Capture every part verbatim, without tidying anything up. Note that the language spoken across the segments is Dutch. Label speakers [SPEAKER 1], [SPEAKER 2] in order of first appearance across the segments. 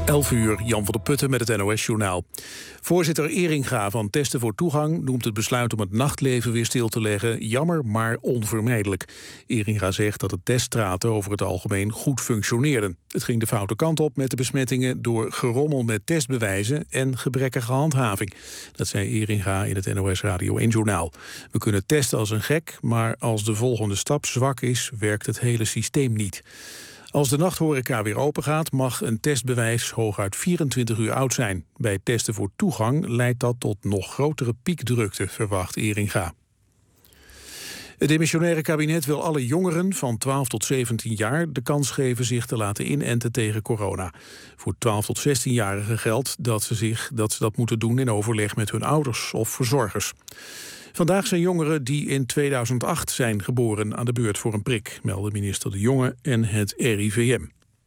[SPEAKER 1] elf uur, Jan van der Putten met het N O S-journaal. Voorzitter Eringa van Testen voor Toegang noemt het besluit om het nachtleven weer stil te leggen jammer, maar onvermijdelijk. Eringa zegt dat de teststraten over het algemeen goed functioneerden. Het ging de foute kant op met de besmettingen door gerommel met testbewijzen en gebrekkige handhaving. Dat zei Eringa in het N O S Radio één-journaal. We kunnen testen als een gek, maar als de volgende stap zwak is, werkt het hele systeem niet. Als de nachthoreca weer open gaat, mag een testbewijs hooguit vierentwintig uur oud zijn. Bij testen voor toegang leidt dat tot nog grotere piekdrukte, verwacht Eringa. Het demissionaire kabinet wil alle jongeren van twaalf tot zeventien jaar de kans geven zich te laten inenten tegen corona. Voor twaalf tot zestienjarigen geldt dat ze, zich, dat ze dat moeten doen in overleg met hun ouders of verzorgers. Vandaag zijn jongeren die in tweeduizend acht zijn geboren aan de beurt voor een prik, melden minister De Jonge en het R I V M.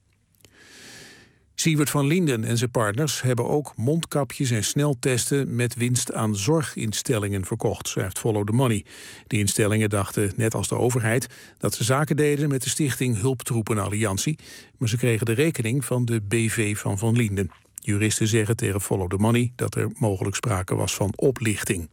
[SPEAKER 1] Siewert van Linden en zijn partners hebben ook mondkapjes en sneltesten met winst aan zorginstellingen verkocht, schrijft Follow the Money. De instellingen dachten, net als de overheid, dat ze zaken deden met de stichting Hulptroepen-Alliantie, maar ze kregen de rekening van de B V van Van Linden. Juristen zeggen tegen Follow the Money dat er mogelijk sprake was van oplichting.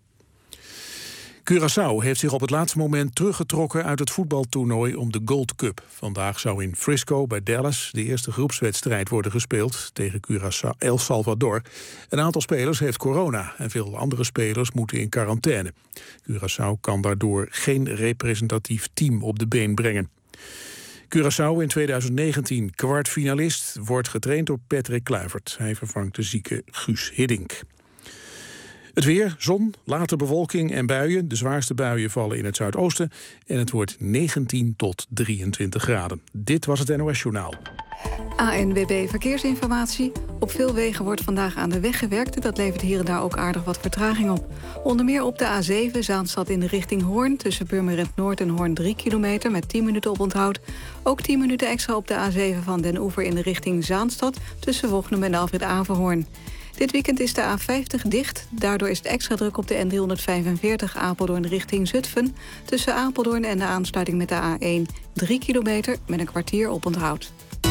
[SPEAKER 1] Curaçao heeft zich op het laatste moment teruggetrokken uit het voetbaltoernooi om de Gold Cup. Vandaag zou in Frisco bij Dallas de eerste groepswedstrijd worden gespeeld tegen Curaçao El Salvador. Een aantal spelers heeft corona en veel andere spelers moeten in quarantaine. Curaçao kan daardoor geen representatief team op de been brengen. Curaçao in tweeduizend negentien kwartfinalist wordt getraind door Patrick Kluivert. Hij vervangt de zieke Guus Hiddink. Het weer, zon, later bewolking en buien. De zwaarste buien vallen in het zuidoosten. En het wordt negentien tot drieëntwintig graden. Dit was het N O S-journaal.
[SPEAKER 2] A N W B Verkeersinformatie. Op veel wegen wordt vandaag aan de weg gewerkt. Dat levert hier en daar ook aardig wat vertraging op. Onder meer op de A zeven, Zaanstad in de richting Hoorn. Tussen Purmerend Noord en Hoorn drie kilometer met tien minuten oponthoud. Ook tien minuten extra op de A zeven van Den Oever in de richting Zaanstad. Tussen Wognum en Alfred Averhoorn. Dit weekend is de A vijftig dicht. Daardoor is het extra druk op de N driehonderdvijfenveertig Apeldoorn richting Zutphen. Tussen Apeldoorn en de aansluiting met de A één drie kilometer met een kwartier oponthoud.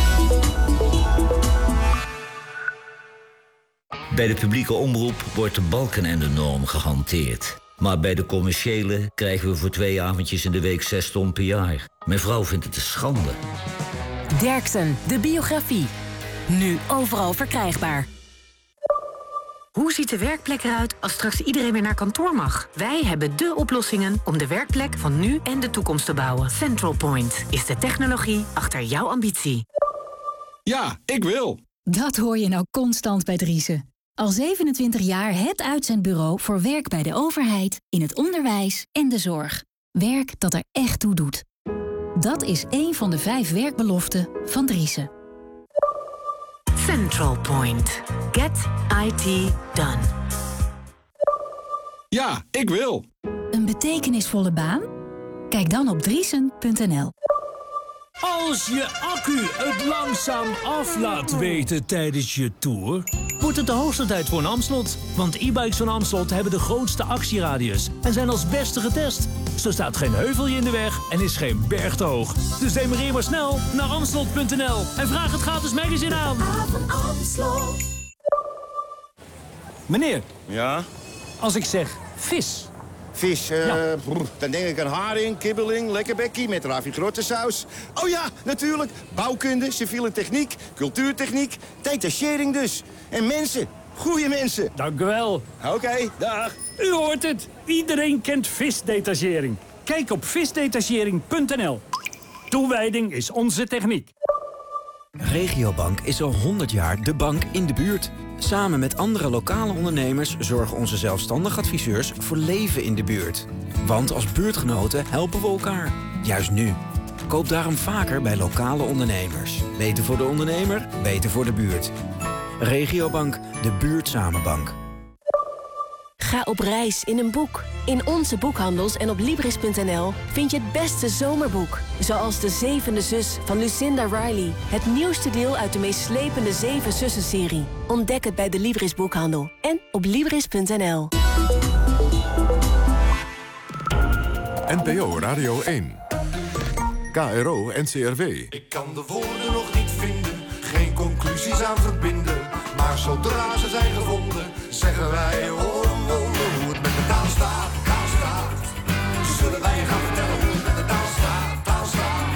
[SPEAKER 3] Bij de publieke omroep wordt de balkenendenorm gehanteerd. Maar bij de commerciële krijgen we voor twee avondjes in de week zes ton per jaar. Mijn vrouw vindt het een schande.
[SPEAKER 4] Derksen, de biografie. Nu overal verkrijgbaar.
[SPEAKER 5] Hoe ziet de werkplek eruit als straks iedereen weer naar kantoor mag? Wij hebben dé oplossingen om de werkplek van nu en de toekomst te bouwen. Central Point is de technologie achter jouw ambitie.
[SPEAKER 6] Ja, ik wil.
[SPEAKER 7] Dat hoor je nou constant bij Driessen. Al zevenentwintig jaar het uitzendbureau voor werk bij de overheid, in het onderwijs en de zorg. Werk dat er echt toe doet. Dat is één van de vijf werkbeloften van Driessen.
[SPEAKER 5] Central Point. Get I T done.
[SPEAKER 6] Ja, ik wil.
[SPEAKER 7] Een betekenisvolle baan? Kijk dan op driesen punt n l.
[SPEAKER 8] Als je accu het langzaam af laat weten tijdens je tour, wordt het de hoogste tijd voor een Amstelot. Want e-bikes van Amstelot hebben de grootste actieradius en zijn als beste getest. Zo staat geen heuvelje in de weg en is geen berg te hoog. Dus demareer maar snel naar amstelot punt n l en vraag het gratis magazine aan.
[SPEAKER 9] Meneer.
[SPEAKER 10] Ja?
[SPEAKER 9] Als ik zeg vis.
[SPEAKER 10] Vis, uh,
[SPEAKER 9] ja.
[SPEAKER 10] brr, dan denk ik aan haring, kibbeling, lekkerbekkie met ravigrotte saus. Oh ja, natuurlijk. Bouwkunde, civiele techniek, cultuurtechniek, detachering dus. En mensen, goede mensen.
[SPEAKER 9] Dank u wel.
[SPEAKER 10] Oké, okay, dag.
[SPEAKER 9] U hoort het. Iedereen kent visdetachering. Kijk op visdetachering punt n l. Toewijding is onze techniek.
[SPEAKER 11] Regiobank is al honderd jaar de bank in de buurt. Samen met andere lokale ondernemers zorgen onze zelfstandig adviseurs voor leven in de buurt. Want als buurtgenoten helpen we elkaar. Juist nu. Koop daarom vaker bij lokale ondernemers. Beter voor de ondernemer, beter voor de buurt. Regiobank, de buurtzamenbank.
[SPEAKER 4] Ga op reis in een boek. In onze boekhandels en op libris punt n l vind je het beste zomerboek. Zoals De Zevende Zus van Lucinda Riley. Het nieuwste deel uit de meest slepende Zeven Zussen-serie. Ontdek het bij de Libris boekhandel en op libris punt n l.
[SPEAKER 12] N P O Radio één. K R O N C R W.
[SPEAKER 13] Ik kan de woorden nog niet vinden, geen conclusie. illusies aan verbinden. Maar zodra ze zijn gevonden, zeggen wij oh een wonder hoe het met de taal staat, taal staat. Zullen wij je gaan vertellen hoe het met de taal staat, taal staat.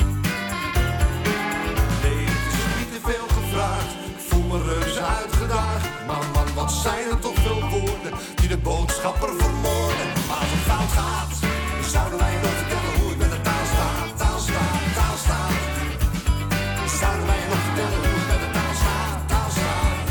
[SPEAKER 13] Nee, het is niet te veel gevraagd, ik voel me reuze uitgedaagd. Man, man, wat zijn er toch veel woorden die de boodschapper vermoorden. Maar als het fout gaat, zouden wij je nog vertellen hoe het met de taal staat, taal staat, taal staat. Zouden wij je nog vertellen hoe het met de taal staat, taal staat.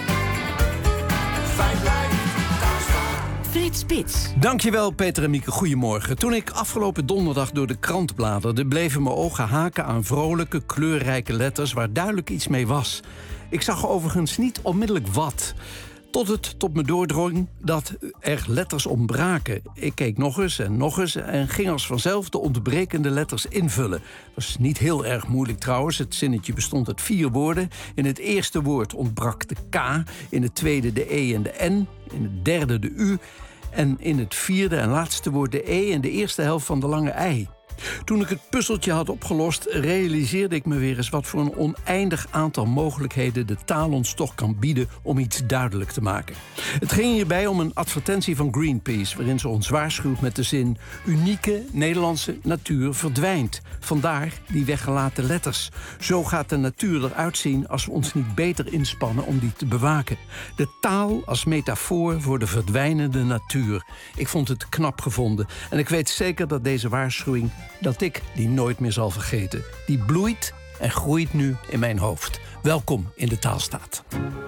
[SPEAKER 13] Fijn blijft, taal staat.
[SPEAKER 14] Frits Spits. Dankjewel Peter en Mieke, goedemorgen. Toen ik afgelopen donderdag door de krant bladerde, bleven mijn ogen haken aan vrolijke, kleurrijke letters waar duidelijk iets mee was. Ik zag overigens niet onmiddellijk wat. Tot het tot me doordrong dat er letters ontbraken. Ik keek nog eens en nog eens en ging als vanzelf de ontbrekende letters invullen. Was niet heel erg moeilijk trouwens. Het zinnetje bestond uit vier woorden. In het eerste woord ontbrak de K, in het tweede de E en de N, in het derde de U en in het vierde en laatste woord de E en de eerste helft van de lange I. Toen ik het puzzeltje had opgelost, realiseerde ik me weer eens wat voor een oneindig aantal mogelijkheden de taal ons toch kan bieden om iets duidelijk te maken. Het ging hierbij om een advertentie van Greenpeace, waarin ze ons waarschuwt met de zin: unieke Nederlandse natuur verdwijnt. Vandaar die weggelaten letters. Zo gaat de natuur eruit zien als we ons niet beter inspannen om die te bewaken. De taal als metafoor voor de verdwijnende natuur. Ik vond het knap gevonden en ik weet zeker dat deze waarschuwing, dat ik die nooit meer zal vergeten. Die bloeit en groeit nu in mijn hoofd. Welkom in de Taalstaat.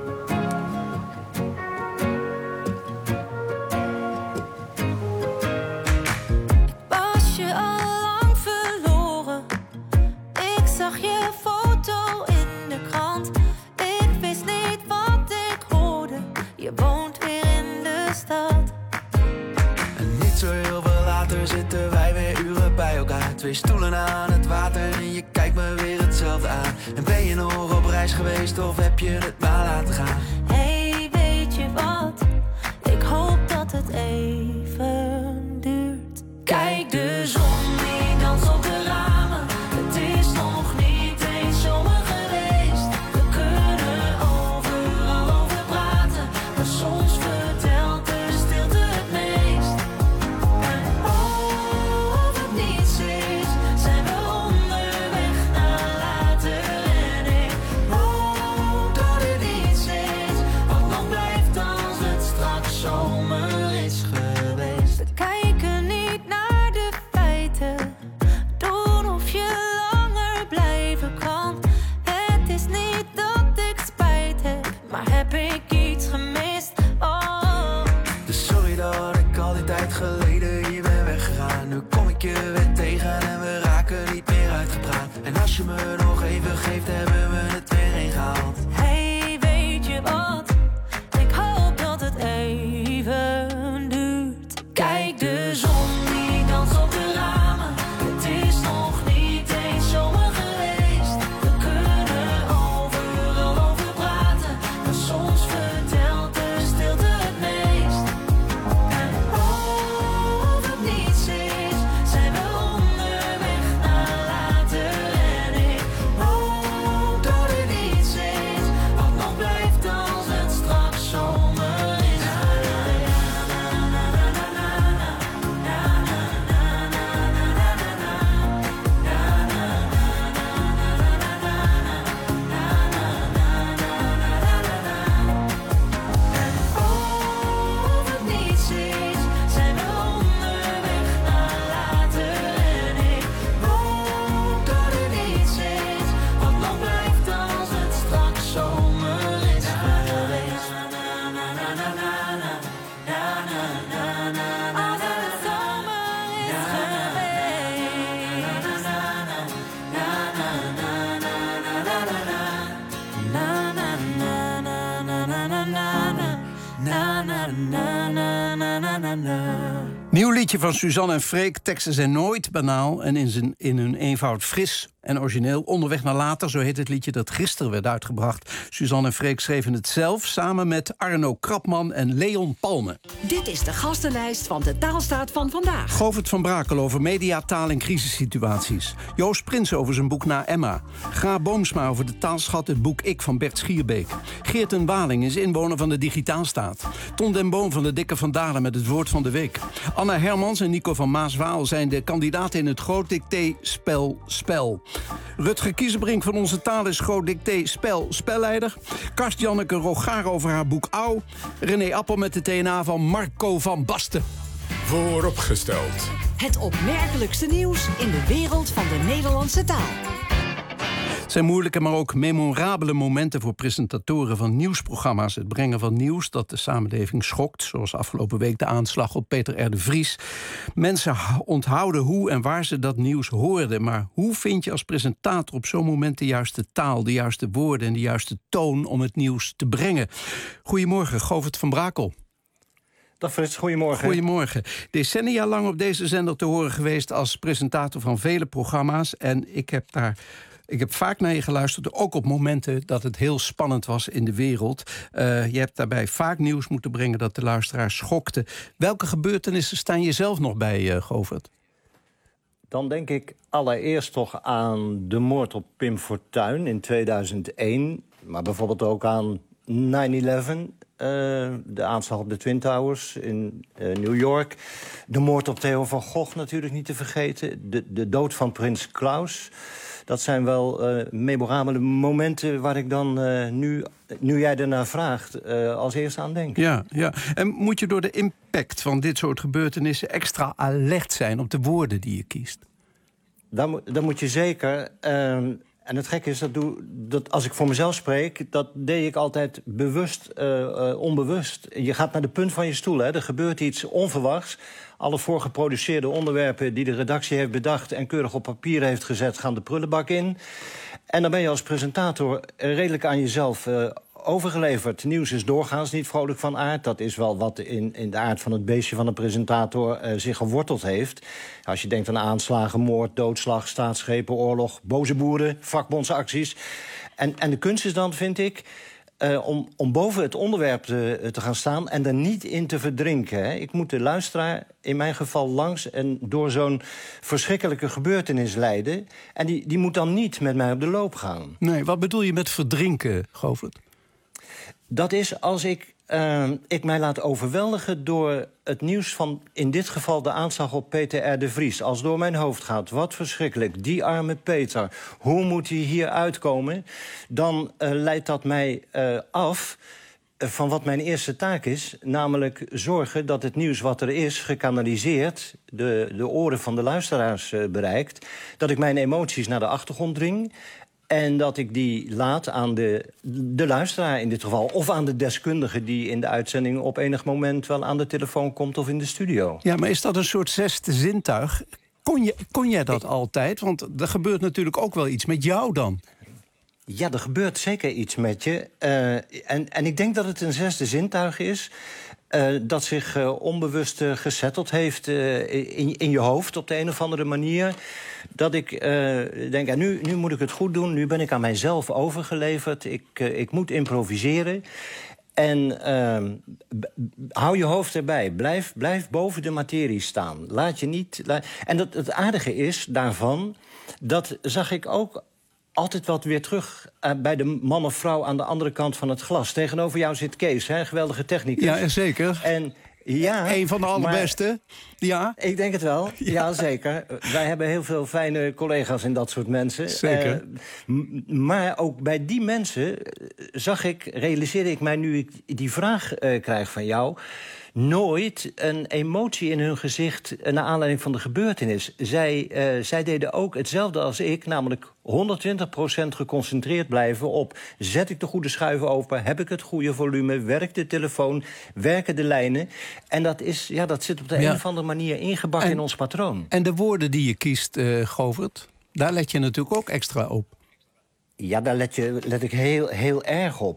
[SPEAKER 15] Was je al lang verloren? Ik zag je foto in de krant. Ik wist niet wat ik hoorde. Je woont weer in de stad.
[SPEAKER 11] En niet zo heel veel later zitten wij weer uren bij elkaar. Twee stoelen aan het water en je kijkt me weer hetzelfde aan. En ben je nog op reis geweest of heb je het maar laten gaan?
[SPEAKER 15] Hey, weet je wat? Ik hoop dat het even duurt. Kijk de zon die danst op de ramen. Het is nog niet eens zomer geweest. We kunnen overal over praten, maar soms vertelt de stilte het meest. En oh, of het niets is, zijn we onderweg naar later. En ik hoop dat het iets is wat nog blijft als het straks zomer is geweest. We kijken niet naar de feiten, doen of je langer blijven kan. Het is niet dat ik spijt heb, maar heb ik iets gemist? Oh.
[SPEAKER 11] Dus sorry dat ik al die tijd geleden hier ben weggegaan. Nu kom ik je weer tegen en we raken niet meer uitgepraat. En als je me nog even geeft, hebben we het weer ingehaald.
[SPEAKER 15] Hey, weet je wat? Ik hoop dat het even duurt. Kijk de zon die danst op de ramen. Het is nog niet eens zomer geweest. We kunnen overal over praten, maar soms vertelt de stilte het meest. En oh, of het niets is, zijn we onderweg naar later. En ik hoop dat het iets is wat nog blijft als het straks zomer is. Of het niets is, zijn we onderweg naar later. En ik hoop dat het iets is wat nog blijft als het straks zomer is geweest. Als het zomer is
[SPEAKER 14] Nieuw liedje van Suzanne en Freek. Teksten zijn nooit banaal en in, zijn, in hun eenvoud fris en origineel. Onderweg naar later, zo heet het liedje dat gisteren werd uitgebracht. Suzanne en Freek schreven het zelf samen met Arno Krapman en Leon Palme.
[SPEAKER 16] Dit is de gastenlijst van de Taalstaat van vandaag.
[SPEAKER 14] Govert van Brakel over media, taal en crisissituaties. Joost Prins over zijn boek Na Emma. Gra Boomsma over de taalschat, het boek Ik van Bert Schierbeek. Geert en Waling is inwoner van de Digitaalstaat. Ton den Boom van de Dikke van Dalen met het woord van de week. Anna Hermans en Nico van Maaswaal zijn de kandidaten in het Groot Dicté Spel Spel. Rutger Kiezenbrink van Onze Taal is Groot Dicté Spel Spelleider. Karst-Janneke Rogaar over haar boek Au. René Appel met de T N A van Marco van Basten.
[SPEAKER 12] Vooropgesteld.
[SPEAKER 16] Het opmerkelijkste nieuws in de wereld van de Nederlandse taal.
[SPEAKER 14] Het zijn moeilijke, maar ook memorabele momenten voor presentatoren van nieuwsprogramma's. Het brengen van nieuws dat de samenleving schokt, zoals afgelopen week de aanslag op Peter R. de Vries. Mensen onthouden hoe en waar ze dat nieuws hoorden. Maar hoe vind je als presentator op zo'n moment de juiste taal, de juiste woorden en de juiste toon om het nieuws te brengen? Goedemorgen, Govert van Brakel.
[SPEAKER 17] Dag Frits, goedemorgen.
[SPEAKER 14] Goedemorgen. Decennia lang op deze zender te horen geweest als presentator van vele programma's. En ik heb daar... Ik heb vaak naar je geluisterd, ook op momenten dat het heel spannend was in de wereld. Uh, je hebt daarbij vaak nieuws moeten brengen dat de luisteraars schokte. Welke gebeurtenissen staan je zelf nog bij, uh, Govert?
[SPEAKER 17] Dan denk ik allereerst toch aan de moord op Pim Fortuyn in tweeduizend één. Maar bijvoorbeeld ook aan nine eleven, uh, de aanslag op de Twin Towers in uh, New York. De moord op Theo van Gogh natuurlijk niet te vergeten. De, de dood van prins Klaus. Dat zijn wel uh, memorabele momenten waar ik dan uh, nu, nu jij ernaar vraagt, uh, als eerste aan denk.
[SPEAKER 14] Ja, ja, en moet je door de impact van dit soort gebeurtenissen extra alert zijn op de woorden die je kiest?
[SPEAKER 17] Dan, dan moet je zeker. Uh, en het gekke is, dat, doe, dat als ik voor mezelf spreek, dat deed ik altijd bewust, uh, uh, onbewust. Je gaat naar de punt van je stoel, hè. Er gebeurt iets onverwachts. Alle voorgeproduceerde onderwerpen die de redactie heeft bedacht en keurig op papier heeft gezet, gaan de prullenbak in. En dan ben je als presentator redelijk aan jezelf uh, overgeleverd. Nieuws is doorgaans niet vrolijk van aard. Dat is wel wat in, in de aard van het beestje van een presentator uh, zich geworteld heeft. Als je denkt aan aanslagen, moord, doodslag, staatsgrepen, oorlog, boze boeren, vakbondsacties. En, en de kunst is dan, vind ik, Uh, om, om boven het onderwerp te, te gaan staan en er niet in te verdrinken. Hè. Ik moet de luisteraar in mijn geval langs en door zo'n verschrikkelijke gebeurtenis leiden. En die, die moet dan niet met mij op de loop gaan.
[SPEAKER 14] Nee, wat bedoel je met verdrinken, Govert?
[SPEAKER 17] Dat is als ik, uh, ik mij laat overweldigen door het nieuws van, in dit geval de aanslag op Peter R. de Vries. Als door mijn hoofd gaat, wat verschrikkelijk, die arme Peter. Hoe moet hij hier uitkomen? Dan uh, leidt dat mij uh, af uh, van wat mijn eerste taak is. Namelijk zorgen dat het nieuws wat er is, gekanaliseerd, de, de oren van de luisteraars uh, bereikt. Dat ik mijn emoties naar de achtergrond dring. En dat ik die laat aan de, de luisteraar in dit geval. Of aan de deskundige die in de uitzending op enig moment wel aan de telefoon komt of in de studio.
[SPEAKER 14] Ja, maar is dat een soort zesde zintuig? Kon, je, kon jij dat ik... altijd? Want er gebeurt natuurlijk ook wel iets met jou dan.
[SPEAKER 17] Ja, er gebeurt zeker iets met je. Uh, en, en ik denk dat het een zesde zintuig is. Uh, dat zich uh, onbewust uh, gesetteld heeft uh, in, in je hoofd op de een of andere manier. Dat ik uh, denk, ja, nu, nu moet ik het goed doen. Nu ben ik aan mijzelf overgeleverd. Ik, uh, ik moet improviseren. En uh, b- hou je hoofd erbij. Blijf, blijf boven de materie staan. Laat je niet... La- en dat, het aardige is daarvan, dat zag ik ook altijd wat weer terug uh, bij de man of vrouw aan de andere kant van het glas. Tegenover jou zit Kees, hè, geweldige technicus.
[SPEAKER 14] Ja, zeker.
[SPEAKER 17] En ja,
[SPEAKER 14] een van de allerbeste. Ja.
[SPEAKER 17] Ik denk het wel. Ja. Ja, zeker. Wij hebben heel veel fijne collega's in dat soort mensen.
[SPEAKER 14] Zeker.
[SPEAKER 17] Uh, m- maar ook bij die mensen zag ik, realiseerde ik mij nu ik die vraag uh, krijg van jou, nooit een emotie in hun gezicht naar aanleiding van de gebeurtenis. Zij, uh, zij deden ook hetzelfde als ik, namelijk honderdtwintig procent geconcentreerd blijven op, zet ik de goede schuiven open, heb ik het goede volume, werkt de telefoon, werken de lijnen. En dat, is, ja, dat zit op de ja. een of andere manier ingebakken en, in ons patroon.
[SPEAKER 14] En de woorden die je kiest, uh, Govert, daar let je natuurlijk ook extra op.
[SPEAKER 17] Ja, daar let, je, let ik heel, heel erg op.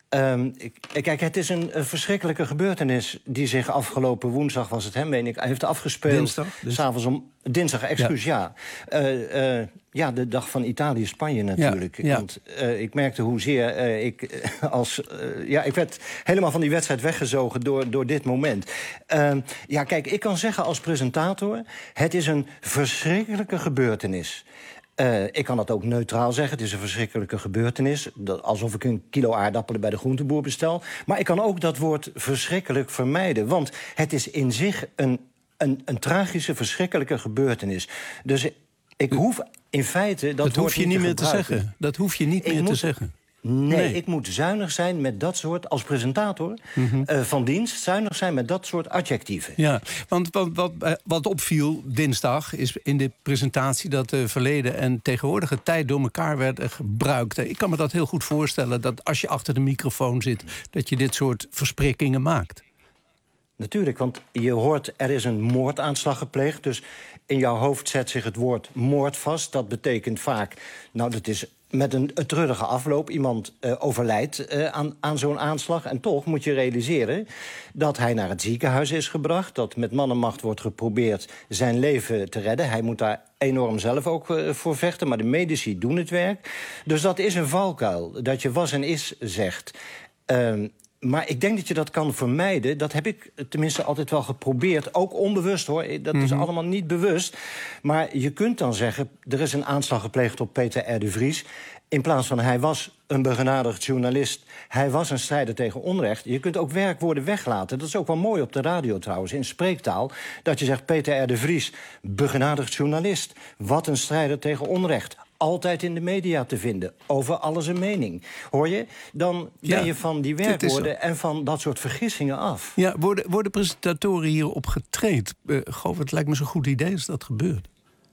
[SPEAKER 17] Um, ik, kijk, het is een, een verschrikkelijke gebeurtenis die zich afgelopen woensdag was het, hè, meen ik, heeft afgespeeld.
[SPEAKER 14] Dinsdag? Dus...
[SPEAKER 17] S'avonds om dinsdag, excuus, ja. Ja. Uh, uh, ja, de dag van Italië-Spanje natuurlijk.
[SPEAKER 14] Ja, ja.
[SPEAKER 17] Want uh, ik merkte hoezeer uh, ik uh, als... Uh, ja, ik werd helemaal van die wedstrijd weggezogen door, door dit moment. Uh, ja, kijk, ik kan zeggen als presentator, het is een verschrikkelijke gebeurtenis. Uh, ik kan dat ook neutraal zeggen. Het is een verschrikkelijke gebeurtenis. Dat, alsof ik een kilo aardappelen bij de groenteboer bestel. Maar ik kan ook dat woord verschrikkelijk vermijden. Want het is in zich een, een, een tragische, verschrikkelijke gebeurtenis. Dus ik hoef in feite dat,
[SPEAKER 14] dat hoef je niet, niet meer te
[SPEAKER 17] gebruiken.
[SPEAKER 14] zeggen. Dat hoef je niet ik meer
[SPEAKER 17] moet,
[SPEAKER 14] te zeggen.
[SPEAKER 17] Nee,
[SPEAKER 14] nee,
[SPEAKER 17] ik moet zuinig zijn met dat soort, als presentator
[SPEAKER 14] mm-hmm.
[SPEAKER 17] uh, van dienst, zuinig zijn met dat soort adjectieven.
[SPEAKER 14] Ja, want wat, wat, wat opviel dinsdag is in de presentatie dat de verleden en tegenwoordige tijd door elkaar werden gebruikt. Ik kan me dat heel goed voorstellen, dat als je achter de microfoon zit, dat je dit soort versprekkingen maakt.
[SPEAKER 17] Natuurlijk, want je hoort, er is een moordaanslag gepleegd, dus in jouw hoofd zet zich het woord moord vast. Dat betekent vaak, nou dat is met een, een treurige afloop. Iemand uh, overlijdt uh, aan, aan zo'n aanslag. En toch moet je realiseren dat hij naar het ziekenhuis is gebracht. Dat met man en macht wordt geprobeerd zijn leven te redden. Hij moet daar enorm zelf ook uh, voor vechten. Maar de medici doen het werk. Dus dat is een valkuil. Dat je was en is zegt. Uh, Maar ik denk dat je dat kan vermijden. Dat heb ik tenminste altijd wel geprobeerd. Ook onbewust, hoor. Dat is mm-hmm. allemaal niet bewust. Maar je kunt dan zeggen, er is een aanslag gepleegd op Peter R. de Vries. In plaats van hij was een begenadigd journalist, hij was een strijder tegen onrecht. Je kunt ook werkwoorden weglaten. Dat is ook wel mooi op de radio trouwens, in spreektaal. Dat je zegt, Peter R. de Vries, begenadigd journalist. Wat een strijder tegen onrecht. Altijd in de media te vinden, over alles een mening. Hoor je? Dan ben
[SPEAKER 14] ja,
[SPEAKER 17] je van die werkwoorden en van dat soort vergissingen af.
[SPEAKER 14] Ja, worden, worden presentatoren hierop getraind? Uh, Goof, het lijkt me zo'n goed idee als dat gebeurt.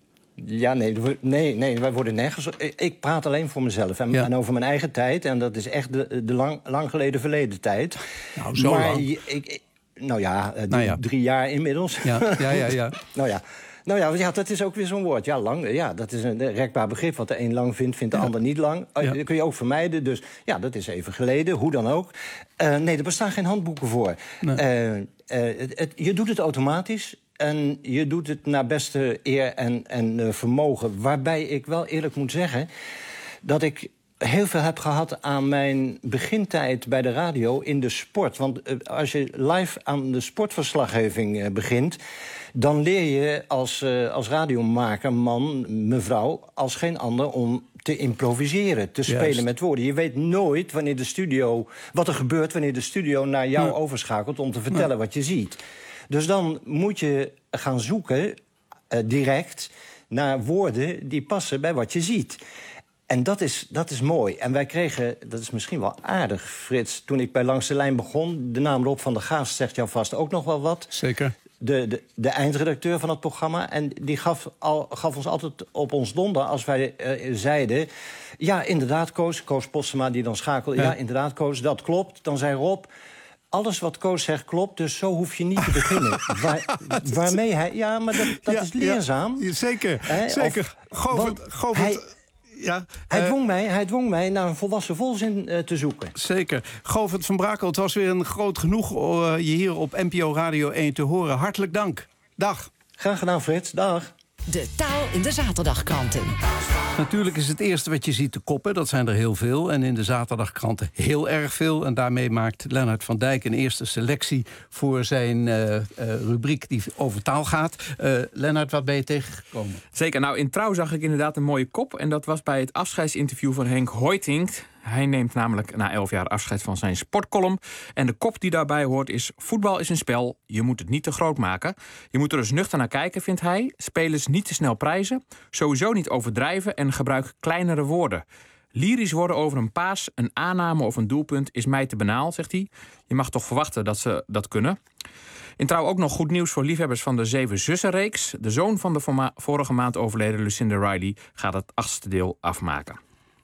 [SPEAKER 17] Ja, nee, nee, nee, wij worden nergens... Ik praat alleen voor mezelf en, ja. en over mijn eigen tijd. En dat is echt de, de lang, lang geleden verleden tijd.
[SPEAKER 14] Nou, zo
[SPEAKER 17] maar
[SPEAKER 14] lang.
[SPEAKER 17] Ik, ik, nou ja, uh,
[SPEAKER 14] nou ja,
[SPEAKER 17] drie jaar inmiddels.
[SPEAKER 14] Ja, ja, ja. ja.
[SPEAKER 17] nou ja. Nou ja, ja, dat is ook weer zo'n woord. Ja, lang. Ja, dat is een rekbaar begrip. Wat de een lang vindt, vindt de ja. ander niet lang. Ja. Dat kun je ook vermijden. Dus ja, dat is even geleden. Hoe dan ook. Uh, nee, er bestaan geen handboeken voor. Nee. Uh, uh, het, het, je doet het automatisch. En je doet het naar beste eer en, en uh, vermogen. Waarbij ik wel eerlijk moet zeggen dat ik heel veel heb gehad aan mijn begintijd bij de radio in de sport. Want uh, als je live aan de sportverslaggeving uh, begint, dan leer je als, uh, als radiomaker, man, mevrouw, als geen ander om te improviseren, te spelen Juist. met woorden. Je weet nooit wanneer de studio, wat er gebeurt wanneer de studio naar jou ja. overschakelt om te vertellen ja. wat je ziet. Dus dan moet je gaan zoeken, uh, direct, naar woorden die passen bij wat je ziet. En dat is, dat is mooi. En wij kregen, dat is misschien wel aardig, Frits, toen ik bij Langs de Lijn begon, de naam Rob van der Gaast zegt jou vast ook nog wel wat.
[SPEAKER 14] Zeker.
[SPEAKER 17] De, de, de eindredacteur van het programma. En die gaf, al, gaf ons altijd op ons donder als wij uh, zeiden, ja, inderdaad, Koos, Koos Postema die dan schakelde, ja. ja, inderdaad, Koos, dat klopt. Dan zei Rob, alles wat Koos zegt klopt, dus zo hoef je niet te beginnen. Waar, waarmee hij... Ja, maar dat, dat ja, is leerzaam.
[SPEAKER 14] Ja, zeker, He, zeker. Govert, Govert, ja,
[SPEAKER 17] hij,
[SPEAKER 14] uh,
[SPEAKER 17] dwong mij, hij dwong mij naar een volwassen volzin uh, te zoeken.
[SPEAKER 14] Zeker. Govert van Brakel, het was weer een groot genoeg uh, je hier op N P O Radio één te horen. Hartelijk dank. Dag.
[SPEAKER 17] Graag gedaan, Frits. Dag.
[SPEAKER 16] De taal in de zaterdagkranten.
[SPEAKER 14] Natuurlijk is het eerste wat je ziet de koppen. Dat zijn er heel veel. En in de zaterdagkranten heel erg veel. En daarmee maakt Lennart van Dijk een eerste selectie voor zijn uh, uh, rubriek die over taal gaat. Uh, Lennart, wat ben je tegengekomen?
[SPEAKER 18] Zeker. Nou, in Trouw zag ik inderdaad een mooie kop. En dat was bij het afscheidsinterview van Henk Hoytink. Hij neemt namelijk na elf jaar afscheid van zijn sportcolumn. En de kop die daarbij hoort is: voetbal is een spel, je moet het niet te groot maken. Je moet er dus nuchter naar kijken, vindt hij. Spelers niet te snel prijzen. Sowieso niet overdrijven en gebruik kleinere woorden. Lyrisch worden over een paas, een aanname of een doelpunt is mij te banaal, zegt hij. Je mag toch verwachten dat ze dat kunnen. In Trouw ook nog goed nieuws voor liefhebbers van de Zeven Zussen-reeks. De zoon van de vorma- vorige maand overleden Lucinda Riley gaat het achtste deel afmaken.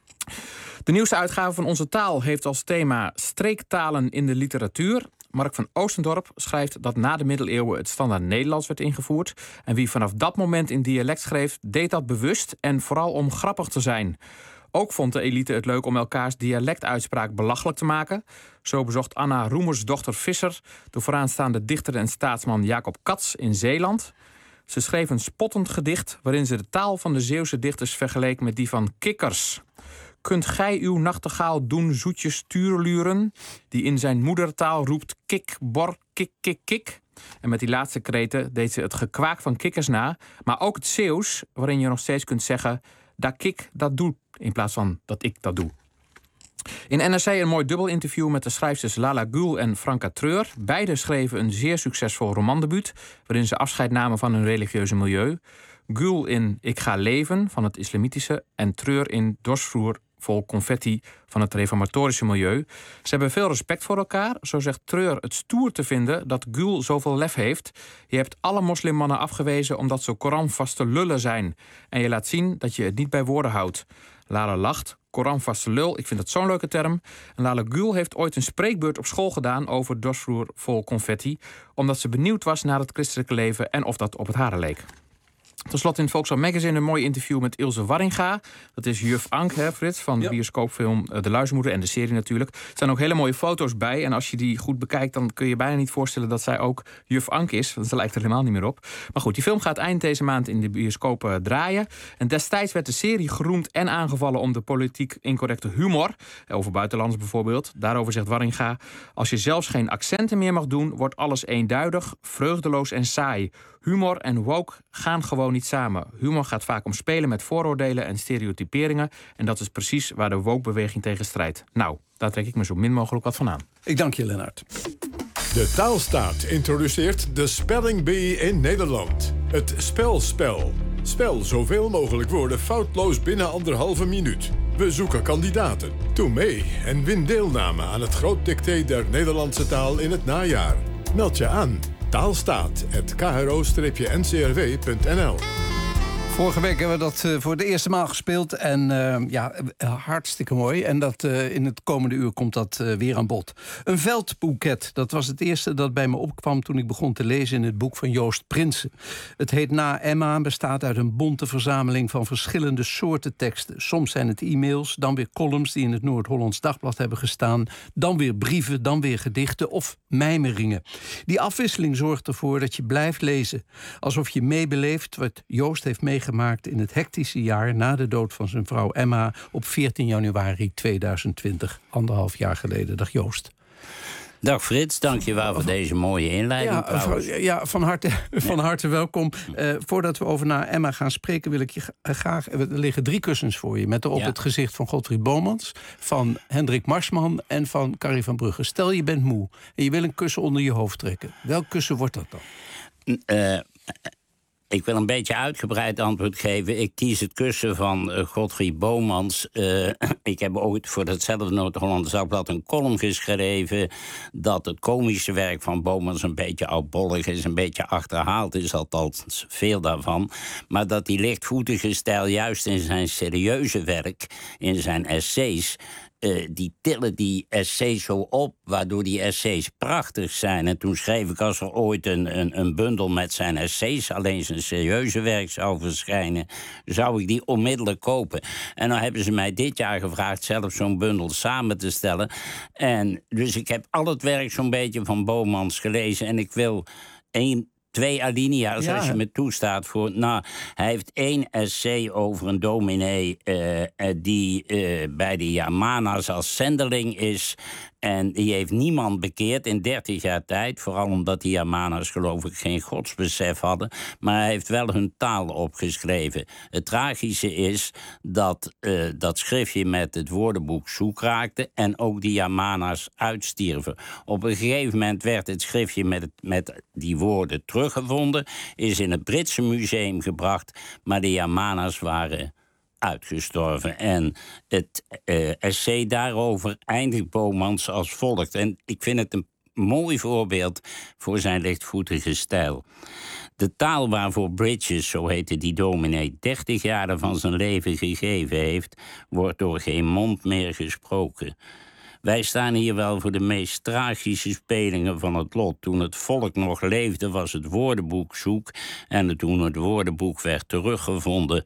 [SPEAKER 18] De nieuwste uitgave van Onze Taal heeft als thema streektalen in de literatuur. Mark van Oostendorp schrijft dat na de middeleeuwen het standaard Nederlands werd ingevoerd. En wie vanaf dat moment in dialect schreef, deed dat bewust en vooral om grappig te zijn. Ook vond de elite het leuk om elkaars dialectuitspraak belachelijk te maken. Zo bezocht Anna Roemers dochter Visser de vooraanstaande dichter en staatsman Jacob Cats in Zeeland. Ze schreef een spottend gedicht waarin ze de taal van de Zeeuwse dichters vergeleek met die van kikkers. Kunt gij uw nachtegaal doen zoetjes tureluren, die in zijn moedertaal roept kik, bor, kik, kik, kik? En met die laatste kreten deed ze het gekwaak van kikkers na, maar ook het Zeeuws, waarin je nog steeds kunt zeggen dat kik dat doe, in plaats van dat ik dat doe. In N R C een mooi dubbel interview met de schrijfsters Lala Gül en Franka Treur. Beiden schreven een zeer succesvol romandebuut, waarin ze afscheid namen van hun religieuze milieu. Gül in Ik ga leven van het islamitische en Treur in Dorsvloer vol confetti van het reformatorische milieu. Ze hebben veel respect voor elkaar. Zo zegt Treur het stoer te vinden dat Gül zoveel lef heeft. Je hebt alle moslimmannen afgewezen omdat ze Koranvaste lullen zijn. En je laat zien dat je het niet bij woorden houdt. Lala lacht. Koranvaste lul, ik vind dat zo'n leuke term. En Lala Gül heeft ooit een spreekbeurt op school gedaan over Dorsvloer vol confetti, omdat ze benieuwd was naar het christelijke leven en of dat op het hare leek. Ten slotte in het Volkswagen Magazine een mooi interview met Ilse Warringa. Dat is juf Ank, hè, Frits, van de ja. bioscoopfilm De Luizenmoeder en de serie natuurlijk. Er staan ook hele mooie foto's bij. En als je die goed bekijkt, dan kun je bijna niet voorstellen dat zij ook juf Ank is. Want ze lijkt er helemaal niet meer op. Maar goed, die film gaat eind deze maand in de bioscopen draaien. En destijds werd de serie geroemd en aangevallen om de politiek incorrecte humor. Over buitenlands bijvoorbeeld. Daarover zegt Warringa: als je zelfs geen accenten meer mag doen, wordt alles eenduidig, vreugdeloos en saai. Humor en woke gaan gewoon niet samen. Humor gaat vaak om spelen met vooroordelen en stereotyperingen. En dat is precies waar de woke-beweging tegen strijdt. Nou, daar trek ik me zo min mogelijk wat van aan.
[SPEAKER 14] Ik dank je, Lennart.
[SPEAKER 12] De Taalstaat introduceert de Spelling Bee in Nederland. Het spelspel. Spel zoveel mogelijk woorden foutloos binnen anderhalve minuut. We zoeken kandidaten. Doe mee en win deelname aan het groot dicté der Nederlandse taal in het najaar. Meld je aan. Taalstaat at k r o n c r w punt n l.
[SPEAKER 14] Vorige week hebben we dat uh, voor de eerste maal gespeeld. En uh, ja, hartstikke mooi. En dat, uh, in het komende uur komt dat uh, weer aan bod. Een veldboeket, dat was het eerste dat bij me opkwam toen ik begon te lezen in het boek van Joost Prinsen. Het heet Na Emma, bestaat uit een bonte verzameling van verschillende soorten teksten. Soms zijn het e-mails, dan weer columns die in het Noord-Hollands Dagblad hebben gestaan. Dan weer brieven, dan weer gedichten of mijmeringen. Die afwisseling zorgt ervoor dat je blijft lezen. Alsof je meebeleeft wat Joost heeft meegemaakt gemaakt in het hectische jaar na de dood van zijn vrouw Emma op veertien januari tweeduizend twintig, anderhalf jaar geleden. Dag Joost.
[SPEAKER 19] Dag Frits, dank je wel voor deze mooie inleiding.
[SPEAKER 14] Ja, ja van, harte, van harte welkom. Uh, voordat we over Na Emma gaan spreken, wil ik je graag... Er liggen drie kussens voor je, met erop ja. het gezicht van Godfried Bomans, van Hendrik Marsman en van Carrie van Brugge. Stel je bent moe en je wil een kussen onder je hoofd trekken. Welk kussen wordt dat dan?
[SPEAKER 19] Uh, Ik wil een beetje uitgebreid antwoord geven. Ik kies het kussen van uh, Godfried Bomans. Uh, ik heb ooit voor datzelfde Noord-Hollands Dagblad een column geschreven dat het komische werk van Bomans een beetje oudbollig is, een beetje achterhaald is, althans veel daarvan. Maar dat die lichtvoetige stijl juist in zijn serieuze werk, in zijn essays, Uh, die tillen die essays zo op, waardoor die essays prachtig zijn. En toen schreef ik, als er ooit een, een, een bundel met zijn essays, alleen zijn serieuze werk zou verschijnen, zou ik die onmiddellijk kopen. En dan hebben ze mij dit jaar gevraagd zelf zo'n bundel samen te stellen. En dus ik heb al het werk zo'n beetje van Bomans gelezen. En ik wil één... Twee alinea's, ja, als je me toestaat. Voor, nou, hij heeft één essay over een dominee uh, die uh, bij de Yamanas als zendeling is. En die heeft niemand bekeerd in dertig jaar tijd. Vooral omdat die Yamanas, geloof ik, geen godsbesef hadden. Maar hij heeft wel hun taal opgeschreven. Het tragische is dat uh, dat schriftje met het woordenboek zoek raakte en ook die Yamanas uitstierven. Op een gegeven moment werd het schriftje met, het, met die woorden teruggevonden, is in het Britse museum gebracht, maar de Yamanas waren uitgestorven. En het uh, essay daarover eindigt Bomans als volgt. En ik vind het een mooi voorbeeld voor zijn lichtvoetige stijl. De taal waarvoor Bridges, zo heette die dominee, dertig jaren van zijn leven gegeven heeft, wordt door geen mond meer gesproken. Wij staan hier wel voor de meest tragische spelingen van het lot. Toen het volk nog leefde, was het woordenboek zoek. En toen het woordenboek werd teruggevonden,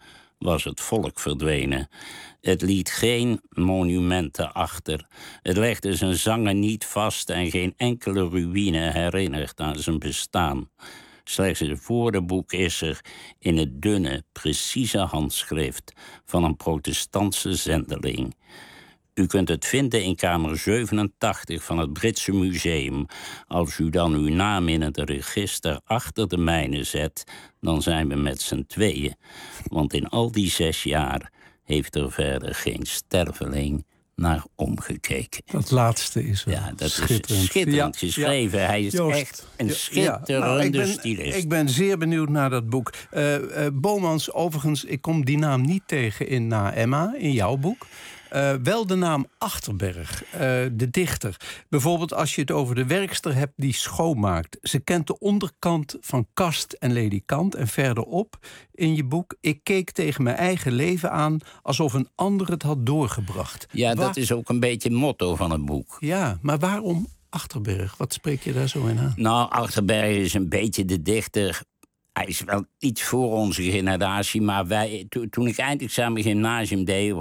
[SPEAKER 19] was het volk verdwenen. Het liet geen monumenten achter. Het legde zijn zangen niet vast en geen enkele ruïne herinnert aan zijn bestaan. Slechts het woordenboek is er in het dunne, precieze handschrift van een protestantse zendeling. U kunt het vinden in kamer zevenentachtig van het Britse Museum. Als u dan uw naam in het register achter de mijne zet, dan zijn we met z'n tweeën. Want in al die zes jaar heeft er verder geen sterveling naar omgekeken.
[SPEAKER 14] Dat laatste is wel
[SPEAKER 19] ja, dat
[SPEAKER 14] schitterend.
[SPEAKER 19] Is schitterend
[SPEAKER 14] Ja,
[SPEAKER 19] geschreven.
[SPEAKER 14] ja.
[SPEAKER 19] Hij is
[SPEAKER 14] Joost,
[SPEAKER 19] echt een
[SPEAKER 14] ja,
[SPEAKER 19] schitterende
[SPEAKER 14] ja. Nou, ik ben,
[SPEAKER 19] stylist.
[SPEAKER 14] Ik ben zeer benieuwd naar dat boek. Uh, uh, Bomans, overigens, ik kom die naam niet tegen in Na Emma, in jouw boek. Uh, wel de naam Achterberg, uh, de dichter. Bijvoorbeeld als je het over de werkster hebt die schoonmaakt. Ze kent de onderkant van kast en ledikant. En verderop in je boek: ik keek tegen mijn eigen leven aan alsof een ander het had doorgebracht.
[SPEAKER 19] Ja,
[SPEAKER 14] Waar...
[SPEAKER 19] dat is ook een beetje het motto van het boek.
[SPEAKER 14] Ja, maar waarom Achterberg? Wat spreek je daar zo in aan?
[SPEAKER 19] Nou, Achterberg is een beetje de dichter. Hij is wel iets voor onze generatie, maar wij, to, toen ik eindexamen gymnasium deed,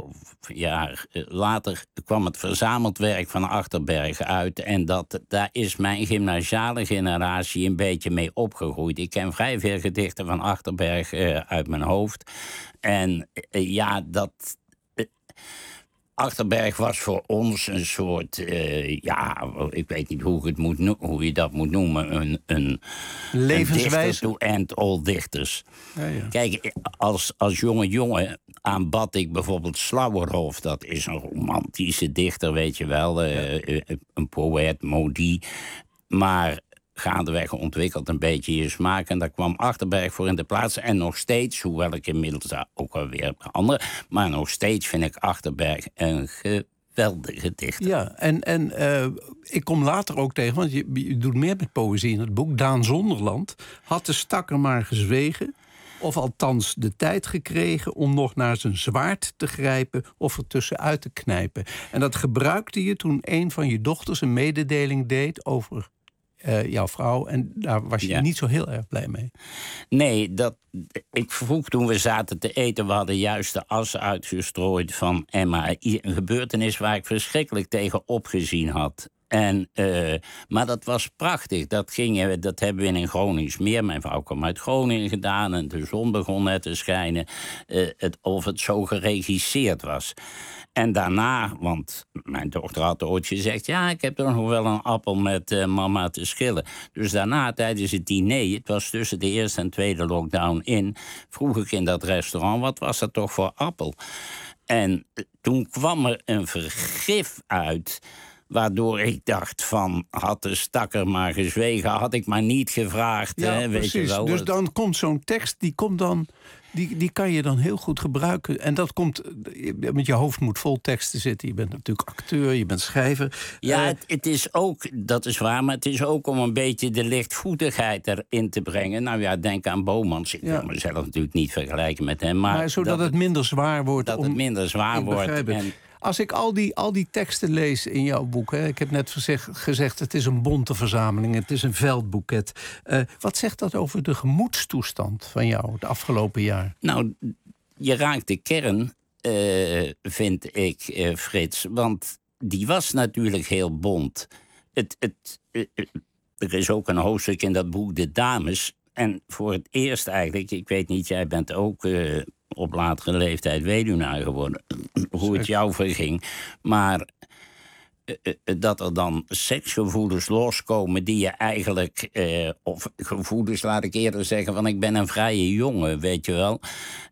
[SPEAKER 19] ja, later kwam het verzameld werk van Achterberg uit. En dat, daar is mijn gymnasiale generatie een beetje mee opgegroeid. Ik ken vrij veel gedichten van Achterberg uh, uit mijn hoofd. En uh, ja, dat... Uh, Achterberg was voor ons een soort, uh, ja, ik weet niet hoe, het moet no- hoe je dat moet noemen, een, een
[SPEAKER 14] levenswijze
[SPEAKER 19] to end all dichters.
[SPEAKER 14] Ja, ja.
[SPEAKER 19] Kijk, als, als jonge jongen aanbad ik bijvoorbeeld Slauerhoff. Dat is een romantische dichter, weet je wel, uh, ja. een poëet, Maudit. Maar gaandeweg ontwikkeld een beetje je smaak. En daar kwam Achterberg voor in de plaats. En nog steeds, hoewel ik inmiddels daar ook alweer andere, maar nog steeds vind ik Achterberg een geweldige dichter.
[SPEAKER 14] Ja, en, en uh, ik kom later ook tegen, want je, je doet meer met poëzie in het boek. Daan Zonderland had de stakker maar gezwegen, of althans de tijd gekregen om nog naar zijn zwaard te grijpen of er tussenuit te knijpen. En dat gebruikte je toen een van je dochters een mededeling deed over Uh, jouw vrouw, en daar was je ja. niet zo heel erg blij mee.
[SPEAKER 19] Nee, dat, ik vroeg toen we zaten te eten, we hadden juist de as uitgestrooid van Emma. Een gebeurtenis waar ik verschrikkelijk tegen opgezien had. En, uh, maar dat was prachtig. Dat, ging, dat hebben we in Groningsmeer. Mijn vrouw kwam uit Groningen gedaan en de zon begon net te schijnen. Uh, het, of het zo geregisseerd was. En daarna, want mijn dochter had ooit gezegd, ja, ik heb toch nog wel een appel met uh, mama te schillen. Dus daarna, tijdens het diner, het was tussen de eerste en tweede lockdown in, vroeg ik in dat restaurant, wat was dat toch voor appel? En toen kwam er een vergif uit, waardoor ik dacht van, had de stakker maar gezwegen, had ik maar niet gevraagd.
[SPEAKER 14] Ja,
[SPEAKER 19] hè, weet
[SPEAKER 14] precies.
[SPEAKER 19] Je wel.
[SPEAKER 14] Dus dan komt zo'n tekst, die komt dan, die, die kan je dan heel goed gebruiken. En dat komt, met je hoofd moet vol teksten zitten. Je bent natuurlijk acteur, je bent schrijver.
[SPEAKER 19] Ja,
[SPEAKER 14] uh,
[SPEAKER 19] het, het is ook, dat is waar, maar het is ook om een beetje de lichtvoetigheid erin te brengen. Nou ja, denk aan Bomans. Ik ja. wil mezelf natuurlijk niet vergelijken met hem. Maar,
[SPEAKER 14] maar zodat dat het minder zwaar wordt.
[SPEAKER 19] Dat
[SPEAKER 14] om,
[SPEAKER 19] het minder zwaar wordt. En,
[SPEAKER 14] als ik al die, al die teksten lees in jouw boek, hè, ik heb net gezegd, gezegd, het is een bonte verzameling, het is een veldboeket. Uh, wat zegt dat over de gemoedstoestand van jou het afgelopen jaar?
[SPEAKER 19] Nou, je raakt de kern, uh, vind ik, uh, Frits. Want die was natuurlijk heel bont. Het, het, uh, er is ook een hoofdstuk in dat boek, De Dames. En voor het eerst eigenlijk, ik weet niet, jij bent ook Uh, op latere leeftijd weduwnaar geworden, hoe het jou verging. Maar uh, uh, dat er dan seksgevoelens loskomen die je eigenlijk, uh, of gevoelens, laat ik eerder zeggen, van ik ben een vrije jongen, weet je wel.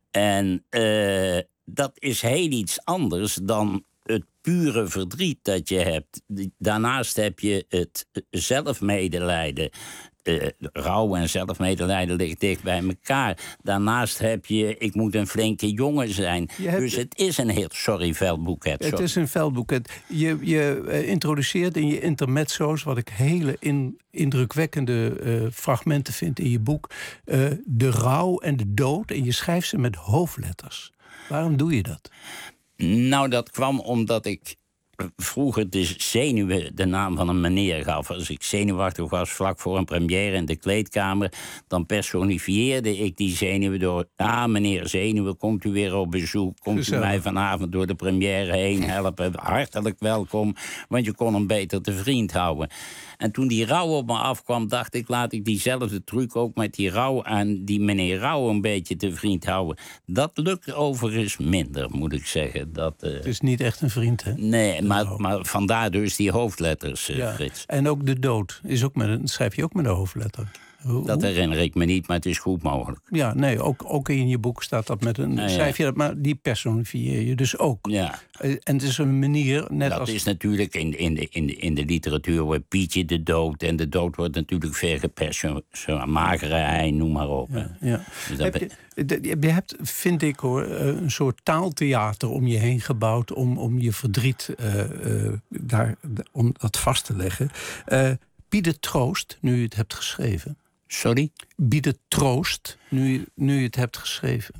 [SPEAKER 19] En uh, dat is heel iets anders dan het pure verdriet dat je hebt. Daarnaast heb je het zelfmedelijden. Uh, rouw en zelfmedelijden ligt dicht bij elkaar. Daarnaast heb je, ik moet een flinke jongen zijn. Hebt, dus het is een heel, sorry, veldboeket.
[SPEAKER 14] Het is een veldboeket. Je, je uh, introduceert in je intermezzo's, wat ik hele in, indrukwekkende uh, fragmenten vind in je boek, uh, de rouw en de dood. En je schrijft ze met hoofdletters. Waarom doe je dat?
[SPEAKER 19] Nou, dat kwam omdat ik vroeger de zenuwen de naam van een meneer gaf. Als ik zenuwachtig was vlak voor een première in de kleedkamer, dan personifieerde ik die zenuwen door... Ah, meneer Zenuwen, komt u weer op bezoek? Komt
[SPEAKER 14] Gezellig.
[SPEAKER 19] u mij vanavond door de première heen helpen? Hartelijk welkom, want je kon hem beter te vriend houden. En toen die rouw op me afkwam, dacht ik... laat ik diezelfde truc ook met die rouw en die meneer Rouw een beetje te vriend houden. Dat lukt overigens minder, moet ik zeggen. Dat, uh...
[SPEAKER 14] Het is niet echt een vriend, hè?
[SPEAKER 19] Nee, maar, maar vandaar dus die hoofdletters, uh,
[SPEAKER 14] Ja.
[SPEAKER 19] Frits.
[SPEAKER 14] En ook de dood is ook met een, schrijf je ook met een hoofdletter. Hoe-
[SPEAKER 19] Dat
[SPEAKER 14] hoe?
[SPEAKER 19] herinner ik me niet, maar het is goed mogelijk.
[SPEAKER 14] Ja, nee, ook, ook in je boek staat dat met een...
[SPEAKER 19] ja.
[SPEAKER 14] Schrijf je dat, maar die personifieer je dus ook.
[SPEAKER 19] Ja.
[SPEAKER 14] Eh, En het is een manier, net
[SPEAKER 19] Dat
[SPEAKER 14] als...
[SPEAKER 19] is natuurlijk in, in, de, in, de, in de literatuur wordt Pietje de dood. En de dood wordt natuurlijk veel gepersoneerd. Magere ei, noem maar op. hè.
[SPEAKER 14] Ja.
[SPEAKER 19] Dus dat
[SPEAKER 14] Heb je, de- je hebt, vind ik hoor, eh, een soort taaltheater om je heen gebouwd... om, om je verdriet eh, eh, daar, om dat vast te leggen. Eh bied het troost, nu je het hebt geschreven.
[SPEAKER 19] Sorry?
[SPEAKER 14] Bied het troost, nu, je- nu je het hebt geschreven.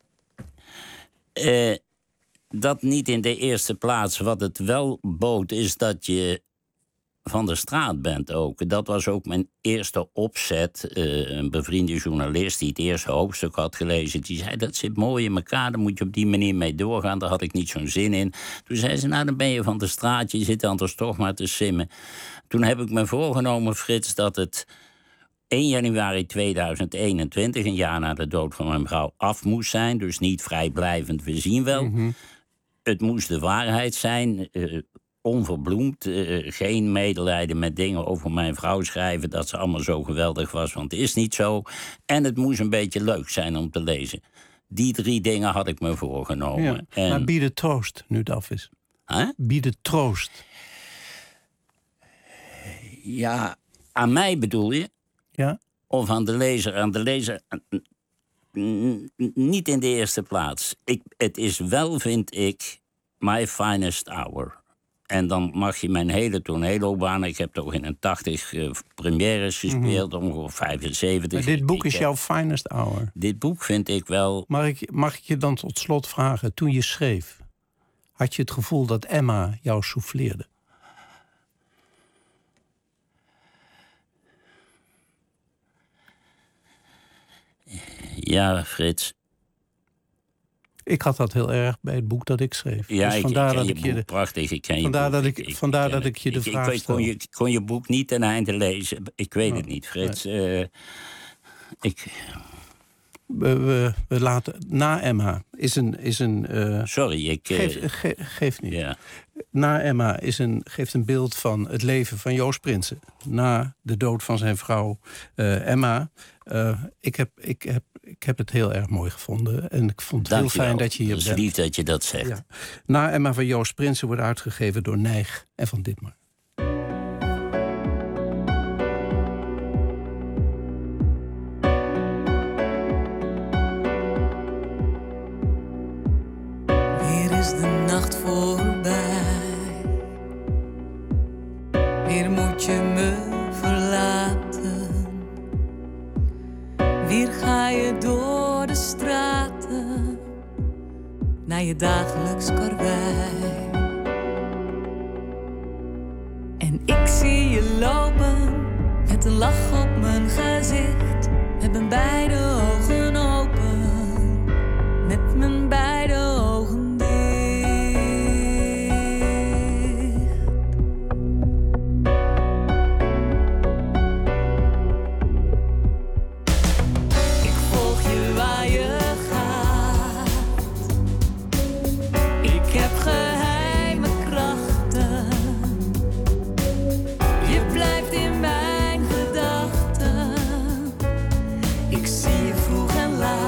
[SPEAKER 19] Eh, dat niet in de eerste plaats. Wat het wel bood, is dat je van de straat bent ook. Dat was ook mijn eerste opzet. Eh, een bevriende journalist die het eerste hoofdstuk had gelezen... die zei, dat zit mooi in elkaar, daar moet je op die manier mee doorgaan. Daar had ik niet zo'n zin in. Toen zei ze, nou, dan ben je van de straat, je zit anders toch maar te simmen. Toen heb ik me voorgenomen, Frits, dat het één januari tweeduizend eenentwintig... een jaar na de dood van mijn vrouw, af moest zijn. Dus niet vrijblijvend, we zien wel.
[SPEAKER 14] Mm-hmm.
[SPEAKER 19] Het moest de waarheid zijn... Uh, onverbloemd, uh, geen medelijden met dingen over mijn vrouw schrijven... dat ze allemaal zo geweldig was, want het is niet zo. En het moest een beetje leuk zijn om te lezen. Die drie dingen had ik me voorgenomen.
[SPEAKER 14] Ja.
[SPEAKER 19] En...
[SPEAKER 14] Maar bied het troost, nu het af is.
[SPEAKER 19] Huh?
[SPEAKER 14] Bied het troost.
[SPEAKER 19] Ja, aan mij bedoel je?
[SPEAKER 14] Ja.
[SPEAKER 19] Of aan de lezer? Aan de lezer... N- n- niet in de eerste plaats. Ik, het is wel, vind ik, my finest hour. En dan mag je mijn hele toneelloopbaan... ik heb toch in een tachtig uh, premières gespeeld, mm-hmm. ongeveer vijfenzeventig.
[SPEAKER 14] Maar dit boek
[SPEAKER 19] ik,
[SPEAKER 14] is
[SPEAKER 19] ik
[SPEAKER 14] jouw
[SPEAKER 19] heb,
[SPEAKER 14] finest hour.
[SPEAKER 19] Dit boek vind ik wel...
[SPEAKER 14] Mag ik, mag ik je dan tot slot vragen, toen je schreef... had je het gevoel dat Emma jou souffleerde?
[SPEAKER 19] Ja, Frits.
[SPEAKER 14] Ik had dat heel erg bij het boek dat ik schreef.
[SPEAKER 19] Ja,
[SPEAKER 14] dus
[SPEAKER 19] ik,
[SPEAKER 14] vandaar
[SPEAKER 19] ik ken
[SPEAKER 14] dat
[SPEAKER 19] je
[SPEAKER 14] ik
[SPEAKER 19] boek
[SPEAKER 14] je de,
[SPEAKER 19] prachtig. Ik ken je
[SPEAKER 14] vandaar
[SPEAKER 19] boek.
[SPEAKER 14] dat ik,
[SPEAKER 19] ik,
[SPEAKER 14] vandaar
[SPEAKER 19] ik
[SPEAKER 14] dat ik je de
[SPEAKER 19] ik,
[SPEAKER 14] vraag
[SPEAKER 19] ik, ik
[SPEAKER 14] stel.
[SPEAKER 19] kon, je, kon je boek niet ten einde lezen. Ik weet het niet, Frits. Nee. Uh, ik...
[SPEAKER 14] We, we, we laten... Na Emma is een... Is een uh,
[SPEAKER 19] Sorry, ik... Uh,
[SPEAKER 14] geef, ge, geeft niet.
[SPEAKER 19] Ja.
[SPEAKER 14] Na Emma is een, geeft een beeld van het leven van Joost Prinsen. Na de dood van zijn vrouw uh, Emma. Uh, ik, heb, ik, heb, ik heb het heel erg mooi gevonden. En ik vond het
[SPEAKER 19] Dank
[SPEAKER 14] heel fijn
[SPEAKER 19] wel.
[SPEAKER 14] dat je hier
[SPEAKER 19] bent.
[SPEAKER 14] bent.
[SPEAKER 19] Het is lief dat je dat zegt.
[SPEAKER 14] Ja. Na Emma van Joost Prinsen wordt uitgegeven door Nijg en Van Ditmar.
[SPEAKER 15] Weer is de nacht voorbij. Weer moet je me verlaten. Weer ga je door de straten naar je dagelijks karwei. En ik zie je lopen met een lach op mijn gezicht, met mijn beide ogen open, met mijn beide ogen dicht. Ik volg je waar je gaat. Ik heb geheime krachten. Je blijft in mijn gedachten. Ik zie je vroeg en laat.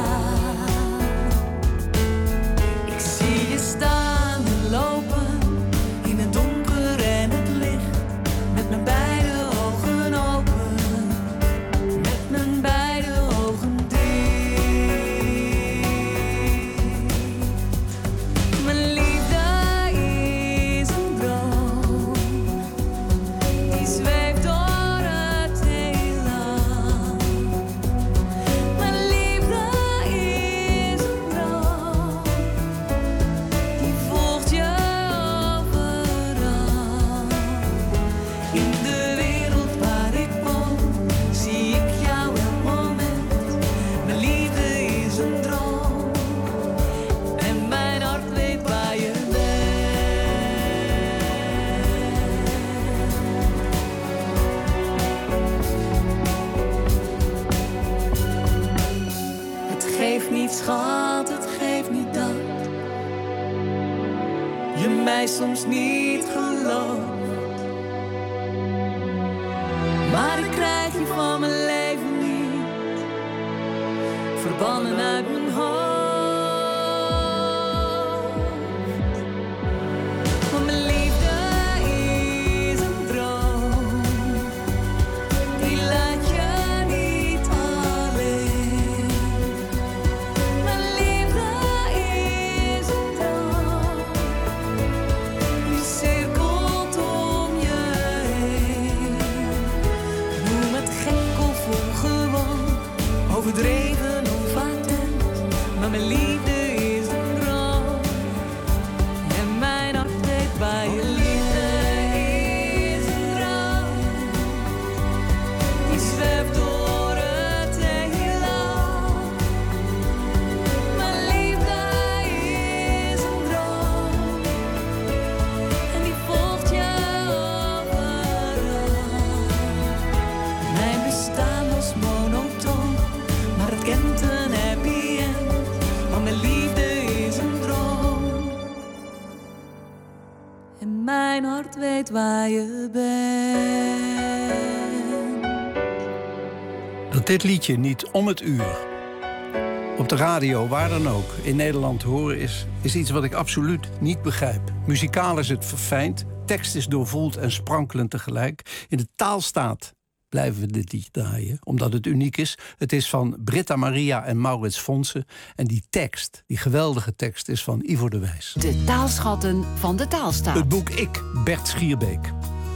[SPEAKER 15] mij soms niet gelooft. Maar ik krijg je van mijn leven niet verbannen uit mijn hoofd. Want mijn liefde is een droom, die laat je niet alleen. Mijn liefde is een droom, die cirkelt om je heen. Noem het gek of ongewoon, overdreven of attent, maar mijn liefde is een droom. En mijn hart weet waar je liefde is een droom, die zwerft door het heelal. Mijn liefde is een droom, en die volgt je overal. Mijn bestaan was monotoon, maar het kent een happy end, want mijn liefde is een droom. En mijn hart weet waar je bent.
[SPEAKER 14] Dat dit liedje niet om het uur, op de radio, waar dan ook, in Nederland te horen is, is iets wat ik absoluut niet begrijp. Muzikaal is het verfijnd, tekst is doorvoeld en sprankelend tegelijk. In de taalstaat blijven we dit lied draaien, omdat het uniek is. Het is van Britta Maria en Maurits Fonsen. En die tekst, die geweldige tekst, is van Ivo de Wijs.
[SPEAKER 16] De taalschatten van de taalstaat.
[SPEAKER 14] Het boek Ik, Bert Schierbeek.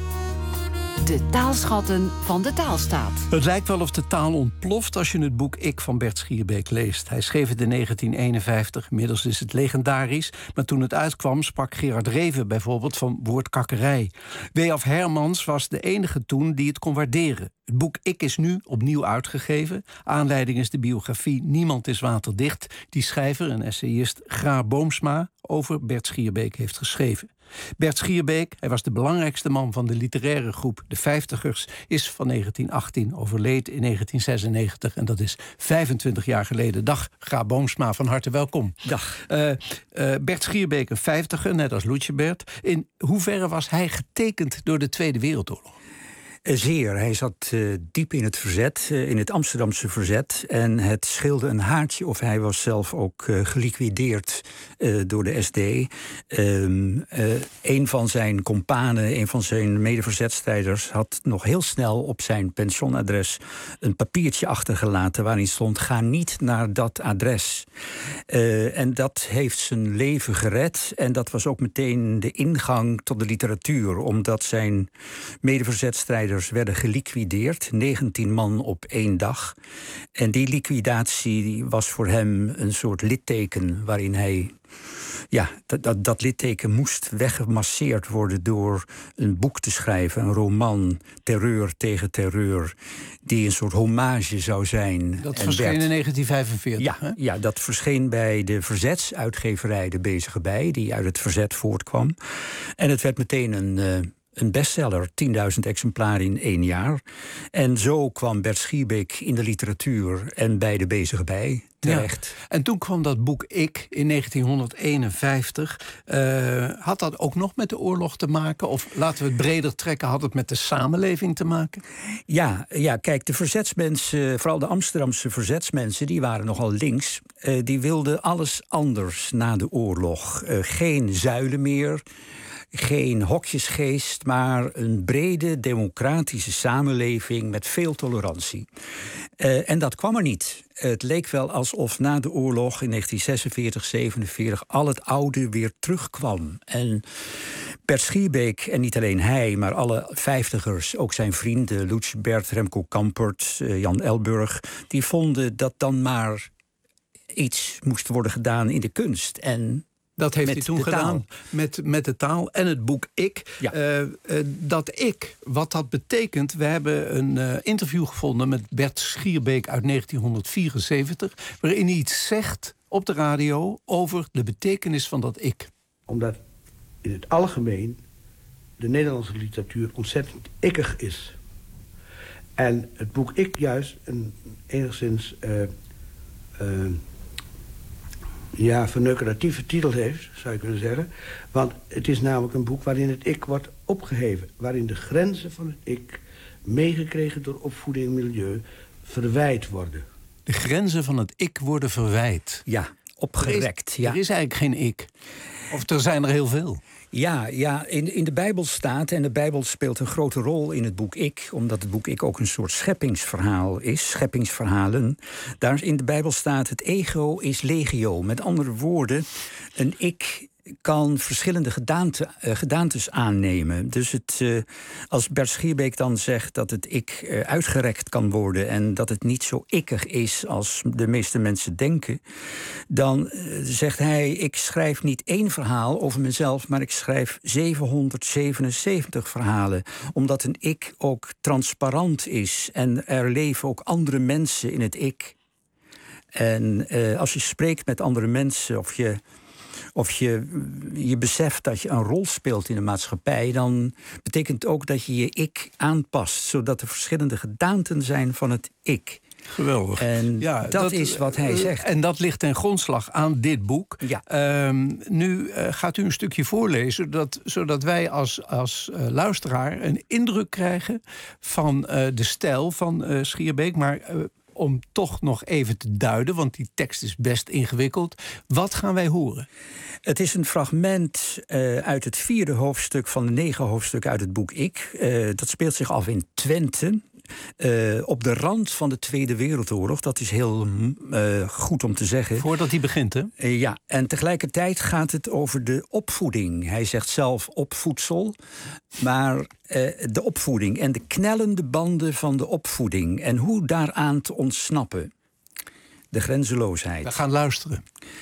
[SPEAKER 16] De taalschatten van de taalstaat.
[SPEAKER 14] Het lijkt wel of de taal ontploft als je het boek Ik van Bert Schierbeek leest. Hij schreef het in negentien eenenvijftig, inmiddels is het legendarisch. Maar toen het uitkwam sprak Gerard Reven bijvoorbeeld van woordkakkerij. W F Hermans was de enige toen die het kon waarderen. Het boek Ik is nu opnieuw uitgegeven. Aanleiding is de biografie Niemand is waterdicht, die schrijver en essayist Gra Boomsma over Bert Schierbeek heeft geschreven. Bert Schierbeek, hij was de belangrijkste man van de literaire groep De Vijftigers, is van negentien achttien, overleed in negentien zesennegentig. En dat is vijfentwintig jaar geleden. Dag, Gra Boomsma, van harte welkom.
[SPEAKER 20] Dag.
[SPEAKER 14] Uh, uh, Bert Schierbeek, een vijftiger, net als Loetje Bert. In hoeverre was hij getekend door de Tweede Wereldoorlog?
[SPEAKER 20] Zeer. Hij zat uh, diep in het verzet, uh, in het Amsterdamse verzet. En het scheelde een haartje of hij was zelf ook uh, geliquideerd uh, door de S D. Um, uh, een van zijn kompanen, een van zijn medeverzetstrijders, had nog heel snel op zijn pensionadres een papiertje achtergelaten waarin stond: ga niet naar dat adres. Uh, en dat heeft zijn leven gered. En dat was ook meteen de ingang tot de literatuur, omdat zijn medeverzetstrijders werden geliquideerd. negentien man op één dag. En die liquidatie die was voor hem een soort litteken waarin hij... Ja, dat, dat, dat litteken moest weggemasseerd worden door een boek te schrijven. Een roman, Terreur tegen Terreur, die een soort hommage zou zijn.
[SPEAKER 14] Dat verscheen werd... in negentien vijfenveertig,
[SPEAKER 20] ja,
[SPEAKER 14] hè?
[SPEAKER 20] Ja, dat verscheen bij de verzetsuitgeverij De Bezige Bij, die uit het verzet voortkwam. En het werd meteen een... Uh, Een bestseller, tienduizend exemplaren in één jaar. En zo kwam Bert Schierbeek in de literatuur en bij De Bezige Bij terecht.
[SPEAKER 14] Ja. En toen kwam dat boek Ik in negentien eenenvijftig. Uh, had dat ook nog met de oorlog te maken? Of laten we het breder trekken, had het met de samenleving te maken?
[SPEAKER 20] Ja, ja, kijk, de verzetsmensen, vooral de Amsterdamse verzetsmensen, die waren nogal links. Uh, die wilden alles anders na de oorlog. Uh, geen zuilen meer. Geen hokjesgeest, maar een brede democratische samenleving met veel tolerantie. Uh, en dat kwam er niet. Het leek wel alsof na de oorlog in negentien zesenveertig, zevenenveertig al het oude weer terugkwam. En Bert Schierbeek, en niet alleen hij, maar alle vijftigers, ook zijn vrienden, Loetje Bert, Remco Kampert, uh, Jan Elburg, die vonden dat dan maar iets moest worden gedaan in de kunst. En
[SPEAKER 14] dat heeft
[SPEAKER 20] met
[SPEAKER 14] hij toen
[SPEAKER 20] de
[SPEAKER 14] gedaan
[SPEAKER 20] taal.
[SPEAKER 14] Met, met de taal en het boek Ik.
[SPEAKER 20] Ja.
[SPEAKER 14] Uh, uh, dat Ik, wat dat betekent. We hebben een uh, interview gevonden met Bert Schierbeek uit negentien vierenzeventig... waarin hij iets zegt op de radio over de betekenis van dat Ik.
[SPEAKER 21] Omdat in het algemeen de Nederlandse literatuur ontzettend ikkig is. En het boek Ik juist een enigszins... Uh, uh, ja, verneukeratieve titel heeft, zou je kunnen zeggen. Want het is namelijk een boek waarin het ik wordt opgeheven. Waarin de grenzen van het ik, meegekregen door opvoeding en milieu, verwijd worden.
[SPEAKER 14] De grenzen van het ik worden verwijd.
[SPEAKER 20] Ja, opgerekt.
[SPEAKER 14] Er is,
[SPEAKER 20] ja.
[SPEAKER 14] er is eigenlijk geen ik. Of er zijn er heel veel.
[SPEAKER 20] Ja, ja in, in de Bijbel staat, en de Bijbel speelt een grote rol in het boek Ik, omdat het boek Ik ook een soort scheppingsverhaal is, scheppingsverhalen. Daar in de Bijbel staat, het ego is legio. Met andere woorden, een ik kan verschillende gedaante, uh, gedaantes aannemen. Dus het, uh, als Bert Schierbeek dan zegt dat het ik uh, uitgerekt kan worden en dat het niet zo ikkig is als de meeste mensen denken, dan uh, zegt hij, ik schrijf niet één verhaal over mezelf, maar ik schrijf zevenhonderdzevenenzeventig verhalen. Omdat een ik ook transparant is en er leven ook andere mensen in het ik. En uh, als je spreekt met andere mensen of je Of je, je beseft dat je een rol speelt in de maatschappij, dan betekent het ook dat je je ik aanpast, zodat er verschillende gedaanten zijn van het ik.
[SPEAKER 14] Geweldig.
[SPEAKER 20] En ja, dat, dat is wat hij zegt.
[SPEAKER 14] En dat ligt ten grondslag aan dit boek.
[SPEAKER 20] Ja.
[SPEAKER 14] Um, nu uh, gaat u een stukje voorlezen, zodat, zodat wij als, als uh, luisteraar een indruk krijgen van uh, de stijl van uh, Schierbeek. Maar uh, om toch nog even te duiden, want die tekst is best ingewikkeld. Wat gaan wij horen?
[SPEAKER 20] Het is een fragment uh, uit het vierde hoofdstuk van de negen hoofdstukken uit het boek Ik. Uh, dat speelt zich af in Twente. Uh, op de rand van de Tweede Wereldoorlog. Dat is heel uh, goed om te zeggen.
[SPEAKER 14] Voordat hij begint, hè?
[SPEAKER 20] Uh, ja, en tegelijkertijd gaat het over de opvoeding. Hij zegt zelf opvoedsel. Maar uh, de opvoeding en de knellende banden van de opvoeding. En hoe daaraan te ontsnappen. De grenzeloosheid.
[SPEAKER 14] We gaan luisteren.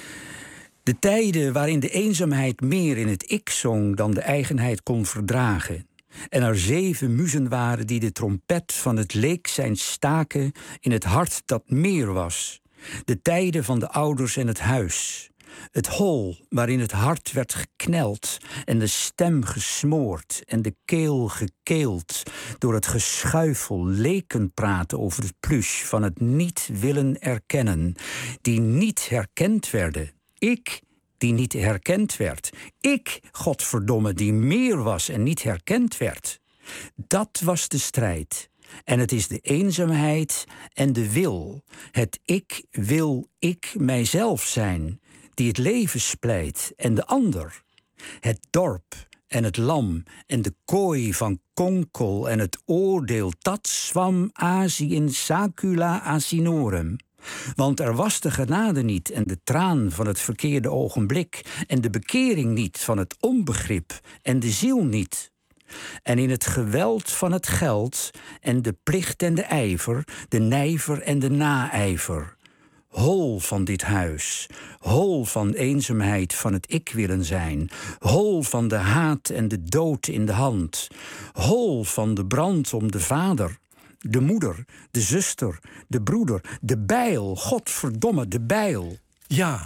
[SPEAKER 20] De tijden waarin de eenzaamheid meer in het ik zong dan de eigenheid kon verdragen. En er zeven muzen waren die de trompet van het leek zijn staken in het hart dat meer was. De tijden van de ouders en het huis. Het hol waarin het hart werd gekneld en de stem gesmoord en de keel gekeeld. Door het geschuifel leken praten over het pluche van het niet willen erkennen. Die niet herkend werden. Ik die niet herkend werd. Ik, godverdomme, die meer was en niet herkend werd. Dat was de strijd. En het is de eenzaamheid en de wil. Het ik wil ik mijzelf zijn, die het leven splijt en de ander. Het dorp en het lam en de kooi van konkel en het oordeel, dat zwam Azië in sacula asinorum. Want er was de genade niet en de traan van het verkeerde ogenblik en de bekering niet van het onbegrip en de ziel niet. En in het geweld van het geld en de plicht en de ijver, de nijver en de naijver. Hol van dit huis, hol van eenzaamheid van het ik willen zijn, hol van de haat en de dood in de hand, hol van de brand om de vader, de moeder, de zuster, de broeder, de bijl, godverdomme, de bijl.
[SPEAKER 14] Ja,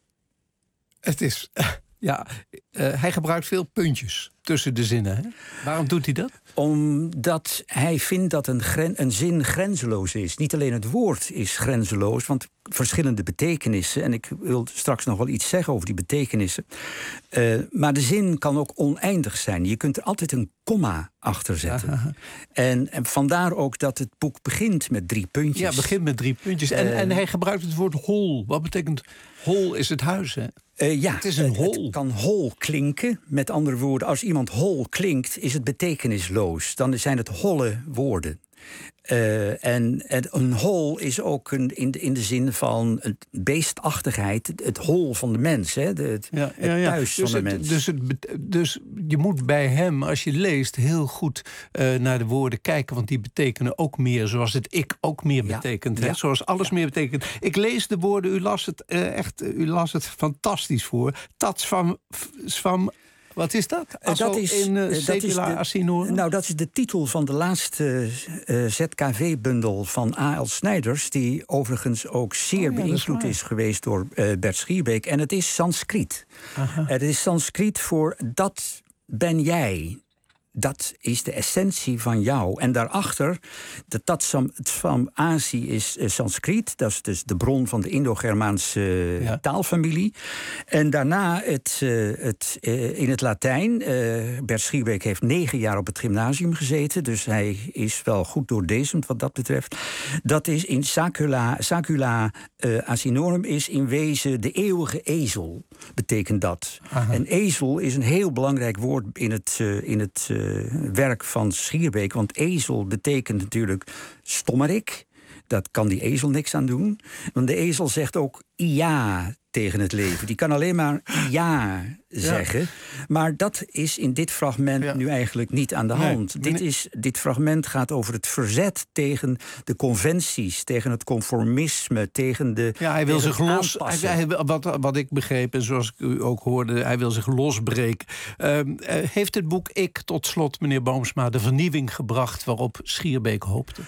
[SPEAKER 14] het is... Ja, uh, hij gebruikt veel puntjes tussen de zinnen. Hè? Waarom doet hij dat?
[SPEAKER 20] Omdat hij vindt dat een, gren, een zin grenzeloos is. Niet alleen het woord is grenzeloos, want verschillende betekenissen. En ik wil straks nog wel iets zeggen over die betekenissen. Uh, maar de zin kan ook oneindig zijn. Je kunt er altijd een komma achter zetten. En, en vandaar ook dat het boek begint met drie puntjes.
[SPEAKER 14] Ja, het begint met drie puntjes. En, uh, en hij gebruikt het woord hol. Wat betekent hol is het huis, hè?
[SPEAKER 20] Uh, ja,
[SPEAKER 14] het is een hol.
[SPEAKER 20] Het kan hol klinken. Met andere woorden, als iemand hol klinkt, is het betekenisloos. Dan zijn het holle woorden. Uh, en, en een hol is ook een, in, de, in de zin van het beestachtigheid, het, het hol van de mens, hè? De, het,
[SPEAKER 14] ja, ja, ja.
[SPEAKER 20] het thuis
[SPEAKER 14] dus
[SPEAKER 20] van de
[SPEAKER 14] het,
[SPEAKER 20] mens.
[SPEAKER 14] Dus, het, dus je moet bij hem, als je leest, heel goed uh, naar de woorden kijken, want die betekenen ook meer, zoals het ik ook meer ja. betekent. Hè? Ja. Zoals alles ja. meer betekent. Ik lees de woorden, u las het uh, echt, u las het fantastisch voor. Tats van, van wat is dat?
[SPEAKER 20] Uh, dat is
[SPEAKER 14] in uh, Secula Asinorum?
[SPEAKER 20] Nou, dat is de titel van de laatste uh, Z K V-bundel van A L Snijders, die overigens ook zeer oh, ja, beïnvloed is, is geweest door uh, Bert Schierbeek. En het is Sanskriet. Aha. Het is Sanskriet voor dat ben jij. Dat is de essentie van jou. En daarachter, de Tatsam-Azi is uh, Sanskriet. Dat is dus de bron van de Indo-Germaanse uh, ja. taalfamilie. En daarna het, uh, het, uh, in het Latijn. Uh, Bert Schierbeek heeft negen jaar op het gymnasium gezeten. Dus hij is wel goed doordezemd wat dat betreft. Dat is in Sacula, Sacula uh, Asinorum is in wezen de eeuwige ezel. Betekent dat. Aha. En ezel is een heel belangrijk woord in het, uh, in het uh, werk van Schierbeek. Want ezel betekent natuurlijk stommerik. Dat kan die ezel niks aan doen. Want de ezel zegt ook ja tegen het leven. Die kan alleen maar ja zeggen. Ja. Maar dat is in dit fragment ja. nu eigenlijk niet aan de hand. Nee, dit, is, dit fragment gaat over het verzet tegen de conventies, tegen het conformisme, tegen de.
[SPEAKER 14] Ja, hij wil zich los. Hij, hij, wat, wat ik begreep, en zoals ik u ook hoorde, hij wil zich losbreken. Uh, heeft het boek Ik tot slot, meneer Boomsma, de vernieuwing gebracht waarop Schierbeek hoopte?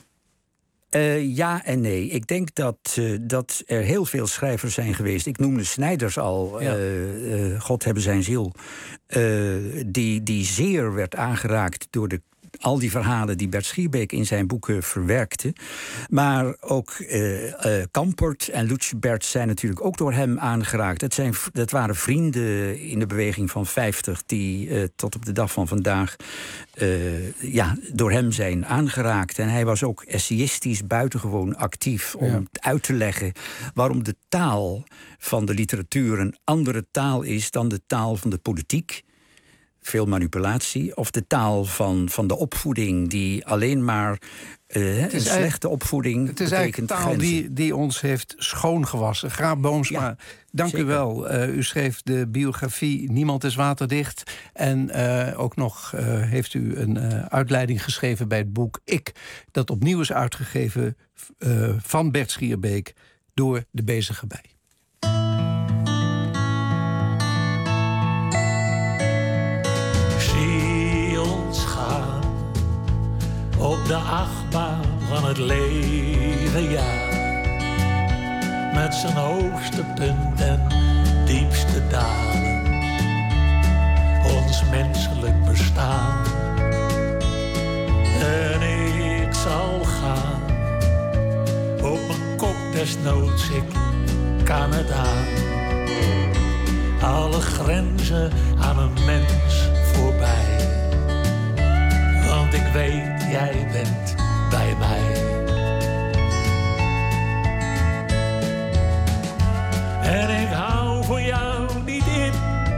[SPEAKER 20] Uh, ja en nee. Ik denk dat, uh, dat er heel veel schrijvers zijn geweest. Ik noemde Snijders al, ja. uh, uh, God hebben zijn ziel. Uh, die, die zeer werd aangeraakt door de al die verhalen die Bert Schierbeek in zijn boeken verwerkte. Maar ook uh, uh, Kampert en Lucebert zijn natuurlijk ook door hem aangeraakt. Dat, zijn, dat waren vrienden in de beweging van vijftig... die uh, tot op de dag van vandaag uh, ja, door hem zijn aangeraakt. En hij was ook essayistisch buitengewoon actief om ja. uit te leggen waarom de taal van de literatuur een andere taal is dan de taal van de politiek. Veel manipulatie. Of de taal van, van de opvoeding die alleen maar uh, een slechte opvoeding
[SPEAKER 14] het is
[SPEAKER 20] betekent
[SPEAKER 14] taal
[SPEAKER 20] grenzen.
[SPEAKER 14] die, die ons heeft schoongewassen. Graaf Boomsma, ja, dank zeker. u wel. Uh, u schreef de biografie Niemand is waterdicht. En uh, ook nog uh, heeft u een uh, uitleiding geschreven bij het boek Ik. Dat opnieuw is uitgegeven uh, van Bert Schierbeek door de Bezige Bij.
[SPEAKER 1] Op de achtbaan van het leven, ja. Met zijn hoogste punt en diepste dalen. Ons menselijk bestaan. En ik zal gaan. Op mijn kop desnoods, ik kan het aan. Alle grenzen aan een mens voorbij. Want ik weet, jij bent bij mij. En ik hou voor jou niet in.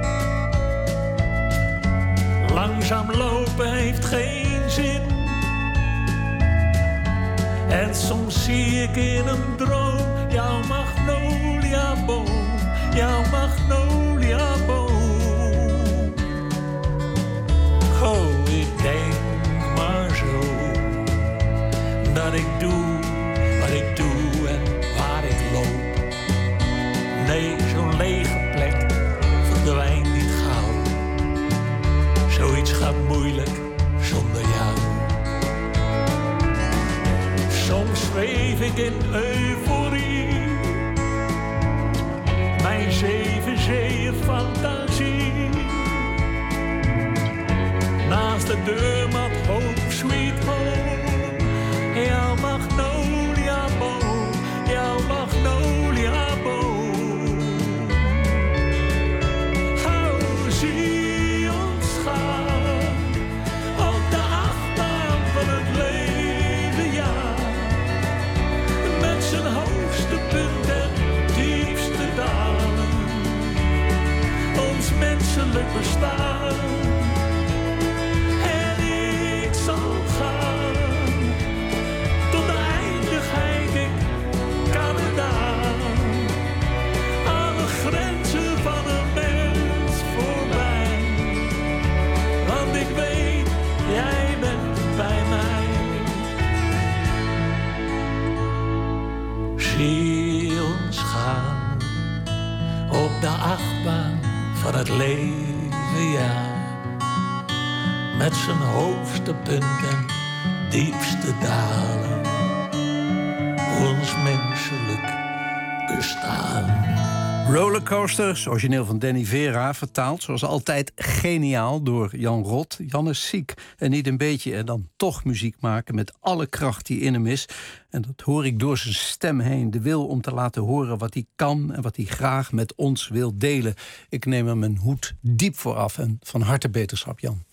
[SPEAKER 1] Langzaam lopen heeft geen zin. En soms zie ik in een droom jouw magnoliaboom, jouw magnoliaboom. Oh, ik denk maar zo dat ik doe wat ik doe en waar ik loop. Nee, zo'n lege plek verdwijnt niet gauw. Zoiets gaat moeilijk zonder jou. Soms zweef ik in euforie, mijn zeven zeeën fantasie. Naast de deurmat hope, sweet home. Jouw magnolia boom, jouw magnolia boom. Oh, zie ons gaan op de achtbaan van het leven, ja. Met zijn hoogste punt en diepste dalen. Ons menselijk bestaan. Zie ons gaan op de achtbaan van het leven, ja. Met zijn hoogste punt en diepste dalen. Ons menselijk bestaan.
[SPEAKER 14] Rollercoasters, origineel van Danny Vera, vertaald zoals altijd geniaal door Jan Rot. Jan is ziek en niet een beetje en dan toch muziek maken met alle kracht die in hem is. En dat hoor ik door zijn stem heen. De wil om te laten horen wat hij kan en wat hij graag met ons wil delen. Ik neem er mijn hoed diep voor af en van harte beterschap, Jan.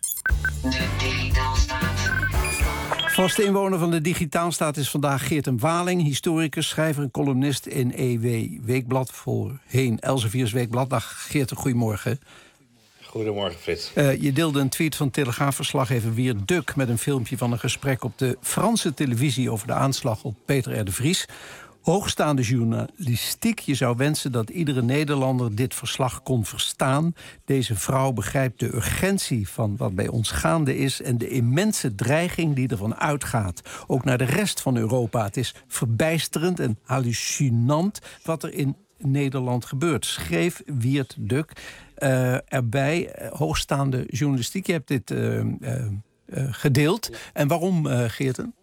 [SPEAKER 14] Vaste inwoner van de Digitaalstaat is vandaag Geert Waling, historicus, schrijver en columnist in E W Weekblad, voorheen Elsevier's Weekblad. Dag Geert, goedemorgen.
[SPEAKER 2] Goedemorgen, Frits.
[SPEAKER 14] Uh, je deelde een tweet van Telegraafverslaggever Wiert Duk met een filmpje van een gesprek op de Franse televisie over de aanslag op Peter R. de Vries. Hoogstaande journalistiek. Je zou wensen dat iedere Nederlander dit verslag kon verstaan. Deze vrouw begrijpt de urgentie van wat bij ons gaande is en de immense dreiging die ervan uitgaat. Ook naar de rest van Europa. Het is verbijsterend en hallucinant wat er in Nederland gebeurt, schreef Wiert Duk. Uh, erbij, uh, hoogstaande journalistiek. Je hebt dit uh, uh, uh, gedeeld. En waarom, uh, Geerten?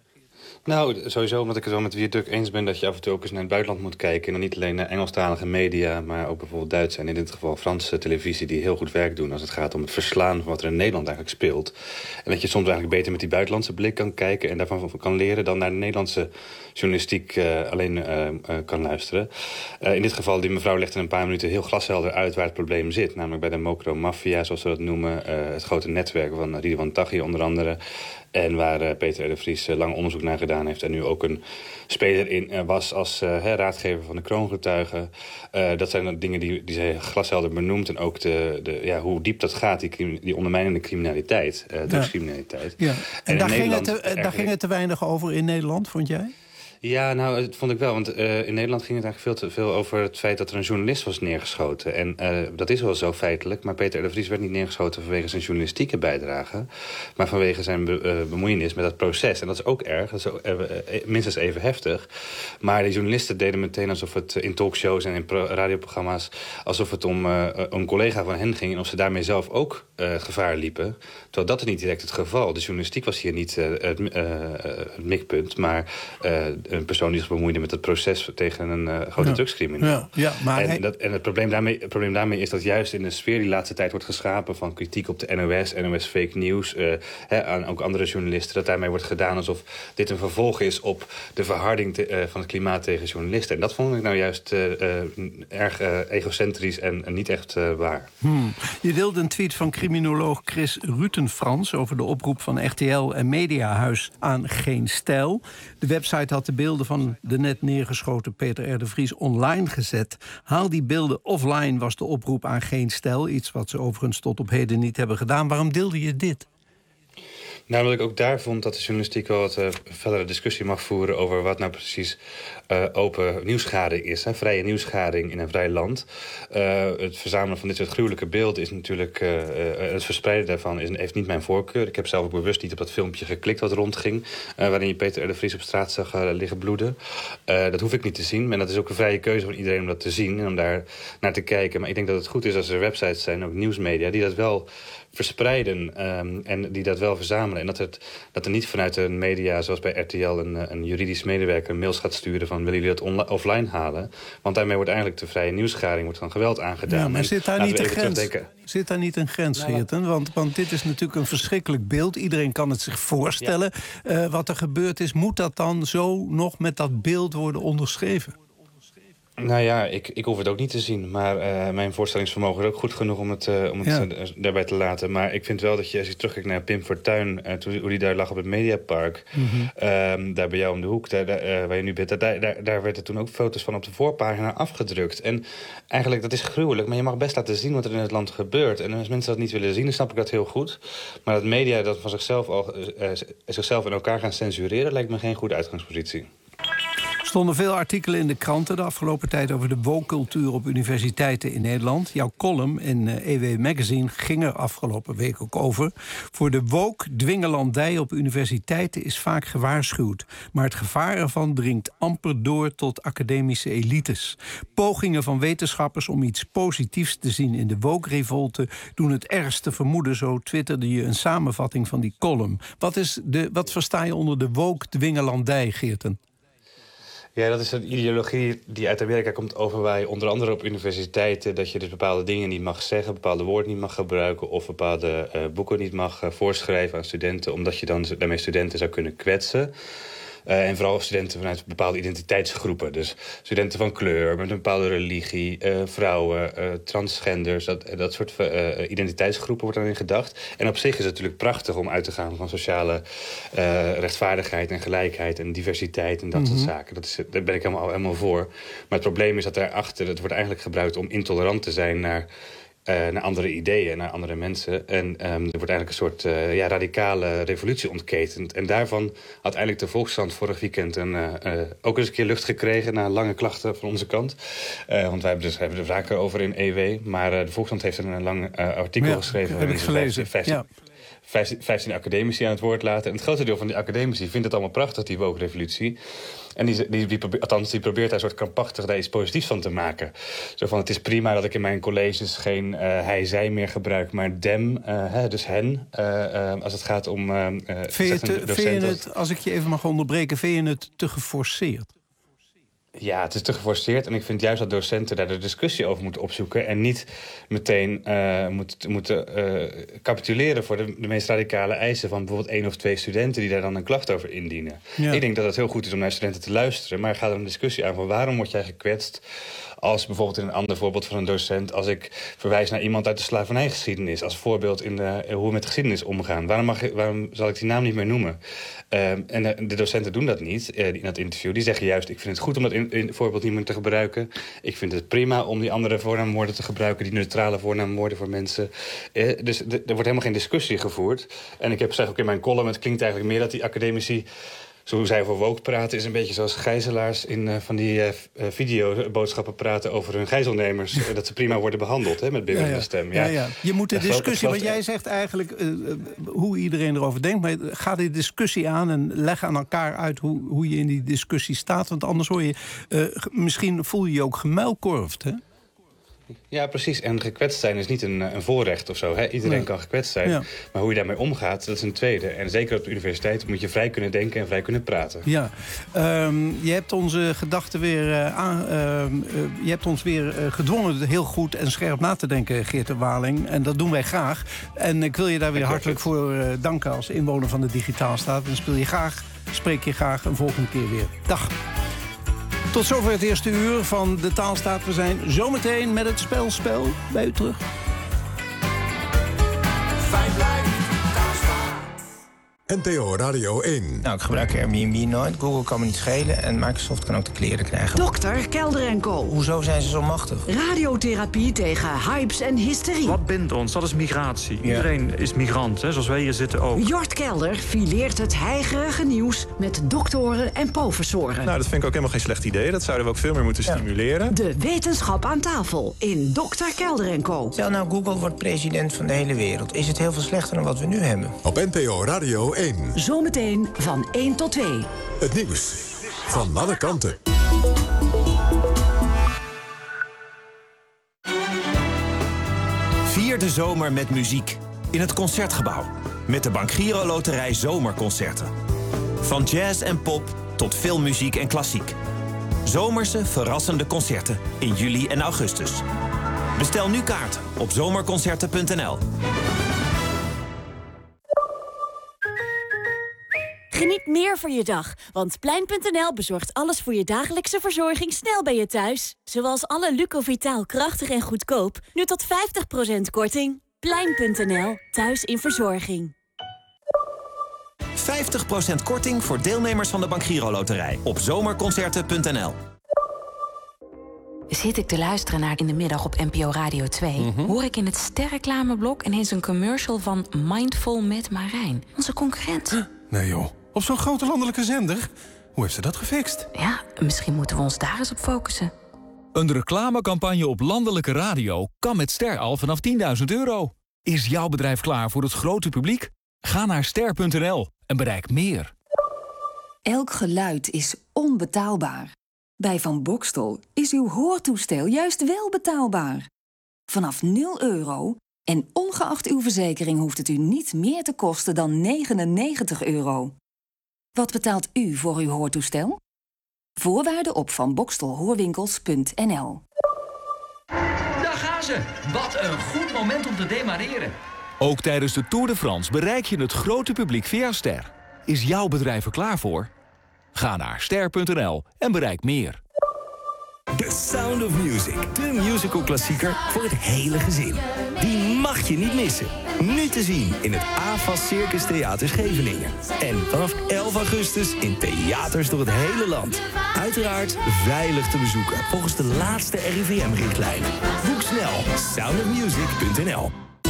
[SPEAKER 2] Nou, sowieso omdat ik het wel met Wiert Duk eens ben dat je af en toe ook eens naar het buitenland moet kijken. En dan niet alleen naar Engelstalige media, maar ook bijvoorbeeld Duitse en in dit geval Franse televisie die heel goed werk doen als het gaat om het verslaan van wat er in Nederland eigenlijk speelt. En dat je soms eigenlijk beter met die buitenlandse blik kan kijken en daarvan kan leren dan naar de Nederlandse journalistiek uh, alleen uh, uh, kan luisteren. Uh, in dit geval, die mevrouw legt in een paar minuten heel glashelder uit waar het probleem zit. Namelijk bij de Mokro-maffia, zoals we dat noemen. Uh, het grote netwerk van Ridwan Taghi onder andere. En waar uh, Peter R. de Vries uh, lang onderzoek naar gedaan heeft. En nu ook een speler in uh, was als uh, her, raadgever van de kroongetuigen. Uh, dat zijn dan dingen die, die zij glashelder benoemt. En ook de, de, ja, hoe diep dat gaat, die, die ondermijnende criminaliteit. Uh, drugscriminaliteit.
[SPEAKER 14] Ja. En, en daar, ging het, te, daar ging het te weinig over in Nederland, vond jij?
[SPEAKER 2] Ja, nou, dat vond ik wel. Want uh, in Nederland ging het eigenlijk veel te veel over het feit dat er een journalist was neergeschoten. En uh, dat is wel zo feitelijk. Maar Peter R. de Vries werd niet neergeschoten vanwege zijn journalistieke bijdrage. Maar vanwege zijn be uh, bemoeienis met dat proces. En dat is ook erg. Dat is ook, uh, uh, minstens even heftig. Maar de journalisten deden meteen alsof het in talkshows en in radioprogramma's, alsof het om uh, een collega van hen ging. En of ze daarmee zelf ook uh, gevaar liepen. Terwijl dat is niet direct het geval. De journalistiek was hier niet uh, het, uh, het mikpunt. Maar Uh, een persoon die zich bemoeide met het proces tegen een uh, grote ja. drugscrimineel. Ja, ja, maar en, hij... dat, en het, probleem daarmee, het probleem daarmee is dat juist in de sfeer die laatste tijd wordt geschapen van kritiek op de N O S, N O S fake news, uh, hè, aan ook andere journalisten, dat daarmee wordt gedaan alsof dit een vervolg is op de verharding te, uh, van het klimaat tegen journalisten. En dat vond ik nou juist uh, uh, erg uh, egocentrisch en uh, niet echt uh, waar.
[SPEAKER 14] Hmm. Je deelde een tweet van criminoloog Chris Rutenfrans over de oproep van R T L en Mediahuis aan Geen Stijl. De website had de beelden van de net neergeschoten Peter R. de Vries online gezet. Haal die beelden offline, was de oproep aan Geen Stijl. Iets wat ze overigens tot op heden niet hebben gedaan. Waarom deelde je dit?
[SPEAKER 2] Nou, omdat ik ook daar vond dat de journalistiek wel wat uh, verdere discussie mag voeren over wat nou precies uh, open nieuwsgading is. Hè? Vrije nieuwsgading in een vrij land. Uh, het verzamelen van dit soort gruwelijke beelden is natuurlijk, uh, uh, het verspreiden daarvan is, heeft niet mijn voorkeur. Ik heb zelf ook bewust niet op dat filmpje geklikt wat rondging, uh, waarin je Peter R. de Vries op straat zag uh, liggen bloeden. Uh, dat hoef ik niet te zien. En dat is ook een vrije keuze van iedereen om dat te zien en om daar naar te kijken. Maar ik denk dat het goed is als er websites zijn, ook nieuwsmedia, die dat wel verspreiden um, en die dat wel verzamelen. En dat, het, dat er niet vanuit een media zoals bij R T L een, een juridisch medewerker mails gaat sturen van willen jullie dat offline halen? Want daarmee wordt eigenlijk de vrije nieuwsgading wordt van geweld aangedaan.
[SPEAKER 14] Ja, maar zit daar, niet een grens? zit daar niet een grens, nou, Geerten? Want, want dit is natuurlijk een verschrikkelijk beeld. Iedereen kan het zich voorstellen. Ja. Uh, wat er gebeurd is, moet dat dan zo nog met dat beeld worden onderschreven?
[SPEAKER 2] Nou ja, ik, ik hoef het ook niet te zien. Maar uh, mijn voorstellingsvermogen is ook goed genoeg om het, uh, om het ja. uh, daarbij te laten. Maar ik vind wel dat je, als je terugkijkt naar Pim Fortuyn, uh, toen, hoe die daar lag op het Mediapark, mm-hmm. uh, daar bij jou om de hoek, daar, daar, uh, waar je nu bent, daar, daar, daar werden toen ook foto's van op de voorpagina afgedrukt. En eigenlijk, dat is gruwelijk, maar je mag best laten zien wat er in het land gebeurt. En als mensen dat niet willen zien, dan snap ik dat heel goed. Maar dat media dat van zichzelf, al, uh, zichzelf en elkaar gaan censureren, lijkt me geen goede uitgangspositie.
[SPEAKER 14] Er stonden veel artikelen in de kranten de afgelopen tijd over de woke-cultuur op universiteiten in Nederland. Jouw column in E W Magazine ging er afgelopen week ook over. Voor de woke-dwingelandij op universiteiten is vaak gewaarschuwd. Maar het gevaar ervan dringt amper door tot academische elites. Pogingen van wetenschappers om iets positiefs te zien in de woke-revolte doen het ergste vermoeden, zo twitterde je een samenvatting van die column. Wat, is de, wat versta je onder de woke-dwingelandij, Geerten?
[SPEAKER 2] Ja, dat is een ideologie die uit Amerika komt over wij onder andere op universiteiten dat je dus bepaalde dingen niet mag zeggen, bepaalde woorden niet mag gebruiken of bepaalde uh, boeken niet mag uh, voorschrijven aan studenten, omdat je dan daarmee studenten zou kunnen kwetsen. Uh, en vooral studenten vanuit bepaalde identiteitsgroepen. Dus studenten van kleur, met een bepaalde religie, uh, vrouwen, uh, transgenders. Dat, dat soort uh, identiteitsgroepen wordt daarin gedacht. En op zich is het natuurlijk prachtig om uit te gaan van sociale uh, rechtvaardigheid en gelijkheid en diversiteit en dat mm-hmm. soort zaken. Dat is, daar ben ik helemaal, helemaal voor. Maar het probleem is dat daarachter, het wordt eigenlijk gebruikt om intolerant te zijn naar Uh, naar andere ideeën, naar andere mensen. En um, er wordt eigenlijk een soort uh, ja, radicale revolutie ontketend. En daarvan had eigenlijk de Volkskrant vorig weekend een, uh, uh, ook eens een keer lucht gekregen na lange klachten van onze kant. Uh, want wij hebben, dus, hebben er vaker over in E W. Maar uh, de Volkskrant heeft er een lang uh, artikel ja, geschreven.
[SPEAKER 14] Heb ik gelezen,
[SPEAKER 2] vijftien,
[SPEAKER 14] ja.
[SPEAKER 2] vijftien, vijftien academici aan het woord laten. En het grote deel van die academici vindt het allemaal prachtig, die woke-revolutie. En die, die, die, althans, die probeert daar een soort krampachtig daar iets positiefs van te maken. Zo van, het is prima dat ik in mijn colleges geen uh, hij-zij meer gebruik, maar them, uh, hè, dus hen. Uh, uh, als het gaat om uh,
[SPEAKER 14] vind je te, vind je het, als ik je even mag onderbreken, vind je het te geforceerd?
[SPEAKER 2] Ja, het is te geforceerd. En ik vind juist dat docenten daar de discussie over moeten opzoeken. En niet meteen uh, moeten, moeten uh, capituleren voor de, de meest radicale eisen van bijvoorbeeld één of twee studenten die daar dan een klacht over indienen. Ja. Ik denk dat het heel goed is om naar studenten te luisteren. Maar ga er een discussie aan van waarom word jij gekwetst als bijvoorbeeld in een ander voorbeeld van een docent, als ik verwijs naar iemand uit de slavernijgeschiedenis als voorbeeld in de, hoe we met geschiedenis omgaan. Waarom, mag ik, waarom zal ik die naam niet meer noemen? Uh, en de, de docenten doen dat niet uh, in dat interview. Die zeggen juist, ik vind het goed om dat in, in voorbeeld niet meer te gebruiken. Ik vind het prima om die andere voornaamwoorden te gebruiken, die neutrale voornaamwoorden voor mensen. Uh, dus de, er wordt helemaal geen discussie gevoerd. En ik heb zeg ook in mijn column, het klinkt eigenlijk meer dat die academici, zo hoe zij over woke praten, is een beetje zoals gijzelaars in uh, van die uh, videoboodschappen praten over hun gijzelnemers. Uh, dat ze prima worden behandeld, hè, met bibberende ja, ja. stem. Ja.
[SPEAKER 14] Ja, ja. Je moet de discussie, want jij zegt eigenlijk uh, uh, hoe iedereen erover denkt, maar ga die discussie aan en leg aan elkaar uit hoe, hoe je in die discussie staat. Want anders hoor je, uh, misschien voel je je ook gemuilkorfd, hè?
[SPEAKER 2] Ja, precies. En gekwetst zijn is niet een, een voorrecht of zo. Hè? Iedereen nee. kan gekwetst zijn. Ja. Maar hoe je daarmee omgaat, dat is een tweede. En zeker op de universiteit moet je vrij kunnen denken en vrij kunnen praten.
[SPEAKER 14] Ja. Um, je hebt onze gedachten weer uh, aan, uh, uh, je hebt ons weer uh, gedwongen heel goed en scherp na te denken, Geert de Waling. En dat doen wij graag. En ik wil je daar weer hartelijk voor uh, danken als inwoner van de Digitaalstaat. En speel je graag, spreek je graag een volgende keer weer. Dag. Tot zover het eerste uur van de Taalstaat. We zijn zometeen met het spelspel bij u terug.
[SPEAKER 12] N P O Radio één.
[SPEAKER 3] Nou, ik gebruik Airbnb nooit. Google kan me niet schelen en Microsoft kan ook de kleren krijgen.
[SPEAKER 16] Dokter Kelder en Co.
[SPEAKER 3] Hoezo zijn ze zo machtig?
[SPEAKER 16] Radiotherapie tegen hypes en hysterie.
[SPEAKER 22] Wat bindt ons? Dat is migratie. Ja. Iedereen is migrant, hè? Zoals wij hier zitten ook.
[SPEAKER 16] Jort Kelder fileert het heigerige nieuws met doktoren en professoren.
[SPEAKER 23] Nou, dat vind ik ook helemaal geen slecht idee. Dat zouden we ook veel meer moeten ja. stimuleren.
[SPEAKER 16] De wetenschap aan tafel in Dokter Kelder en Co.
[SPEAKER 3] Stel nou, Google wordt president van de hele wereld. Is het heel veel slechter dan wat we nu hebben?
[SPEAKER 12] Op N P O Radio één.
[SPEAKER 16] Zometeen van één tot twee.
[SPEAKER 12] Het nieuws van alle kanten.
[SPEAKER 24] Vier de zomer met muziek in het Concertgebouw. Met de Bank Giro Loterij Zomerconcerten. Van jazz en pop tot filmmuziek en klassiek. Zomerse, verrassende concerten in juli en augustus. Bestel nu kaarten op zomerconcerten punt n l.
[SPEAKER 4] Geniet meer van je dag, want Plein punt n l bezorgt alles voor je dagelijkse verzorging snel bij je thuis. Zoals alle Lucovitaal krachtig en goedkoop, nu tot vijftig procent korting. Plein punt n l, thuis in verzorging.
[SPEAKER 24] vijftig procent korting voor deelnemers van de Bank Giro Loterij op zomerconcerten punt n l.
[SPEAKER 5] Zit ik te luisteren naar In de Middag op N P O Radio twee... Mm-hmm. hoor ik in het sterreclameblok ineens een commercial van Mindful met Marijn. Onze concurrent.
[SPEAKER 25] Nee joh, op zo'n grote landelijke zender? Hoe heeft ze dat gefixt?
[SPEAKER 5] Ja, misschien moeten we ons daar eens op focussen.
[SPEAKER 26] Een reclamecampagne op landelijke radio kan met Ster al vanaf tienduizend euro. Is jouw bedrijf klaar voor het grote publiek? Ga naar ster punt n l en bereik meer.
[SPEAKER 27] Elk geluid is onbetaalbaar. Bij Van Boxtel is uw hoortoestel juist wel betaalbaar. Vanaf nul euro en ongeacht uw verzekering hoeft het u niet meer te kosten dan negenennegentig euro. Wat betaalt u voor uw hoortoestel? Voorwaarden op van bokstel hoorwinkels punt n l.
[SPEAKER 6] Daar gaan ze! Wat een goed moment om te demareren.
[SPEAKER 26] Ook tijdens de Tour de France bereik je het grote publiek via Ster. Is jouw bedrijf er klaar voor? Ga naar ster punt n l en bereik meer.
[SPEAKER 7] The Sound of Music, de musical-klassieker voor het hele gezin. Die mag je niet missen. Nu te zien in het A F A S Circus Theater Scheveningen. En vanaf elf augustus in theaters door het hele land. Uiteraard veilig te bezoeken volgens de laatste R I V M-richtlijnen. Boek snel sound of music punt n l.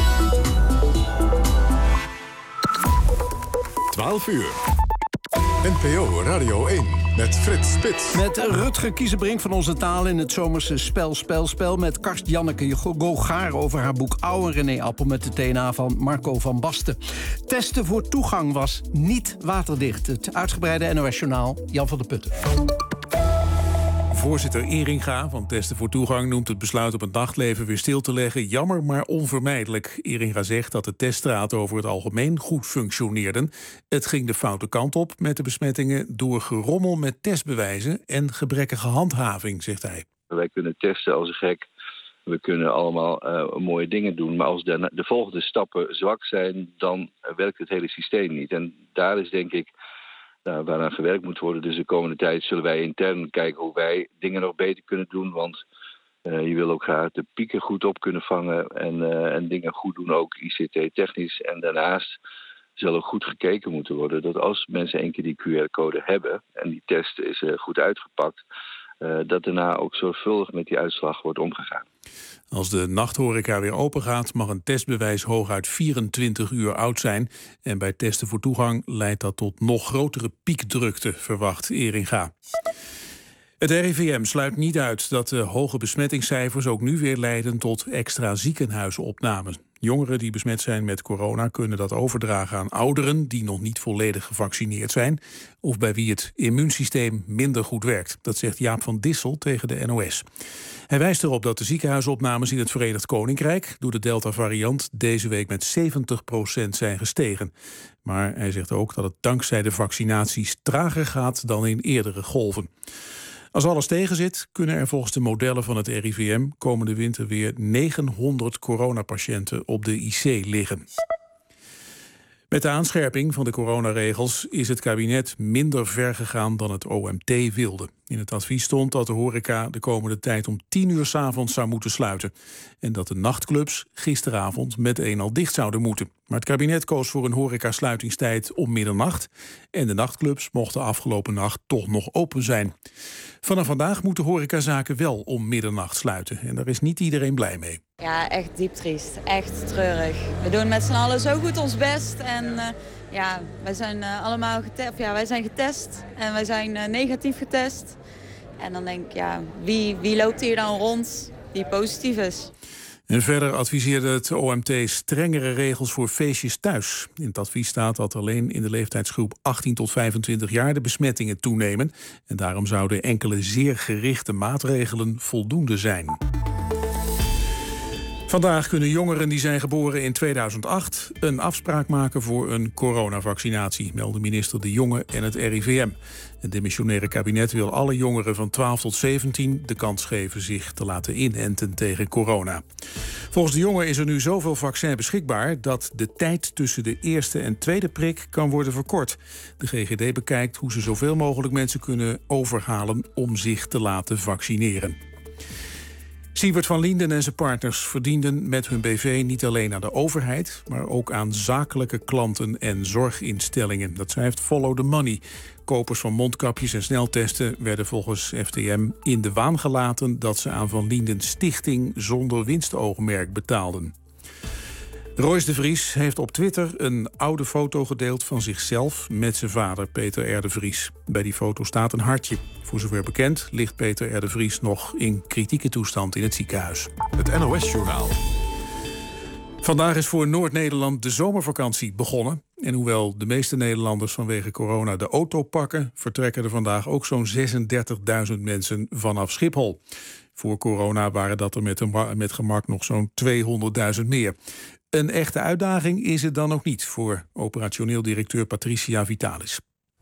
[SPEAKER 12] twaalf uur. N P O Radio één met Frits Spits.
[SPEAKER 14] Met Rutger Kiezenbrink van Onze Taal in het zomerse Spel, Spel, Spel. Met Karst Janneke Gogaar over haar boek Ouw. En René Appel met de T N A van Marco van Basten. Testen voor toegang was niet waterdicht. Het uitgebreide N O S-journaal Jan van der Putten.
[SPEAKER 8] Voorzitter Eringa van Testen voor Toegang noemt het besluit op het nachtleven weer stil te leggen jammer, maar onvermijdelijk. Eringa zegt dat de teststraten over het algemeen goed functioneerden. Het ging de foute kant op met de besmettingen door gerommel met testbewijzen en gebrekkige handhaving, zegt hij.
[SPEAKER 9] Wij kunnen testen als een gek. We kunnen allemaal uh, mooie dingen doen. Maar als de, de volgende stappen zwak zijn, dan werkt het hele systeem niet. En daar is denk ik Nou, waaraan gewerkt moet worden. Dus de komende tijd zullen wij intern kijken hoe wij dingen nog beter kunnen doen. Want uh, je wil ook graag de pieken goed op kunnen vangen en, uh, en dingen goed doen, ook I C T-technisch. En daarnaast zal er goed gekeken moeten worden dat als mensen één keer die Q R-code hebben en die test is uh, goed uitgepakt, uh, dat daarna ook zorgvuldig met die uitslag wordt omgegaan.
[SPEAKER 8] Als de nachthoreca weer open gaat, mag een testbewijs hooguit vierentwintig uur oud zijn. En bij testen voor toegang leidt dat tot nog grotere piekdrukte, verwacht Eringa. Het R I V M sluit niet uit dat de hoge besmettingscijfers ook nu weer leiden tot extra ziekenhuisopnames. Jongeren die besmet zijn met corona kunnen dat overdragen aan ouderen die nog niet volledig gevaccineerd zijn of bij wie het immuunsysteem minder goed werkt. Dat zegt Jaap van Dissel tegen de N O S. Hij wijst erop dat de ziekenhuisopnames in het Verenigd Koninkrijk door de Delta-variant deze week met zeventig procent zijn gestegen. Maar hij zegt ook dat het dankzij de vaccinaties trager gaat dan in eerdere golven. Als alles tegenzit, kunnen er volgens de modellen van het R I V M komende winter weer negenhonderd coronapatiënten op de I C liggen. Met de aanscherping van de coronaregels is het kabinet minder ver gegaan dan het O M T wilde. In het advies stond dat de horeca de komende tijd om tien uur 's avonds zou moeten sluiten. En dat de nachtclubs gisteravond meteen al dicht zouden moeten. Maar het kabinet koos voor een horecasluitingstijd om middernacht. En de nachtclubs mochten afgelopen nacht toch nog open zijn. Vanaf vandaag moeten horecazaken wel om middernacht sluiten. En daar is niet iedereen blij mee.
[SPEAKER 10] Ja, echt diep triest. Echt treurig. We doen met z'n allen zo goed ons best. En uh, ja, wij zijn uh, allemaal getest. Ja, wij zijn getest. En wij zijn uh, negatief getest. En dan denk ik, ja, wie, wie loopt hier dan rond die positief is?
[SPEAKER 8] En verder adviseerde het O M T strengere regels voor feestjes thuis. In het advies staat dat alleen in de leeftijdsgroep achttien tot vijfentwintig jaar de besmettingen toenemen. En daarom zouden enkele zeer gerichte maatregelen voldoende zijn. Vandaag kunnen jongeren die zijn geboren in tweeduizend acht een afspraak maken voor een coronavaccinatie, melden minister De Jonge en het R I V M. Het demissionaire kabinet wil alle jongeren van twaalf tot zeventien de kans geven zich te laten inenten tegen corona. Volgens De Jonge is er nu zoveel vaccin beschikbaar dat de tijd tussen de eerste en tweede prik kan worden verkort. De G G D bekijkt hoe ze zoveel mogelijk mensen kunnen overhalen om zich te laten vaccineren. Siewert van Lienden en zijn partners verdienden met hun B V niet alleen aan de overheid, maar ook aan zakelijke klanten en zorginstellingen. Dat schrijft Follow the Money. Kopers van mondkapjes en sneltesten werden volgens F T M in de waan gelaten dat ze aan Van Liendens stichting zonder winstoogmerk betaalden. Royce de Vries heeft op Twitter een oude foto gedeeld van zichzelf met zijn vader Peter R. de Vries. Bij die foto staat een hartje. Voor zover bekend ligt Peter R. de Vries nog in kritieke toestand in het ziekenhuis.
[SPEAKER 12] Het N O S-journaal.
[SPEAKER 8] Vandaag is voor Noord-Nederland de zomervakantie begonnen. En hoewel de meeste Nederlanders vanwege corona de auto pakken, vertrekken er vandaag ook zo'n zesendertigduizend mensen vanaf Schiphol. Voor corona waren dat er met, een, met gemak nog zo'n tweehonderdduizend meer. Een echte uitdaging is het dan ook niet voor operationeel directeur Patricia Vitalis.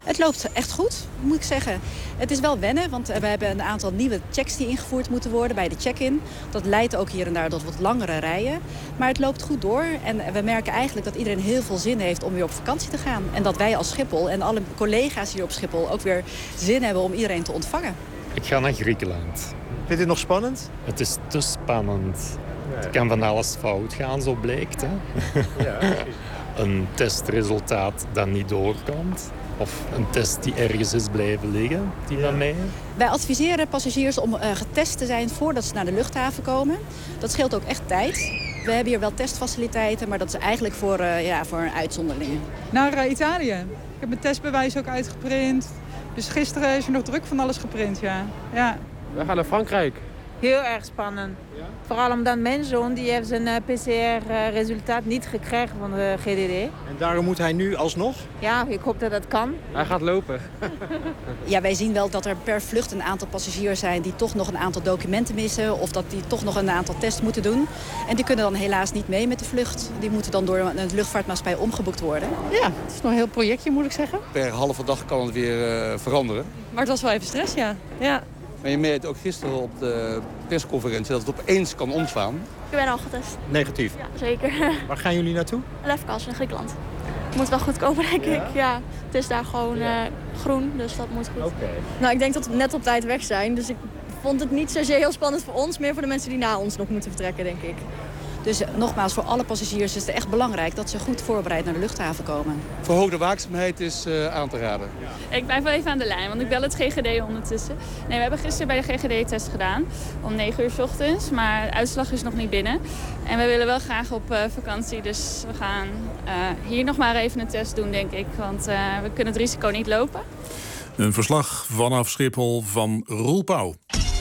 [SPEAKER 11] Het loopt echt goed, moet ik zeggen. Het is wel wennen, want we hebben een aantal nieuwe checks die ingevoerd moeten worden bij de check-in. Dat leidt ook hier en daar tot wat langere rijen. Maar het loopt goed door en we merken eigenlijk dat iedereen heel veel zin heeft om weer op vakantie te gaan. En dat wij als Schiphol en alle collega's hier op Schiphol ook weer zin hebben om iedereen te ontvangen.
[SPEAKER 13] Ik ga naar Griekenland.
[SPEAKER 15] Vindt u het nog spannend?
[SPEAKER 13] Het is te spannend. Ja. Het kan van alles fout gaan, zo blijkt. Hè? Ja, een testresultaat dat niet doorkomt. Of een test die ergens is blijven liggen, die van mij.
[SPEAKER 11] Wij adviseren passagiers om uh, getest te zijn voordat ze naar de luchthaven komen. Dat scheelt ook echt tijd. We hebben hier wel testfaciliteiten, maar dat is eigenlijk voor, uh, ja, voor een uitzondering.
[SPEAKER 17] Naar uh, Italië. Ik heb mijn testbewijs ook uitgeprint. Dus gisteren is er nog druk van alles geprint, ja. ja.
[SPEAKER 15] We gaan naar Frankrijk.
[SPEAKER 18] Heel erg spannend. Ja? Vooral omdat mijn zoon die heeft zijn uh, P C R-resultaat niet gekregen van de G D D.
[SPEAKER 15] En daarom moet hij nu alsnog?
[SPEAKER 18] Ja, ik hoop dat dat kan.
[SPEAKER 15] Hij gaat lopen.
[SPEAKER 11] Ja, wij zien wel dat er per vlucht een aantal passagiers zijn die toch nog een aantal documenten missen. Of dat die toch nog een aantal tests moeten doen. En die kunnen dan helaas niet mee met de vlucht. Die moeten dan door een luchtvaartmaatschappij omgeboekt worden.
[SPEAKER 17] Ja, het is nog een heel projectje, moet ik zeggen.
[SPEAKER 15] Per halve dag kan het weer uh, veranderen.
[SPEAKER 17] Maar het was wel even stress, ja. ja.
[SPEAKER 15] Maar je merkt ook gisteren op de persconferentie dat het opeens kan omslaan.
[SPEAKER 19] Ik ben al getest.
[SPEAKER 15] Negatief?
[SPEAKER 19] Ja, zeker.
[SPEAKER 15] Waar gaan jullie naartoe?
[SPEAKER 19] Lefkas in Griekenland. Moet wel goed komen, denk ja? ik. Ja, het is daar gewoon ja. uh, groen, dus dat moet goed.
[SPEAKER 18] Okay. Nou, ik denk dat we net op tijd weg zijn. Dus ik vond het niet zozeer heel spannend voor ons. Meer voor de mensen die na ons nog moeten vertrekken, denk ik.
[SPEAKER 11] Dus nogmaals, voor alle passagiers is het echt belangrijk dat ze goed voorbereid naar de luchthaven komen.
[SPEAKER 15] Verhoogde waakzaamheid is uh, aan te raden.
[SPEAKER 19] Ik blijf wel even aan de lijn, want ik bel het G G D ondertussen. Nee, we hebben gisteren bij de G G D-test gedaan om negen uur 's ochtends, maar de uitslag is nog niet binnen. En we willen wel graag op uh, vakantie, dus we gaan uh, hier nog maar even een test doen, denk ik. Want uh, we kunnen het risico niet lopen.
[SPEAKER 8] Een verslag vanaf Schiphol van Roel Pauw.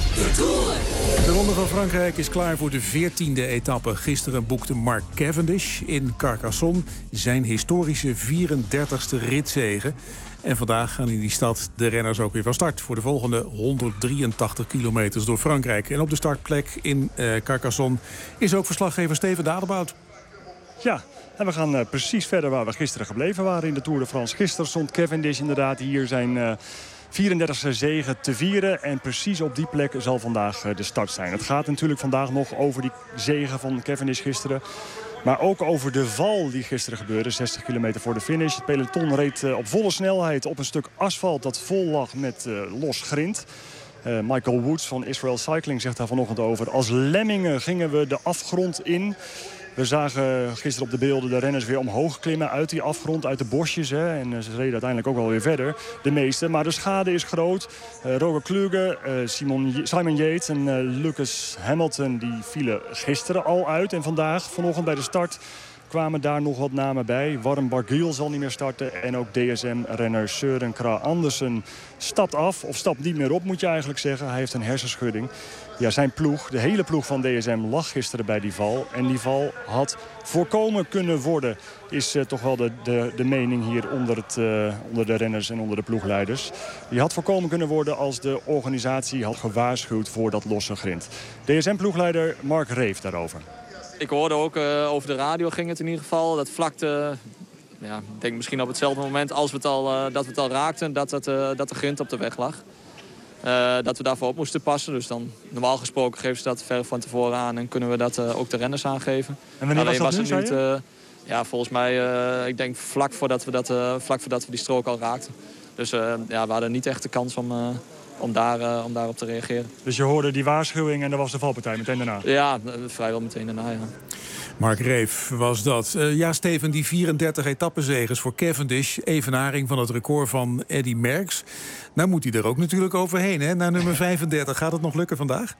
[SPEAKER 8] De Ronde van Frankrijk is klaar voor de veertiende etappe. Gisteren boekte Mark Cavendish in Carcassonne zijn historische vierendertigste ritzege. En vandaag gaan in die stad de renners ook weer van start voor de volgende honderddrieëntachtig kilometers door Frankrijk. En op de startplek in uh, Carcassonne is ook verslaggever Steven Dadebout.
[SPEAKER 21] Ja, en we gaan uh, precies verder waar we gisteren gebleven waren in de Tour de France. Gisteren stond Cavendish inderdaad hier zijn uh, vierendertigste zege te vieren. En precies op die plek zal vandaag uh, de start zijn. Het gaat natuurlijk vandaag nog over die zege van Cavendish gisteren. Maar ook over de val die gisteren gebeurde, zestig kilometer voor de finish. Het peloton reed uh, op volle snelheid op een stuk asfalt dat vol lag met uh, los grind. Uh, Michael Woods van Israel Cycling zegt daar vanochtend over. Als lemmingen gingen we de afgrond in. We zagen gisteren op de beelden de renners weer omhoog klimmen uit die afgrond, uit de bosjes. Hè. En ze reden uiteindelijk ook wel weer verder, de meeste. Maar de schade is groot. Uh, Roger Kluge, uh, Simon, Simon Yates en uh, Lucas Hamilton die vielen gisteren al uit. En vandaag, vanochtend bij de start, kwamen daar nog wat namen bij. Warren Barguil zal niet meer starten. En ook D S M-renner Søren Kragh Andersen stapt af. Of stapt niet meer op, moet je eigenlijk zeggen. Hij heeft een hersenschudding. Ja, zijn ploeg, de hele ploeg van D S M, lag gisteren bij die val. En die val had voorkomen kunnen worden, is uh, toch wel de, de, de mening hier onder, het, uh, onder de renners en onder de ploegleiders. Die had voorkomen kunnen worden als de organisatie had gewaarschuwd voor dat losse grind. D S M-ploegleider Mark Reef daarover.
[SPEAKER 28] Ik hoorde ook, uh, over de radio ging het in ieder geval, dat vlakte, ja, ik denk misschien op hetzelfde moment als we het al, uh, dat we het al raakten, dat, het, uh, dat de grind op de weg lag. Uh, dat we daarvoor op moesten passen. Dus dan, normaal gesproken geven ze dat ver van tevoren aan en kunnen we dat uh, ook de renners aangeven.
[SPEAKER 21] En wanneer
[SPEAKER 28] Alleen
[SPEAKER 21] was dat
[SPEAKER 28] was
[SPEAKER 21] nu,
[SPEAKER 28] het niet, uh, ja, volgens mij, uh, ik denk vlak voordat we, dat, uh, vlak voordat we die strook al raakten. Dus uh, ja, we hadden niet echt de kans om, uh, om, daar, uh, om daarop te reageren.
[SPEAKER 21] Dus je hoorde die waarschuwing en dan was de valpartij meteen daarna?
[SPEAKER 28] Ja, vrijwel meteen daarna, ja.
[SPEAKER 8] Mark Reef was dat. Uh, ja, Steven, die vierendertig etappezeges voor Cavendish. Evenaring van het record van Eddy Merckx. Nou moet hij er ook natuurlijk overheen, hè? Naar nummer vijfendertig. Gaat het nog lukken vandaag?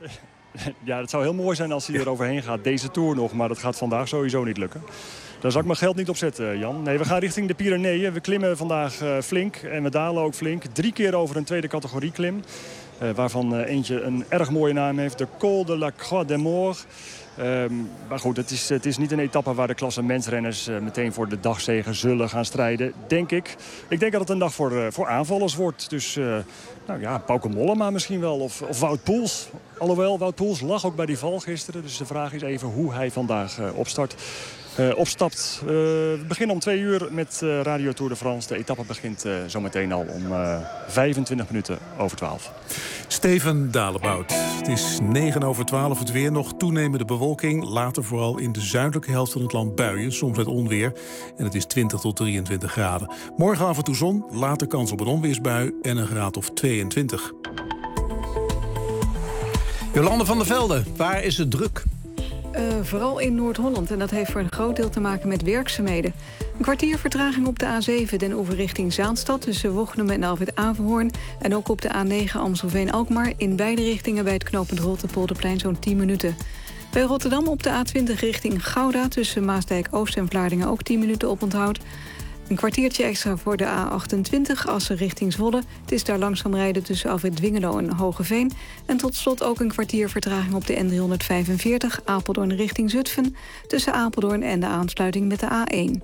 [SPEAKER 21] Ja, het zou heel mooi zijn als hij er overheen gaat. Deze Tour nog, maar dat gaat vandaag sowieso niet lukken. Daar zal ik mijn geld niet op zetten, Jan. Nee, we gaan richting de Pyreneeën. We klimmen vandaag uh, flink en we dalen ook flink. Drie keer over een tweede categorie klim. Uh, waarvan uh, eentje een erg mooie naam heeft. De Col de la Croix des Morts. Um, maar goed, het is, het is niet een etappe waar de klassementsrenners uh, meteen voor de dagzege zullen gaan strijden, denk ik. Ik denk dat het een dag voor, uh, voor aanvallers wordt. Dus, uh, nou ja, Bauke Mollema misschien wel. Of, of Wout Poels. Alhoewel, Wout Poels lag ook bij die val gisteren. Dus de vraag is even hoe hij vandaag uh, opstart. uh, opstapt. Uh, we beginnen om twee uur met uh, Radio Tour de France. De etappe begint uh, zometeen al om uh, vijfentwintig minuten over twaalf.
[SPEAKER 8] Steven Dalebout. Het is negen over twaalf, het weer nog toenemende bewolking. Later vooral in de zuidelijke helft van het land buien, soms met onweer. En het is twintig tot drieëntwintig graden. Morgen af en toe zon, later kans op een onweersbui en een graad of tweeëntwintig.
[SPEAKER 14] Jolande van der Velde, waar is het druk?
[SPEAKER 1] Uh, vooral in Noord-Holland. En dat heeft voor een groot deel te maken met werkzaamheden. Een kwartier vertraging op de A zeven Den Oever richting Zaanstad... tussen Wochnum en Alfred-Averhoorn. En ook op de A negen Amstelveen-Alkmaar. In beide richtingen bij het knooppunt Rotterpolderplein zo'n tien minuten. Bij Rotterdam op de A twintig richting Gouda... tussen Maasdijk-Oost en Vlaardingen ook tien minuten oponthoud. Een kwartiertje extra voor de A achtentwintig Assen richting Zwolle. Het is daar langzaam rijden tussen Alfred Dwingelo en Hogeveen. En tot slot ook een kwartier vertraging op de N driehonderdvijfenveertig Apeldoorn richting Zutphen. Tussen Apeldoorn en de aansluiting met de A één.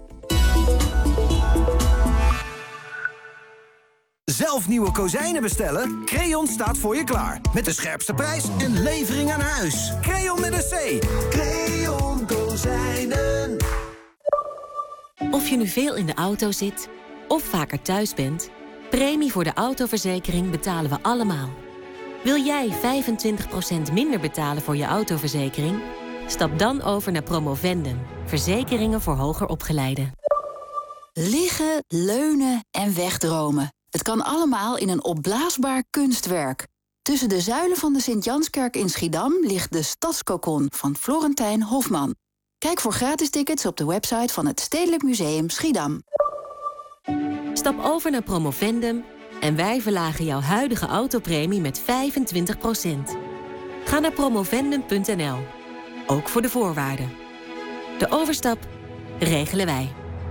[SPEAKER 2] Zelf nieuwe kozijnen bestellen? Creon staat voor je klaar. Met de scherpste prijs en levering aan huis. Creon met een C. Creon Kozijnen.
[SPEAKER 3] Of je nu veel in de auto zit, of vaker thuis bent... premie voor de autoverzekering betalen we allemaal. Wil jij vijfentwintig procent minder betalen voor je autoverzekering? Stap dan over naar Promovendum. Verzekeringen voor hoger opgeleiden.
[SPEAKER 27] Liggen, leunen en wegdromen. Het kan allemaal in een opblaasbaar kunstwerk. Tussen de zuilen van de Sint-Janskerk in Schiedam... ligt de Stadskokon van Florentijn Hofman. Kijk voor gratis tickets op de website van het Stedelijk Museum Schiedam.
[SPEAKER 3] Stap over naar Promovendum en wij verlagen jouw huidige autopremie met vijfentwintig procent. Ga naar promovendum punt n l. Ook voor de voorwaarden. De overstap regelen wij.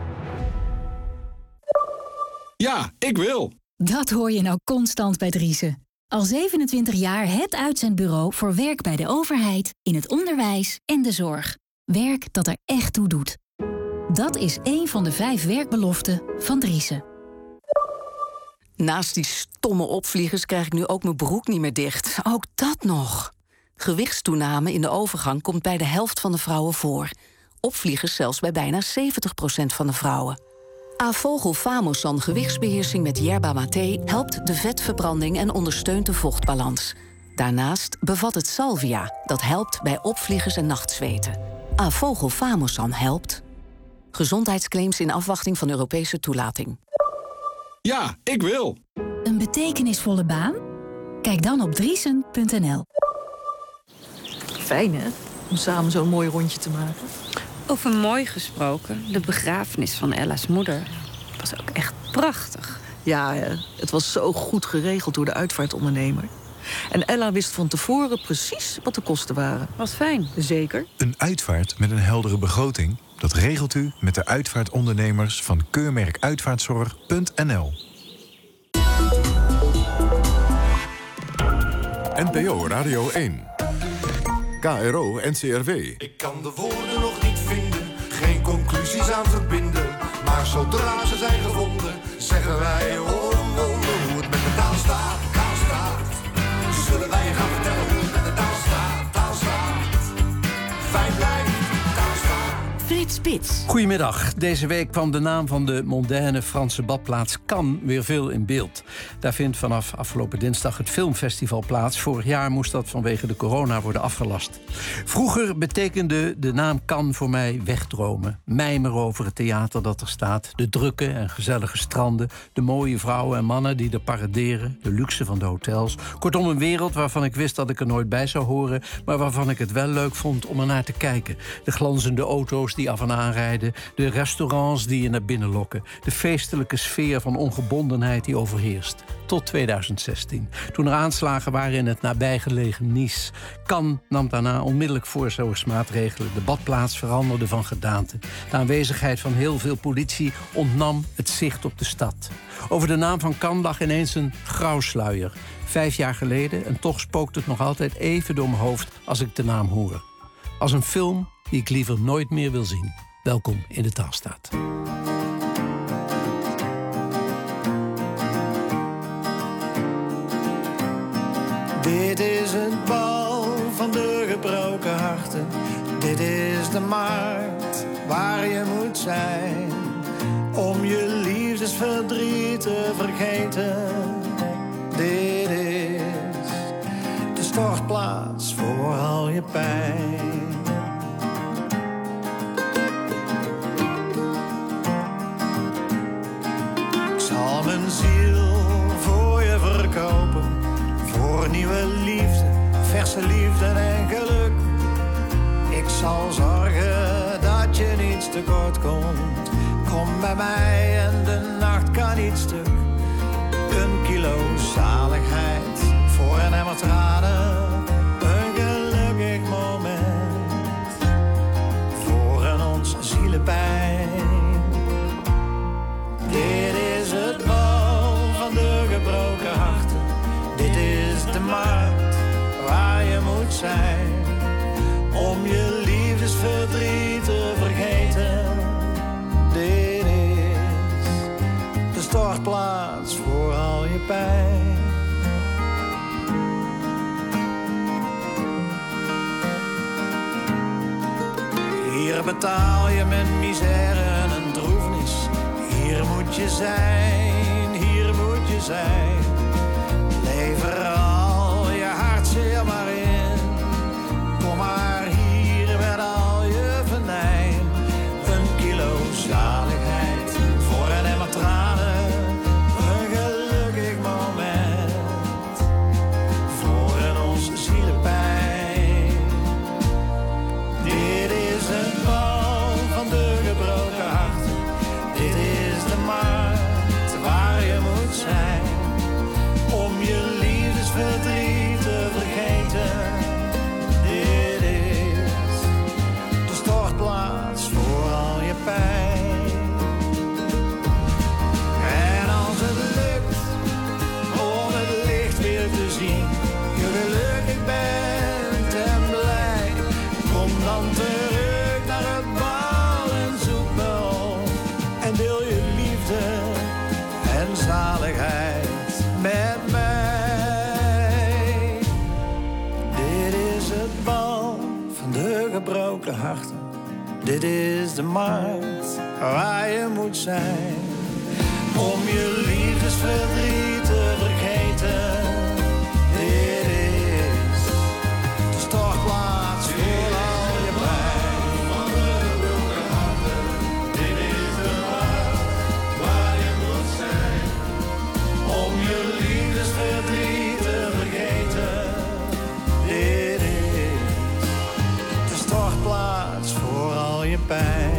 [SPEAKER 4] Ja, ik wil.
[SPEAKER 16] Dat hoor je nou constant bij Driessen. Al zevenentwintig jaar het uitzendbureau voor werk bij de overheid, in het onderwijs en de zorg. Werk dat er echt toe doet. Dat is één van de vijf werkbeloften van Driessen.
[SPEAKER 20] Naast die stomme opvliegers krijg ik nu ook mijn broek niet meer dicht. Ook dat nog. Gewichtstoename in de overgang komt bij de helft van de vrouwen voor. Opvliegers zelfs bij bijna zeventig procent van de vrouwen. Avogel Famosan gewichtsbeheersing met yerba mate helpt de vetverbranding en ondersteunt de vochtbalans. Daarnaast bevat het salvia, dat helpt bij opvliegers en nachtzweten. Avogel Famosan helpt. Gezondheidsclaims in afwachting van Europese toelating.
[SPEAKER 4] Ja, ik wil.
[SPEAKER 16] Een betekenisvolle baan? Kijk dan op driesen punt n l.
[SPEAKER 22] Fijn, hè? Om samen zo'n mooi rondje te maken.
[SPEAKER 23] Over mooi gesproken, de begrafenis van Ella's moeder was ook echt prachtig.
[SPEAKER 22] Ja, het was zo goed geregeld door de uitvaartondernemer. En Ella wist van tevoren precies wat de kosten waren.
[SPEAKER 23] Was fijn.
[SPEAKER 22] Zeker.
[SPEAKER 29] Een uitvaart met een heldere begroting, dat regelt u met de uitvaartondernemers van keurmerk uitvaartzorg punt n l.
[SPEAKER 12] N P O Radio één. K R O N C R W.
[SPEAKER 30] Ik kan de woorden nog niet vinden, geen conclusies aan verbinden. Maar zodra ze zijn gevonden, zeggen wij omwonden hoe het met de taal staat, taal staat. Zullen wij je gaan vertellen hoe het met de taal staat, taal staat. Fijn blijft, taal staat.
[SPEAKER 3] Frits Spits.
[SPEAKER 14] Goedemiddag. Deze week kwam de naam van de mondaine Franse badplaats Cannes weer veel in beeld. Daar vindt vanaf afgelopen dinsdag het filmfestival plaats. Vorig jaar moest dat vanwege de corona worden afgelast. Vroeger betekende de naam Cannes voor mij wegdromen. Mijmeren over het theater dat er staat. De drukke en gezellige stranden. De mooie vrouwen en mannen die er paraderen. De luxe van de hotels. Kortom, een wereld waarvan ik wist dat ik er nooit bij zou horen, maar waarvan ik het wel leuk vond om er naar te kijken. De glanzende auto's die af en aan rijden. De restaurants die je naar binnen lokken. De feestelijke sfeer van ongebondenheid die overheerst. Tot tweeduizend zestien. Toen er aanslagen waren in het nabijgelegen Nice. Cannes nam daarna onmiddellijk voorzorgsmaatregelen. De badplaats veranderde van gedaante. De aanwezigheid van heel veel politie ontnam het zicht op de stad. Over de naam van Cannes lag ineens een grauwsluier. Vijf jaar geleden, en toch spookt het nog altijd even door mijn hoofd als ik de naam hoor. Als een film die ik liever nooit meer wil zien. Welkom in de Taalstaat.
[SPEAKER 31] Dit is het bal van de gebroken harten. Dit is de markt waar je moet zijn. Om je liefdesverdriet te vergeten. Dit is de stortplaats voor al je pijn. Ik zal mijn ziel voor je verkopen. Voor nieuwe liefde, verse liefde en geluk. Ik zal zorgen dat je niets tekort komt. Kom bij mij en de nacht kan niet stuk. Een kilo zaligheid voor een emmer tranen. Een gelukkig moment voor een ons zielenpijn. Dit is het bal van de gebroken harten. Dit is de markt waar je moet zijn. Om je liefdesverdriet te vergeten. Dit is de stortplaats voor al je pijn. Hier betaal je met misère en droefnis. Hier moet je zijn, hier moet je zijn. Lever al je hartzeer maar in. Kom maar hier met al je venijn. Een kilo zaligheid voor een emmer tranen. Een gelukkig moment voor een ons zielenpijn. Dit is het bal van de gebroken harten. Dit is de markt waar je moet zijn. Om je liefdesverdriet te vergeten. Dit is de stortplaats voor al je pijn. En als het lukt om het licht weer te zien, je gelukkig bent en blij, kom dan terug naar het bal en zoek me op. En deel je liefde en zaligheid met mij. Dit is het bal van de gebroken harten. Dit is de markt waar je moet zijn. Om je liefdesverdriet te vergeten. Dit is de stortplaats voor al je pijn. Van de gebroken harten. Dit is de markt waar je moet zijn. Om je liefdesverdriet te vergeten. Dit is de stortplaats voor al je pijn.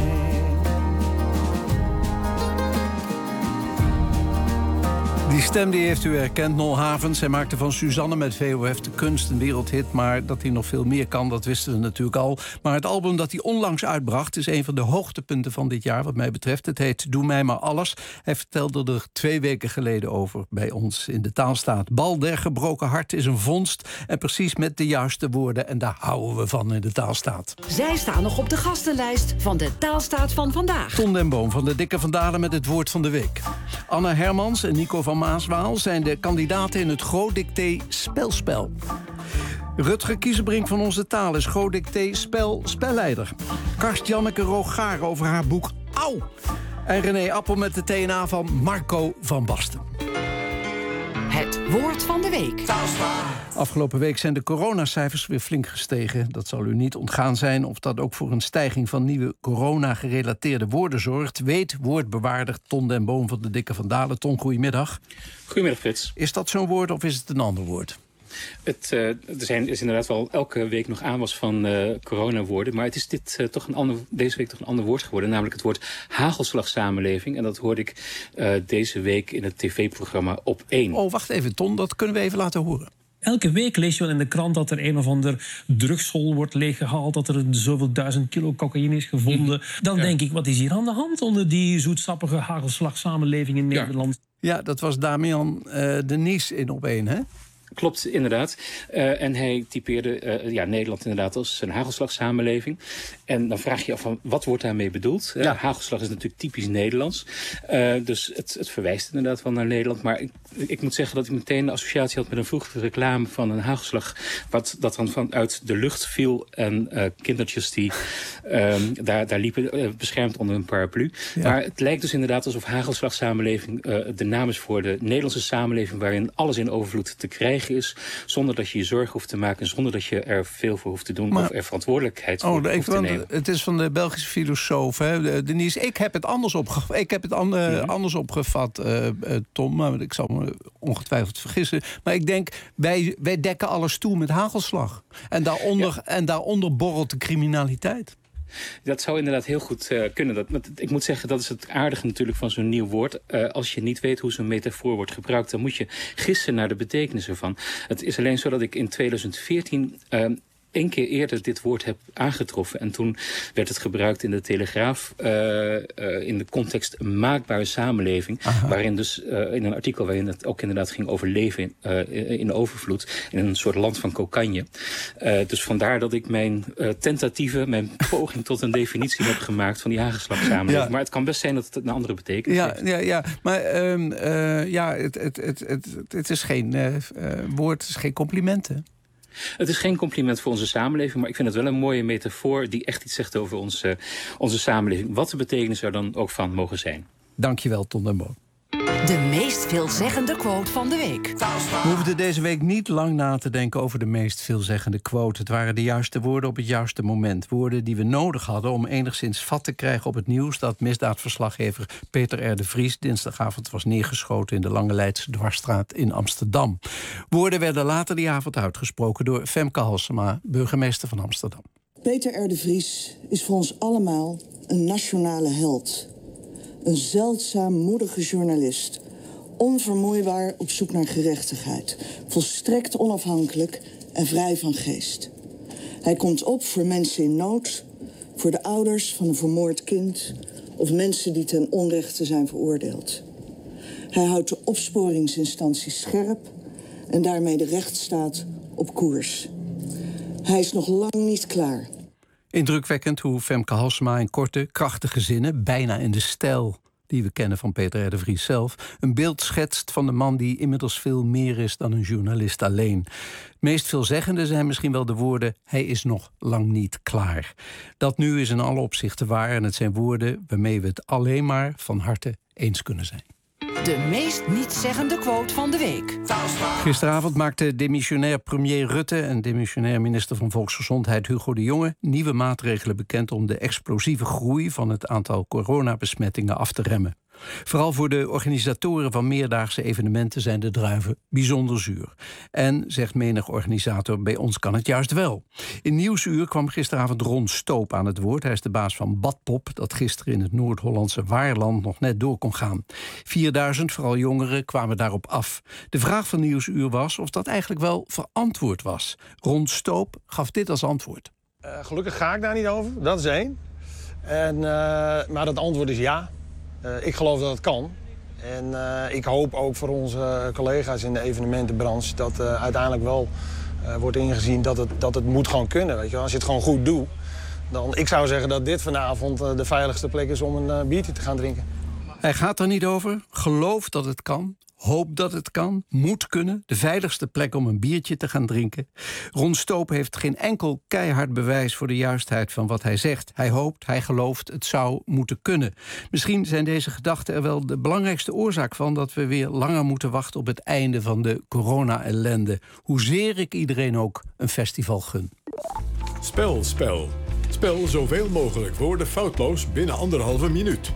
[SPEAKER 14] Die stem die heeft u herkend, Nol Havens. Hij maakte van Suzanne met V O F de Kunst een wereldhit. Maar dat hij nog veel meer kan, dat wisten we natuurlijk al. Maar het album dat hij onlangs uitbracht is een van de hoogtepunten van dit jaar, wat mij betreft. Het heet Doe mij maar alles. Hij vertelde er twee weken geleden over bij ons in de Taalstaat. Bal der gebroken hart is een vondst. En precies met de juiste woorden. En daar houden we van in de Taalstaat.
[SPEAKER 5] Zij staan nog op de gastenlijst van de Taalstaat van vandaag.
[SPEAKER 14] Ton den Boom van de Dikke van Dalen met het woord van de week. Anna Hermans en Nico van Maaswaal zijn de kandidaten in het Groot-Dicté Spelspel. Rutger Kiezenbrink van Onze Taal is Groot-Dicté Spel spelleider. Karst-Janneke Rogaar over haar boek Au! En René Appel met de T N A van Marco van Basten.
[SPEAKER 5] Het woord van de week.
[SPEAKER 14] Afgelopen week zijn de coronacijfers weer flink gestegen. Dat zal u niet ontgaan zijn. Of dat ook voor een stijging van nieuwe corona-gerelateerde woorden zorgt, weet woordbewaarder Ton den Boom van de Dikke van Dalen. Ton, goedemiddag.
[SPEAKER 6] Goedemiddag, Frits.
[SPEAKER 14] Is dat zo'n woord of is het een ander woord?
[SPEAKER 6] Het uh, er zijn, is inderdaad wel elke week nog aanwas van uh, coronawoorden. Maar het is dit, uh, toch een ander, deze week toch een ander woord geworden. Namelijk het woord hagelslagsamenleving. En dat hoorde ik uh, deze week in het tv-programma Op één.
[SPEAKER 14] Oh, wacht even, Ton. Dat kunnen we even laten horen.
[SPEAKER 7] Elke week lees je wel in de krant dat er een of ander drugshol wordt leeggehaald, dat er zoveel duizend kilo cocaïne is gevonden. Dan ja. denk ik, wat is hier aan de hand onder die zoetsappige hagelslagsamenleving in Nederland?
[SPEAKER 14] Ja, ja, dat was Damian uh, de Nies in Op één, hè?
[SPEAKER 6] Klopt, inderdaad. Uh, en hij typeerde uh, ja, Nederland inderdaad als een hagelslagsamenleving. En dan vraag je af van wat wordt daarmee bedoeld? Ja. Uh, hagelslag is natuurlijk typisch Nederlands. Uh, dus het, het verwijst inderdaad wel naar Nederland. Maar ik, ik moet zeggen dat ik meteen een associatie had met een vroegere reclame van een hagelslag. Wat dat dan vanuit de lucht viel. En uh, kindertjes die uh, daar, daar liepen uh, beschermd onder een paraplu. Ja. Maar het lijkt dus inderdaad alsof hagelslagsamenleving uh, de naam is voor de Nederlandse samenleving waarin alles in overvloed te krijgen is, zonder dat je je zorgen hoeft te maken, zonder dat je er veel voor hoeft te doen, maar, of er verantwoordelijkheid voor oh, hoeft te nemen.
[SPEAKER 14] Het is van de Belgische filosoof, hè, Denise. Ik heb het anders, opge- ik heb het an- uh, mm-hmm. anders opgevat, uh, uh, Tom, maar ik zal me ongetwijfeld vergissen. Maar ik denk, wij, wij dekken alles toe met hagelslag. En daaronder, ja. en daaronder borrelt de criminaliteit.
[SPEAKER 6] Dat zou inderdaad heel goed uh, kunnen. Dat, ik moet zeggen, dat is het aardige natuurlijk van zo'n nieuw woord. Uh, als je niet weet hoe zo'n metafoor wordt gebruikt, dan moet je gissen naar de betekenis ervan. Het is alleen zo dat ik in tweeduizend veertien... Uh, één keer eerder dit woord heb aangetroffen. En toen werd het gebruikt in de Telegraaf uh, uh, in de context een maakbare samenleving. Aha. Waarin dus uh, in een artikel waarin het ook inderdaad ging over leven in, uh, in overvloed. In een soort land van kokanje. Uh, dus vandaar dat ik mijn uh, tentatieve, mijn poging tot een definitie heb gemaakt van die hagelslagsamenleving. Ja. Maar het kan best zijn dat het een andere betekenis
[SPEAKER 14] ja,
[SPEAKER 6] heeft.
[SPEAKER 14] Ja, ja. Maar um, uh, ja, het, het, het, het, het is geen uh, uh, woord, het is geen complimenten.
[SPEAKER 6] Het is geen compliment voor onze samenleving, maar ik vind het wel een mooie metafoor die echt iets zegt over onze, onze samenleving. Wat de betekenis er dan ook van mogen zijn.
[SPEAKER 14] Dankjewel, Ton den Boom.
[SPEAKER 5] De meest veelzeggende quote van de week.
[SPEAKER 14] We hoefden deze week niet lang na te denken over de meest veelzeggende quote. Het waren de juiste woorden op het juiste moment. Woorden die we nodig hadden om enigszins vat te krijgen op het nieuws dat misdaadverslaggever Peter R. de Vries dinsdagavond was neergeschoten in de Lange Leidse Dwarsstraat in Amsterdam. Woorden werden later die avond uitgesproken door Femke Halsema, burgemeester van Amsterdam.
[SPEAKER 9] Peter R. de Vries is voor ons allemaal een nationale held. Een zeldzaam moedige journalist. Onvermoeibaar op zoek naar gerechtigheid. Volstrekt onafhankelijk en vrij van geest. Hij komt op voor mensen in nood. Voor de ouders van een vermoord kind. Of mensen die ten onrechte zijn veroordeeld. Hij houdt de opsporingsinstanties scherp. En daarmee de rechtsstaat op koers. Hij is nog lang niet klaar.
[SPEAKER 14] Indrukwekkend hoe Femke Halsema in korte, krachtige zinnen, bijna in de stijl die we kennen van Peter R. de Vries zelf, een beeld schetst van de man die inmiddels veel meer is dan een journalist alleen. Het meest veelzeggende zijn misschien wel de woorden: hij is nog lang niet klaar. Dat nu is in alle opzichten waar en het zijn woorden waarmee we het alleen maar van harte eens kunnen zijn.
[SPEAKER 5] De meest nietszeggende quote van de week.
[SPEAKER 14] Gisteravond maakte demissionair premier Rutte en demissionair minister van Volksgezondheid Hugo de Jonge nieuwe maatregelen bekend om de explosieve groei van het aantal coronabesmettingen af te remmen. Vooral voor de organisatoren van meerdaagse evenementen zijn de druiven bijzonder zuur. En, zegt menig organisator, bij ons kan het juist wel. In Nieuwsuur kwam gisteravond Ron Stoop aan het woord. Hij is de baas van Badpop, dat gisteren in het Noord-Hollandse Waarland nog net door kon gaan. vierduizend, vooral jongeren, kwamen daarop af. De vraag van Nieuwsuur was of dat eigenlijk wel verantwoord was. Ron Stoop gaf dit als antwoord.
[SPEAKER 10] Uh, gelukkig ga ik daar niet over, dat is één. En, uh, maar het antwoord is ja. Uh, ik geloof dat het kan. En uh, ik hoop ook voor onze collega's in de evenementenbranche dat uh, uiteindelijk wel uh, wordt ingezien dat het, dat het moet gewoon kunnen. Weet je wel? Als je het gewoon goed doet, dan ik zou zeggen dat dit vanavond uh, de veiligste plek is om een uh, biertje te gaan drinken.
[SPEAKER 14] Hij gaat er niet over, gelooft dat het kan, hoopt dat het kan, moet kunnen. De veiligste plek om een biertje te gaan drinken. Ron Stoop heeft geen enkel keihard bewijs voor de juistheid van wat hij zegt. Hij hoopt, hij gelooft, het zou moeten kunnen. Misschien zijn deze gedachten er wel de belangrijkste oorzaak van dat we weer langer moeten wachten op het einde van de corona-ellende. Hoezeer ik iedereen ook een festival gun.
[SPEAKER 12] Spel, spel. Spel zoveel mogelijk woorden foutloos binnen anderhalve minuut.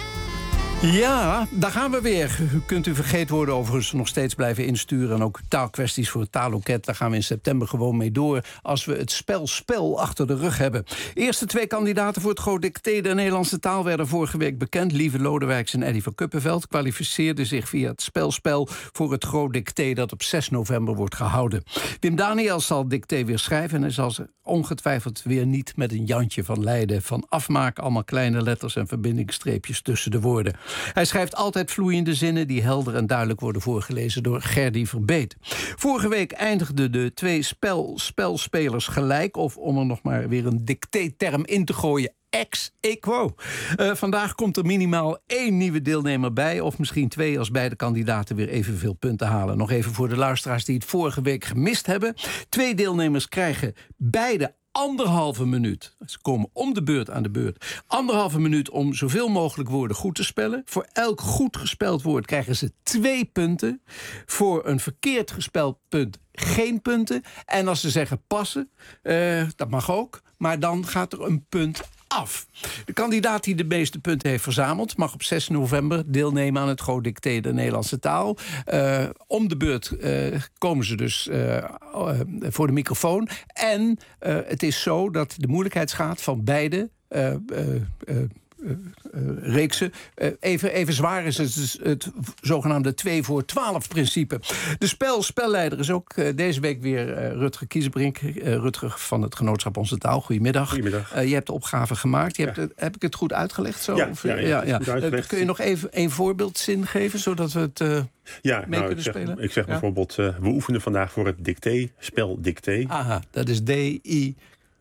[SPEAKER 14] Ja, daar gaan we weer. U kunt u vergeetwoorden overigens nog steeds blijven insturen. En ook taalkwesties voor het taalloket. Daar gaan we in september gewoon mee door als we het spel spel achter de rug hebben. Eerste twee kandidaten voor het Groot Dicté der Nederlandse taal werden vorige week bekend. Lieve Lodewijks en Eddy van Kuppenveld kwalificeerden zich via het spelspel voor het Groot Dicté dat op zes november wordt gehouden. Wim Daniels zal dicté weer schrijven en hij zal ze ongetwijfeld weer niet met een Jantje van Leiden van afmaken. Allemaal kleine letters en verbindingsstreepjes tussen de woorden. Hij schrijft altijd vloeiende zinnen die helder en duidelijk worden voorgelezen door Gerdy Verbeet. Vorige week eindigden de twee spel, spelspelers gelijk, of om er nog maar weer een dictéterm in te gooien, ex equo. Uh, vandaag komt er minimaal één nieuwe deelnemer bij, of misschien twee als beide kandidaten weer evenveel punten halen. Nog even voor de luisteraars die het vorige week gemist hebben. Twee deelnemers krijgen beide anderhalve minuut. Ze komen om de beurt aan de beurt. Anderhalve minuut om zoveel mogelijk woorden goed te spellen. Voor elk goed gespeld woord krijgen ze twee punten. Voor een verkeerd gespeld punt geen punten. En als ze zeggen passen, uh, dat mag ook, maar dan gaat er een punt af. De kandidaat die de meeste punten heeft verzameld mag op zes november deelnemen aan het Go Dicté de Nederlandse taal. Uh, om de beurt uh, komen ze dus uh, uh, voor de microfoon. En uh, het is zo dat de moeilijkheidsgraad van beide Uh, uh, uh, Uh, uh, reeksen. Uh, even, even zwaar is het, het, het zogenaamde twee voor twaalf principe. De spel, spelleider is ook uh, deze week weer uh, Rutger Kiezenbrink. Uh, Rutger van het Genootschap Onze Taal. Goedemiddag.
[SPEAKER 11] Goedemiddag.
[SPEAKER 14] Uh, je hebt de opgave gemaakt. Je ja. hebt het, heb ik het goed uitgelegd? Zo?
[SPEAKER 11] Ja,
[SPEAKER 14] of,
[SPEAKER 11] ja, ja, ja, goed uitgelegd.
[SPEAKER 14] Uh, kun je nog even een voorbeeldzin geven, zodat we het uh,
[SPEAKER 11] ja,
[SPEAKER 14] mee
[SPEAKER 11] nou,
[SPEAKER 14] kunnen
[SPEAKER 11] ik zeg,
[SPEAKER 14] spelen?
[SPEAKER 11] Ik zeg ja? bijvoorbeeld, uh, we oefenen vandaag voor het dicté, spel dicté.
[SPEAKER 14] Aha, dat is D I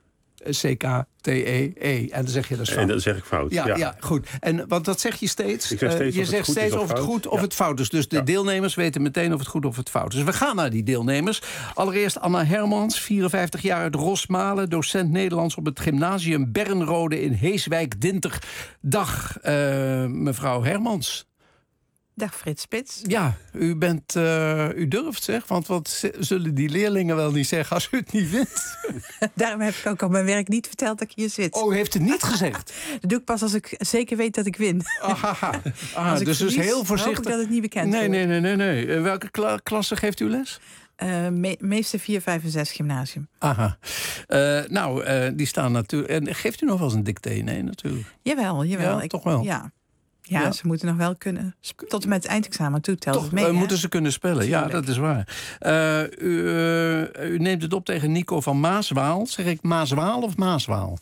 [SPEAKER 14] C K T E E. En dan zeg je dat is fout.
[SPEAKER 11] En dan zeg ik fout.
[SPEAKER 14] Ja, ja.
[SPEAKER 11] ja.
[SPEAKER 14] goed. En want dat zeg je steeds.
[SPEAKER 11] Ik zeg steeds
[SPEAKER 14] uh, je zegt steeds of het goed of
[SPEAKER 11] ja.
[SPEAKER 14] het fout is. Dus de
[SPEAKER 11] ja.
[SPEAKER 14] deelnemers weten meteen of het goed of het fout is. Dus we gaan naar die deelnemers. Allereerst Anna Hermans, vierenvijftig jaar uit Rosmalen, docent Nederlands op het gymnasium Bernrode in Heeswijk-Dinter. Dag, uh, mevrouw Hermans.
[SPEAKER 13] Dag Frits Spits.
[SPEAKER 14] Ja, u bent, uh, u durft zeg, want wat zullen die leerlingen wel niet zeggen als u het niet vindt?
[SPEAKER 13] Daarom heb ik ook op mijn werk niet verteld dat ik hier zit.
[SPEAKER 14] Oh, u heeft het niet gezegd?
[SPEAKER 13] Dat doe ik pas als ik zeker weet dat ik win.
[SPEAKER 14] Aha, aha.
[SPEAKER 13] Als ik
[SPEAKER 14] dus
[SPEAKER 13] verlies,
[SPEAKER 14] dus heel voorzichtig.
[SPEAKER 13] hoop ik dat het niet bekend
[SPEAKER 14] nee,
[SPEAKER 13] wordt.
[SPEAKER 14] nee, nee, nee, nee. Uh, welke kla klasse geeft u les?
[SPEAKER 13] Uh, me meeste vier, vijf en zes gymnasium.
[SPEAKER 14] Aha. Uh, nou, uh, die staan natuurlijk. En geeft u nog wel eens een dicté? Nee, natuurlijk.
[SPEAKER 13] Jawel, jawel.
[SPEAKER 14] Ja,
[SPEAKER 13] ik,
[SPEAKER 14] toch wel?
[SPEAKER 13] Ja. Ja,
[SPEAKER 14] Ja.
[SPEAKER 13] ze moeten nog wel kunnen. Tot en met het eindexamen toe telt
[SPEAKER 14] Toch
[SPEAKER 13] het mee.
[SPEAKER 14] uh,
[SPEAKER 13] hè?
[SPEAKER 14] moeten ze kunnen spellen. Ja, dat is waar. Uh, u, uh, u neemt het op tegen Nico van Maaswaal. Zeg ik Maaswaal of Maaswaal?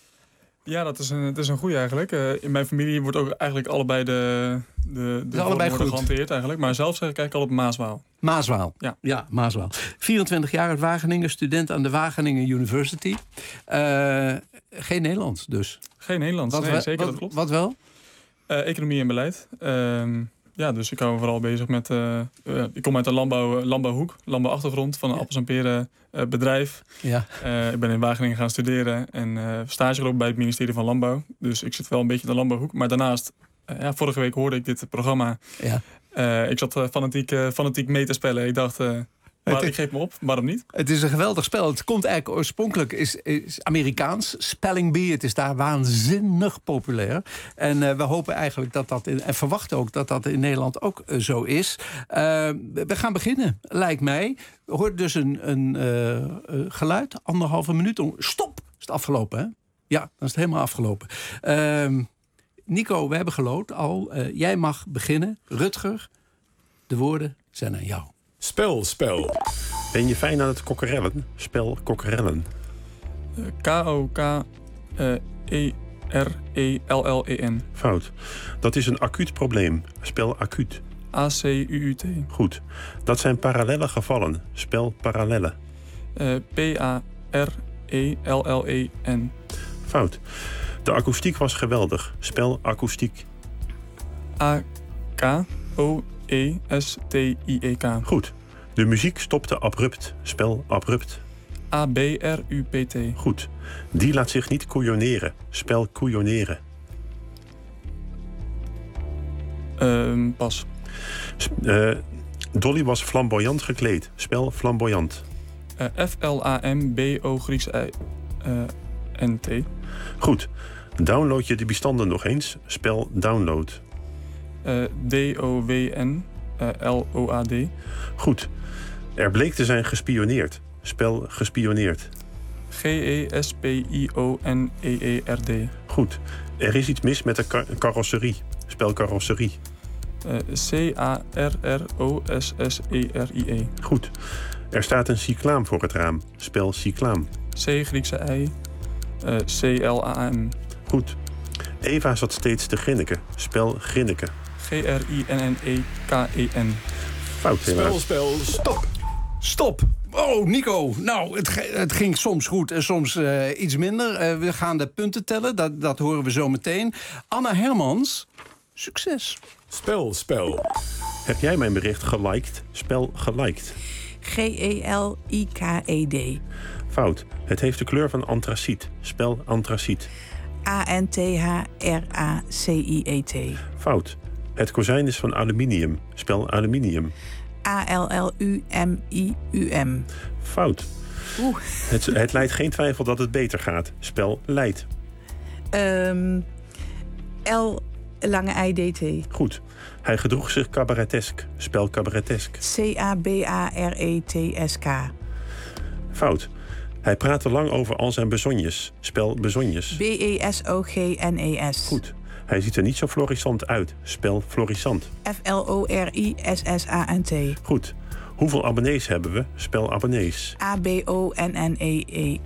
[SPEAKER 15] Ja, dat is een, dat is een goeie eigenlijk. Uh, in mijn familie wordt ook eigenlijk allebei de, de, de
[SPEAKER 14] allebei goed
[SPEAKER 15] gehanteerd eigenlijk. Maar zelf zeg ik eigenlijk al op Maaswaal.
[SPEAKER 14] Maaswaal.
[SPEAKER 15] Ja.
[SPEAKER 14] ja, Maaswaal. vierentwintig jaar uit Wageningen, student aan de Wageningen University. Uh, geen Nederlands dus.
[SPEAKER 15] Geen Nederlands,
[SPEAKER 14] wat
[SPEAKER 15] nee,
[SPEAKER 14] we,
[SPEAKER 15] zeker,
[SPEAKER 14] wat,
[SPEAKER 15] dat klopt.
[SPEAKER 14] Wat wel?
[SPEAKER 15] Uh, economie en beleid. Uh, ja, dus ik hou me vooral bezig met... Uh, uh, ik kom uit een landbouw, landbouwhoek, landbouwachtergrond van een ja. appels en peren uh, bedrijf.
[SPEAKER 14] Ja.
[SPEAKER 15] Uh, ik ben in Wageningen gaan studeren en uh, stage gelopen bij het ministerie van Landbouw. Dus ik zit wel een beetje in de landbouwhoek. Maar daarnaast, uh, ja, vorige week hoorde ik dit programma.
[SPEAKER 14] Ja.
[SPEAKER 15] Uh, ik zat uh, fanatiek, uh, fanatiek mee te spellen. Ik dacht... Uh, Maar ik geef me op, waarom niet?
[SPEAKER 14] Het is een geweldig spel. Het komt eigenlijk oorspronkelijk, is, is Amerikaans. Spelling Bee, het is daar waanzinnig populair. En uh, we hopen eigenlijk dat dat, in, en verwachten ook dat dat in Nederland ook uh, zo is. Uh, we gaan beginnen, lijkt mij. We hoort dus een, een uh, uh, geluid, anderhalve minuut. Om, stop! Is het afgelopen, hè? Ja, dan is het helemaal afgelopen. Uh, Nico, we hebben geloot al. Uh, jij mag beginnen. Rutger, de woorden zijn aan jou.
[SPEAKER 11] Spel, spel. Ben je fijn aan het kokkerellen? Spel kokkerellen.
[SPEAKER 15] Uh, K O K E R E L L E N.
[SPEAKER 11] Fout. Dat is een acuut probleem. Spel acuut.
[SPEAKER 15] A C U U T.
[SPEAKER 11] Goed. Dat zijn parallelle gevallen. Spel parallelle.
[SPEAKER 15] Uh, P A R E L L E N.
[SPEAKER 11] Fout. De akoestiek was geweldig. Spel akoestiek.
[SPEAKER 15] A K O E S T I E K.
[SPEAKER 11] Goed. De muziek stopte abrupt. Spel abrupt.
[SPEAKER 15] A B R U P T.
[SPEAKER 11] Goed. Die laat zich niet couilloneren. Spel couilloneren.
[SPEAKER 15] Uh, pas.
[SPEAKER 11] Uh, Dolly was flamboyant gekleed. Spel flamboyant.
[SPEAKER 15] Uh, F L A M B O Grieks I uh, N T.
[SPEAKER 11] Goed. Download je de bestanden nog eens. Spel download.
[SPEAKER 15] Uh, D O W N uh, L O A D.
[SPEAKER 11] Goed. Er bleek te zijn gespioneerd. Spel gespioneerd.
[SPEAKER 15] G E S P I O N E E R D.
[SPEAKER 11] Goed. Er is iets mis met de kar carrosserie. Spel carrosserie.
[SPEAKER 15] Uh, C A R R O S S E R I E.
[SPEAKER 11] Goed. Er staat een cyclaam voor het raam. Spel cyclaam.
[SPEAKER 15] C Griekse I. Uh, C L A M.
[SPEAKER 11] Goed. Eva zat steeds te grinniken. Spel Grinneke.
[SPEAKER 15] G R I N N E K E N.
[SPEAKER 11] Fout, helaas.
[SPEAKER 14] Spel, spel, stop. Stop. Oh, Nico. Nou, het, het ging soms goed en soms uh, iets minder. Uh, we gaan de punten tellen, dat, dat horen we zo meteen. Anna Hermans, succes.
[SPEAKER 12] Spel, spel.
[SPEAKER 11] Heb jij mijn bericht geliked? Spel geliked.
[SPEAKER 13] G E L I K E D.
[SPEAKER 11] Fout. Het heeft de kleur van antraciet. Spel antraciet.
[SPEAKER 13] A N T H R A C I E T.
[SPEAKER 11] Fout. Het kozijn is van aluminium. Spel aluminium.
[SPEAKER 13] A L L U M I U M.
[SPEAKER 11] Fout.
[SPEAKER 13] Oeh.
[SPEAKER 11] Het, het leidt geen twijfel dat het beter gaat. Spel leidt.
[SPEAKER 13] Um, L, lange I D T.
[SPEAKER 11] Goed. Hij gedroeg zich cabaretesk. Spel cabaretesk.
[SPEAKER 13] C A B A R E T S K.
[SPEAKER 11] Fout. Hij praatte lang over al zijn bezonjes. Spel bezonjes.
[SPEAKER 13] B E S O G N E S.
[SPEAKER 11] Goed. Hij ziet er niet zo florissant uit. Spel florissant.
[SPEAKER 13] F L O R I S S A N T.
[SPEAKER 11] Goed. Hoeveel abonnees hebben we? Spel abonnees.
[SPEAKER 13] A B O N N E E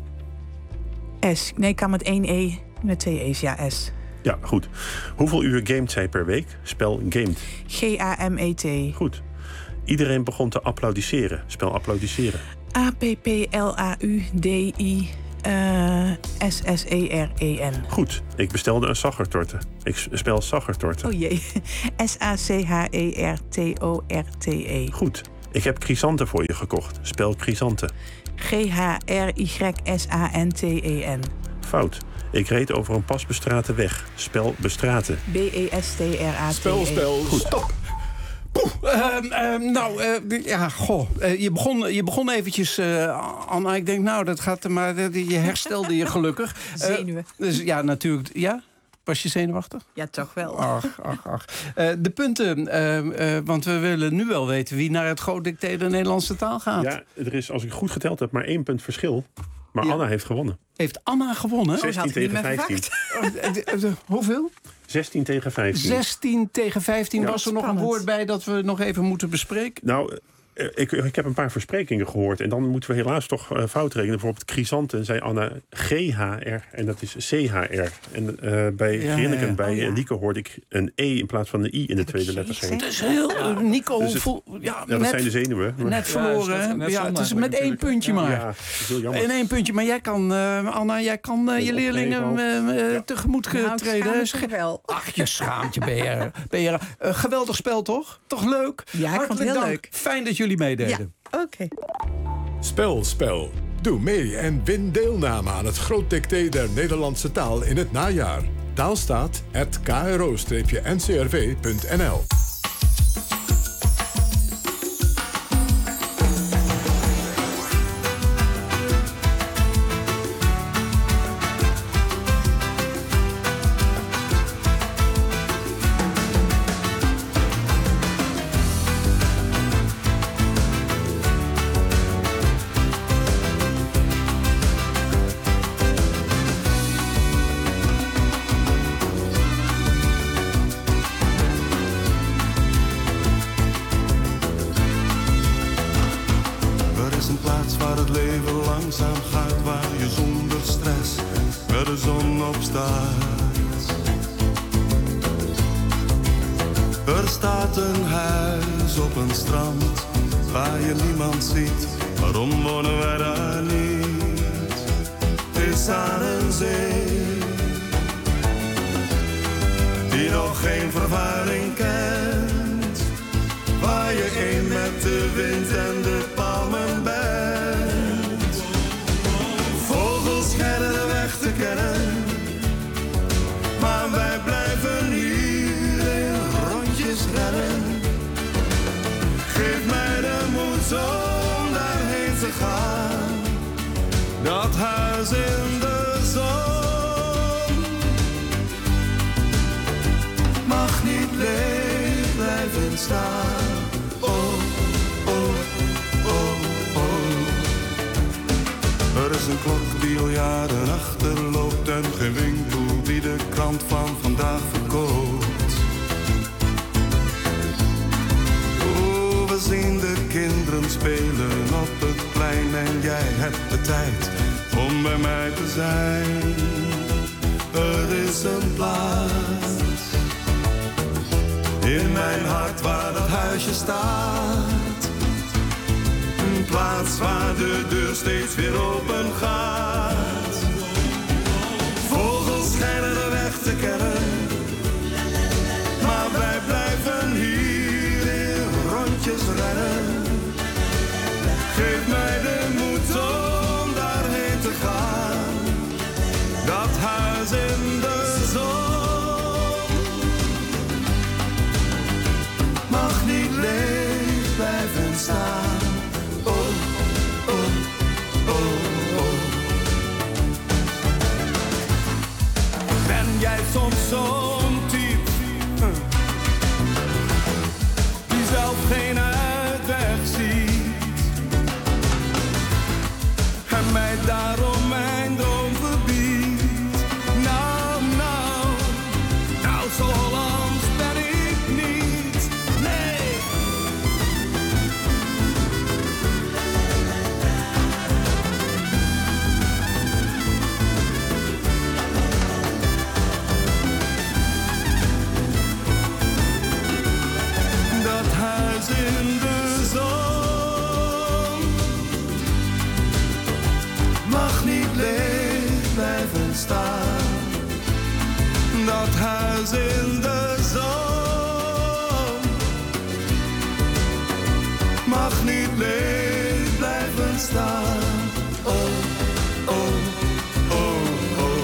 [SPEAKER 13] S. Nee, ik kan met één E, met twee E's, ja, S.
[SPEAKER 11] Ja, goed. Hoeveel uur gamet zij per week? Spel gamet.
[SPEAKER 13] G A M E T.
[SPEAKER 11] Goed. Iedereen begon te applaudisseren. Spel applaudisseren.
[SPEAKER 13] A P P L A U D I uh, S S E R E N.
[SPEAKER 11] Goed. Ik bestelde een saggertorte. Ik spel saggertorte.
[SPEAKER 13] Oh jee. S A C H E R T O R T E.
[SPEAKER 11] Goed. Ik heb chrysanten voor je gekocht. Spel chrysanten.
[SPEAKER 13] G H R Y S A N T E N.
[SPEAKER 11] Fout. Ik reed over een pas bestrate weg. Spel bestraten.
[SPEAKER 13] B E S T R A T E.
[SPEAKER 12] Spel, spel,
[SPEAKER 11] goed.
[SPEAKER 12] Stop.
[SPEAKER 14] Uh, uh, nou, uh, ja, goh. Uh, je, begon, je begon eventjes, uh, Anna. Ik denk, nou, dat gaat maar. Uh, je herstelde je gelukkig. Uh,
[SPEAKER 13] Zenuwen.
[SPEAKER 14] Dus ja, natuurlijk. Ja? Was je zenuwachtig?
[SPEAKER 13] Ja, toch wel.
[SPEAKER 14] Ach, ach, ach. Uh, de punten, uh, uh, want we willen nu wel weten wie naar het groot dicté de Nederlandse taal gaat.
[SPEAKER 11] Ja, er is, als ik goed geteld heb, maar één punt verschil. Maar ja. Anna heeft gewonnen.
[SPEAKER 14] Heeft Anna gewonnen?
[SPEAKER 11] zestien tegen vijftien.
[SPEAKER 14] Oh, hoeveel?
[SPEAKER 11] zestien tegen vijftien.
[SPEAKER 14] zestien tegen vijftien.
[SPEAKER 11] Ja,
[SPEAKER 14] was er nog een woord bij dat we nog even moeten bespreken?
[SPEAKER 11] Nou, ik, ik heb een paar versprekingen gehoord. En dan moeten we helaas toch uh, fout rekenen. Bijvoorbeeld chrysanten zei Anna G H R. En dat is C H R. En uh, bij ja, Grinneken, ja, ja. bij oh, ja. Nico hoorde ik een E in plaats van een I in de tweede letter zijn.
[SPEAKER 14] Het is heel... Uh, Nico,
[SPEAKER 11] dus het,
[SPEAKER 14] vol, ja,
[SPEAKER 11] ja,
[SPEAKER 14] net,
[SPEAKER 11] dat zijn de zenuwen. Maar.
[SPEAKER 14] Net verloren. Ja, net ja, het is met één puntje maar.
[SPEAKER 11] Ja, dat is heel jammer.
[SPEAKER 14] In één puntje. Maar jij kan, uh, Anna, jij kan uh, je leerlingen uh, uh, ja. tegemoet nou, treden.
[SPEAKER 13] Scha- wel.
[SPEAKER 14] Ach, je schaamt je, B R. B R. Uh, geweldig spel, toch? Toch leuk?
[SPEAKER 13] Ja, ik vond het heel
[SPEAKER 14] dank.
[SPEAKER 13] leuk.
[SPEAKER 14] Fijn dat jullie meededen.
[SPEAKER 13] Ja. Oké. Okay.
[SPEAKER 12] Spel, spel. Doe mee en win deelname aan het groot dicté der Nederlandse taal in het najaar. Taalstaat at k r o n c r v punt n l.
[SPEAKER 1] Er staat een huis op een strand waar je niemand ziet. Waarom wonen wij daar niet? Het is aan een zee die nog geen vervuiling kent. Waar je één met de wind en de palmen bent. Vogels schijnen de weg te kennen, maar wij blijven hier in rondjes rennen. Geef mij de moed om daarheen te gaan. Dat huis in de zon mag niet leeg blijven staan. Oh, oh, oh, oh. Er is een klok die al jaren achterloopt en geen winkel die de krant van vandaag verkoopt. Oh, we zien de kinderen spelen op het plein en jij hebt de tijd om bij mij te zijn. er is een plaats in mijn hart waar dat huisje staat. Een plaats waar de deur steeds weer open gaat. Vogels schijnen de weg te kennen, maar wij blijven hier in rondjes rennen. Geef mij de moed om daarheen te gaan. Dat huis in de zon mag niet leeg blijven staan. Oh, oh, oh, oh. Ben jij soms zo'n type die zelf geen uitweg ziet en mij daarom mijn droom verbiedt? Nou, nou, nou zo Hollands ben ik niet, nee. Dat huis in de zon mag niet leeg blijven staan. Dat huis in de zon mag niet leeg blijven staan. Oh, oh, oh, oh.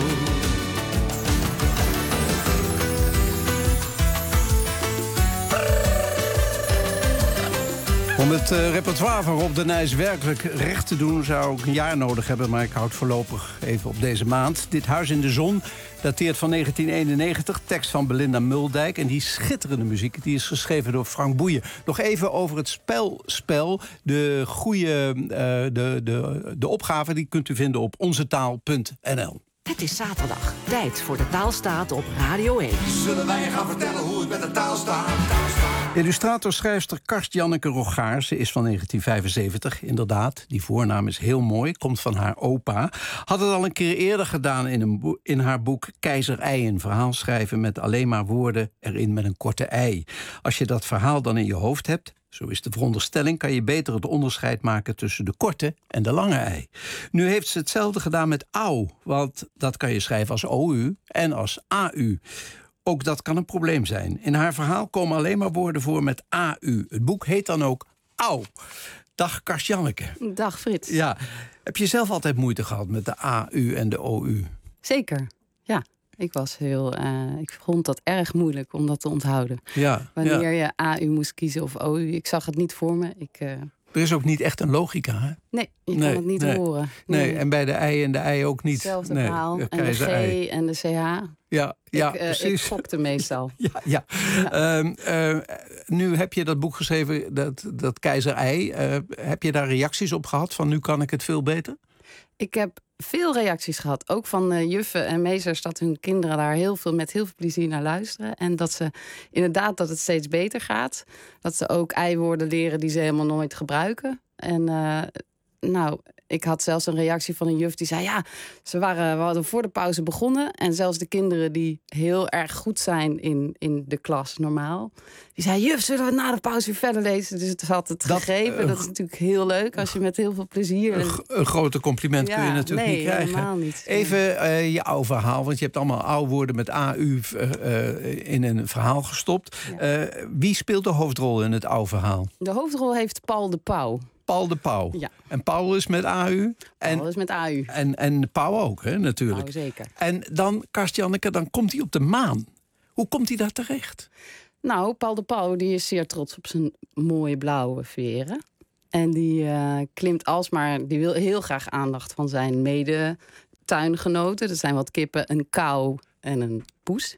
[SPEAKER 14] Om het uh, repertoire van Rob de Nijs werkelijk recht te doen zou ik een jaar nodig hebben, maar ik houd voorlopig even op deze maand. Dit Huis in de Zon dateert van negentien eenennegentig, tekst van Belinda Muldijk. En die schitterende muziek die is geschreven door Frank Boeien. Nog even over het spelspel. De goede uh, de, de, de opgave die kunt u vinden op onzetaal punt n l.
[SPEAKER 5] Het is zaterdag. Tijd voor de taalstaat op Radio één.
[SPEAKER 30] Zullen wij je gaan vertellen hoe het met de taal staat?
[SPEAKER 14] Illustrator-schrijfster Karst-Janneke Rogaar, ze is van negentien vijfenzeventig, inderdaad. Die voornaam is heel mooi, komt van haar opa. Had het al een keer eerder gedaan in, een boek, in haar boek Keizer Ei. Een verhaal schrijven met alleen maar woorden erin met een korte ei. Als je dat verhaal dan in je hoofd hebt, zo is de veronderstelling, kan je beter het onderscheid maken tussen de korte en de lange ei. Nu heeft ze hetzelfde gedaan met au, want dat kan je schrijven als O U en als A U. Ook dat kan een probleem zijn. In haar verhaal komen alleen maar woorden voor met A U. Het boek heet dan ook Au. Dag Karst-Janneke.
[SPEAKER 23] Dag Frits.
[SPEAKER 14] Ja. Heb je zelf altijd moeite gehad met de A U en de O U?
[SPEAKER 23] Zeker, ja. Ik was heel, uh, ik vond dat erg moeilijk om dat te onthouden.
[SPEAKER 14] Ja,
[SPEAKER 23] Wanneer
[SPEAKER 14] ja.
[SPEAKER 23] je A U moest kiezen of O U. Ik zag het niet voor me. Ik, uh...
[SPEAKER 14] Er is ook niet echt een logica, hè?
[SPEAKER 23] Nee, je
[SPEAKER 14] nee,
[SPEAKER 23] kan het niet
[SPEAKER 14] nee.
[SPEAKER 23] horen.
[SPEAKER 14] Nee.
[SPEAKER 23] nee,
[SPEAKER 14] en bij de ei en de ei ook niet.
[SPEAKER 23] Hetzelfde
[SPEAKER 14] nee,
[SPEAKER 23] verhaal. En de G
[SPEAKER 14] ei.
[SPEAKER 23] en de C H.
[SPEAKER 14] Ja, ja
[SPEAKER 23] ik, uh,
[SPEAKER 14] precies.
[SPEAKER 23] Ik gokte meestal.
[SPEAKER 14] ja, ja. ja. Um, uh, nu heb je dat boek geschreven, dat, dat Keizer Ei. Uh, heb je daar reacties op gehad van nu kan ik het veel beter?
[SPEAKER 23] Ik heb veel reacties gehad. Ook van uh, juffen en meesters dat hun kinderen daar heel veel, met heel veel plezier naar luisteren. En dat ze inderdaad dat het steeds beter gaat. Dat ze ook eiwoorden leren die ze helemaal nooit gebruiken. En uh, nou, ik had zelfs een reactie van een juf die zei... ja, ze waren, we hadden voor de pauze begonnen... en zelfs de kinderen die heel erg goed zijn in, in de klas normaal... die zei, juf, zullen we na de pauze weer verder lezen? Dus het had het dat, gegrepen. Uh, dat is natuurlijk heel leuk als je met heel veel plezier...
[SPEAKER 14] Een, een grote compliment ja, kun je natuurlijk
[SPEAKER 23] nee,
[SPEAKER 14] niet krijgen.
[SPEAKER 23] Helemaal niet.
[SPEAKER 14] Even uh, je oude verhaal, want je hebt allemaal oude woorden met A U uh, uh, in een verhaal gestopt. Ja. Uh, wie speelt de hoofdrol in het oude verhaal?
[SPEAKER 23] De hoofdrol heeft Paul de Pauw.
[SPEAKER 14] Paul de Pauw.
[SPEAKER 23] Ja.
[SPEAKER 14] En Paul is met A U.
[SPEAKER 23] En, Paul is met A U.
[SPEAKER 14] En, en Pauw ook, hè, natuurlijk.
[SPEAKER 23] Pauw zeker.
[SPEAKER 14] En dan, Karst-Janneke, dan komt hij op de maan. Hoe komt hij daar terecht?
[SPEAKER 23] Nou, Paul de Pauw die is zeer trots op zijn mooie blauwe veren. En die uh, klimt alsmaar, die wil heel graag aandacht van zijn mede-tuingenoten. Dat zijn wat kippen, een kou en een poes.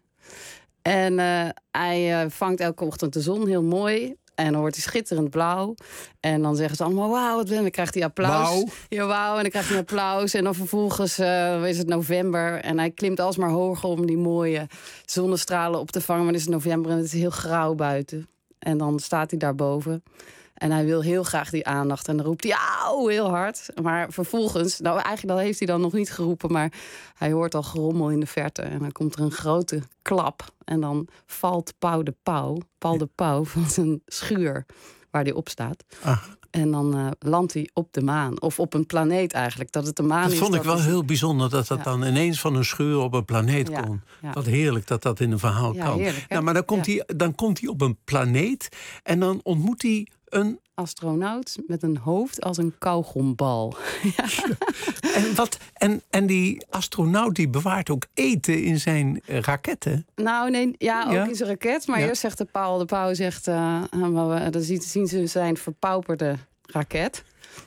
[SPEAKER 23] En uh, hij uh, vangt elke ochtend de zon heel mooi. En dan wordt hij schitterend blauw. En dan zeggen ze allemaal, wauw, wat ben. Dan krijgt hij applaus.
[SPEAKER 14] Wauw.
[SPEAKER 23] Ja, wauw. En dan krijgt hij applaus. En dan vervolgens uh, is het november. En hij klimt alsmaar hoger om die mooie zonnestralen op te vangen. Maar het is november en het is heel grauw buiten. En dan staat hij daarboven. En hij wil heel graag die aandacht. En dan roept hij auw heel hard. Maar vervolgens, nou eigenlijk dat heeft hij dan nog niet geroepen... maar hij hoort al gerommel in de verte. En dan komt er een grote klap. En dan valt Pauw de Pauw, Paul de Pauw van zijn schuur waar hij op staat.
[SPEAKER 14] Ah.
[SPEAKER 23] En dan uh, landt hij op de maan. Of op een planeet eigenlijk. Dat het de maan
[SPEAKER 14] dat
[SPEAKER 23] is.
[SPEAKER 14] vond ik
[SPEAKER 23] dat
[SPEAKER 14] wel
[SPEAKER 23] is...
[SPEAKER 14] heel bijzonder dat dat
[SPEAKER 23] ja.
[SPEAKER 14] dan ineens van een schuur op een planeet
[SPEAKER 23] ja,
[SPEAKER 14] kon.
[SPEAKER 23] ja.
[SPEAKER 14] Wat heerlijk dat dat in een verhaal
[SPEAKER 23] Ja,
[SPEAKER 14] kan.
[SPEAKER 23] heerlijk,
[SPEAKER 14] nou, maar dan komt,
[SPEAKER 23] ja.
[SPEAKER 14] hij, dan komt hij op een planeet en dan ontmoet hij een...
[SPEAKER 23] astronaut met een hoofd als een kauwgombal. ja.
[SPEAKER 14] en, wat, en, en die astronaut die bewaart ook eten in zijn uh, raketten.
[SPEAKER 23] Nou, nee, ja, ook
[SPEAKER 14] Ja?
[SPEAKER 23] in zijn raket. Maar
[SPEAKER 14] Ja.
[SPEAKER 23] eerst zegt de Paul, de Pauw zegt... Uh, uh, dan zien, zien ze zijn verpauperde raket.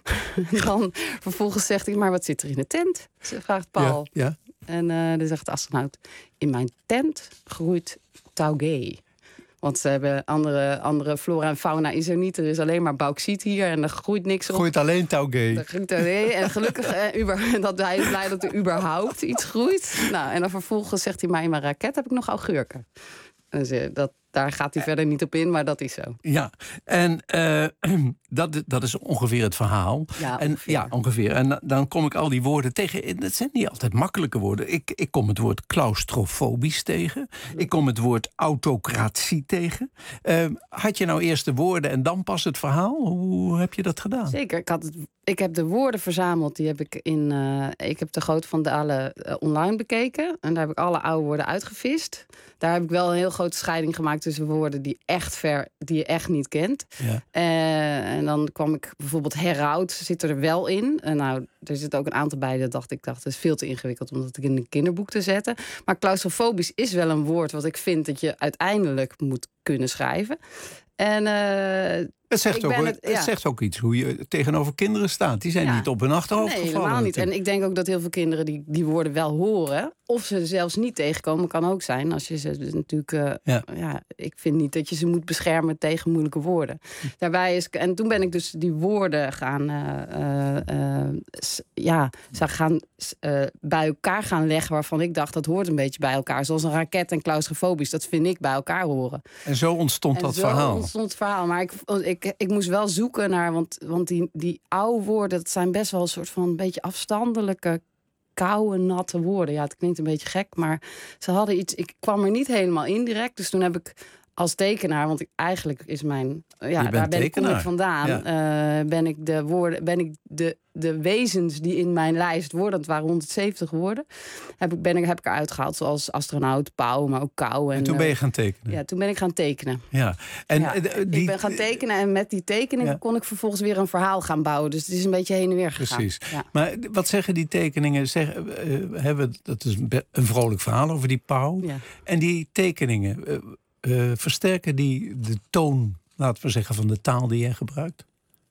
[SPEAKER 23] Dan vervolgens zegt hij, maar wat zit er in de tent? Vraagt Paul.
[SPEAKER 14] Ja, ja.
[SPEAKER 23] En uh, dan zegt de astronaut, in mijn tent groeit taugé. Want ze hebben andere, andere flora en fauna is er niet. Er is alleen maar bauxiet hier en er groeit niks op.
[SPEAKER 14] Groeit alleen taugé.
[SPEAKER 23] Er groeit taugé. En gelukkig eh, uber, dat hij is blij dat er überhaupt iets groeit. Nou, en dan vervolgens zegt hij, maar in mijn raket heb ik nog augurken. Dus, uh, dat, daar gaat hij verder niet op in, maar dat is zo.
[SPEAKER 14] Ja, en uh, dat, dat is ongeveer het verhaal.
[SPEAKER 23] Ja,
[SPEAKER 14] en,
[SPEAKER 23] ongeveer.
[SPEAKER 14] ja, ongeveer. En dan kom ik al die woorden tegen. Het zijn niet altijd makkelijke woorden. Ik, ik kom het woord claustrofobisch tegen. Ik kom het woord autocratie tegen. Uh, had je nou eerst de woorden en dan pas het verhaal? Hoe heb je dat gedaan?
[SPEAKER 23] Zeker. Ik, had het, ik heb de woorden verzameld. Die heb ik in. Uh, ik heb de Grote van Dalen uh, online bekeken. En daar heb ik alle oude woorden uitgevist. Daar heb ik wel een heel grote scheiding gemaakt tussen woorden die echt ver, die je echt niet kent.
[SPEAKER 14] Ja.
[SPEAKER 23] Uh, en dan kwam ik bijvoorbeeld heraut, zit er wel in. Uh, nou, er zit ook een aantal bij dat dacht ik, dacht, het is veel te ingewikkeld om dat in een kinderboek te zetten. Maar claustrofobisch is wel een woord wat ik vind dat je uiteindelijk moet kunnen schrijven. En uh,
[SPEAKER 14] Het zegt, ook,
[SPEAKER 23] het,
[SPEAKER 14] het
[SPEAKER 23] ja.
[SPEAKER 14] zegt ook iets hoe je tegenover kinderen staat. Die zijn
[SPEAKER 23] Ja.
[SPEAKER 14] niet op hun achterhoofd
[SPEAKER 23] Nee,
[SPEAKER 14] gevallen.
[SPEAKER 23] helemaal niet. En
[SPEAKER 14] natuurlijk.
[SPEAKER 23] ik denk ook dat heel veel kinderen die, die woorden wel horen. Of ze zelfs niet tegenkomen, kan ook zijn. Als je ze dus natuurlijk. Uh,
[SPEAKER 14] ja.
[SPEAKER 23] ja, ik vind niet dat je ze moet beschermen tegen moeilijke woorden. Daarbij is. En toen ben ik dus die woorden gaan. Uh, uh, uh, ja, ze gaan uh, bij elkaar gaan leggen. Waarvan ik dacht dat hoort een beetje bij elkaar. Zoals een raket en claustrofobisch. Dat vind ik bij elkaar horen.
[SPEAKER 14] En zo ontstond
[SPEAKER 23] en
[SPEAKER 14] dat
[SPEAKER 23] zo
[SPEAKER 14] verhaal.
[SPEAKER 23] ontstond het verhaal. Maar ik, ik, ik moest wel zoeken naar. Want, want die, die oude woorden, dat zijn best wel een soort van een beetje afstandelijke, koude, natte woorden. Ja, het klinkt een beetje gek, maar ze hadden iets. Ik kwam er niet helemaal in direct. Dus toen heb ik als tekenaar, want ik, eigenlijk is mijn. Ja, daar ben ik, kom ik vandaan. Ja. Uh, ben ik de woorden, ben ik de, de wezens die in mijn lijst woorden, het waren honderdzeventig woorden, heb ik, ben ik, heb ik eruit gehaald. Zoals astronaut, pauw, maar ook kou. En,
[SPEAKER 14] en toen ben je gaan tekenen.
[SPEAKER 23] Ja, toen ben ik gaan tekenen.
[SPEAKER 14] Ja. En
[SPEAKER 23] ja,
[SPEAKER 14] die,
[SPEAKER 23] ik ben gaan tekenen en met die tekeningen ja. kon ik vervolgens weer een verhaal gaan bouwen. Dus het is een beetje heen en weer gegaan.
[SPEAKER 14] Precies.
[SPEAKER 23] Ja.
[SPEAKER 14] Maar wat zeggen die tekeningen? Zeg, uh, hebben, dat is een vrolijk verhaal over die pauw.
[SPEAKER 23] Ja.
[SPEAKER 14] En die tekeningen, uh, uh, versterken die de toon, laten we zeggen, van de taal die jij gebruikt?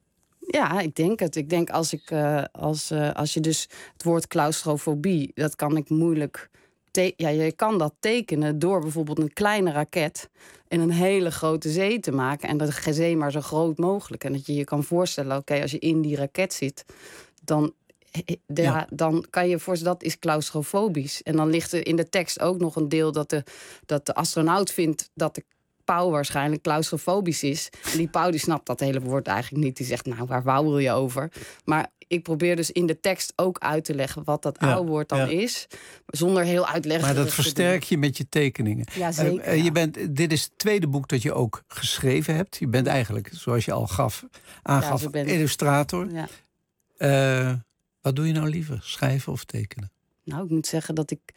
[SPEAKER 23] Ja, ik denk het. Ik denk als ik uh, als, uh, als je dus het woord claustrofobie, dat kan ik moeilijk. Te- ja, je kan dat tekenen door bijvoorbeeld een kleine raket in een hele grote zee te maken. En de zee maar zo groot mogelijk. En dat je je kan voorstellen, oké, okay, als je in die raket zit, dan. De, ja. dan kan je voorstellen, dat is claustrofobisch. En dan ligt er in de tekst ook nog een deel dat de, dat de astronaut vindt dat de pauw waarschijnlijk claustrofobisch is. En die pauw die snapt dat hele woord eigenlijk niet. Die zegt, nou, waar wauwel je over? Maar ik probeer dus in de tekst ook uit te leggen wat dat ja, oude woord dan ja. is. Zonder heel uitleggen.
[SPEAKER 14] Maar dat versterk je met je tekeningen.
[SPEAKER 23] Ja, zeker.
[SPEAKER 14] Uh,
[SPEAKER 23] ja.
[SPEAKER 14] je bent, dit is het tweede boek dat je ook geschreven hebt. Je bent eigenlijk, zoals je al gaf, aangaf, ja, ben... illustrator.
[SPEAKER 23] Ja.
[SPEAKER 14] Uh, Wat doe je nou liever? Schrijven of tekenen?
[SPEAKER 23] Nou, ik moet zeggen dat ik.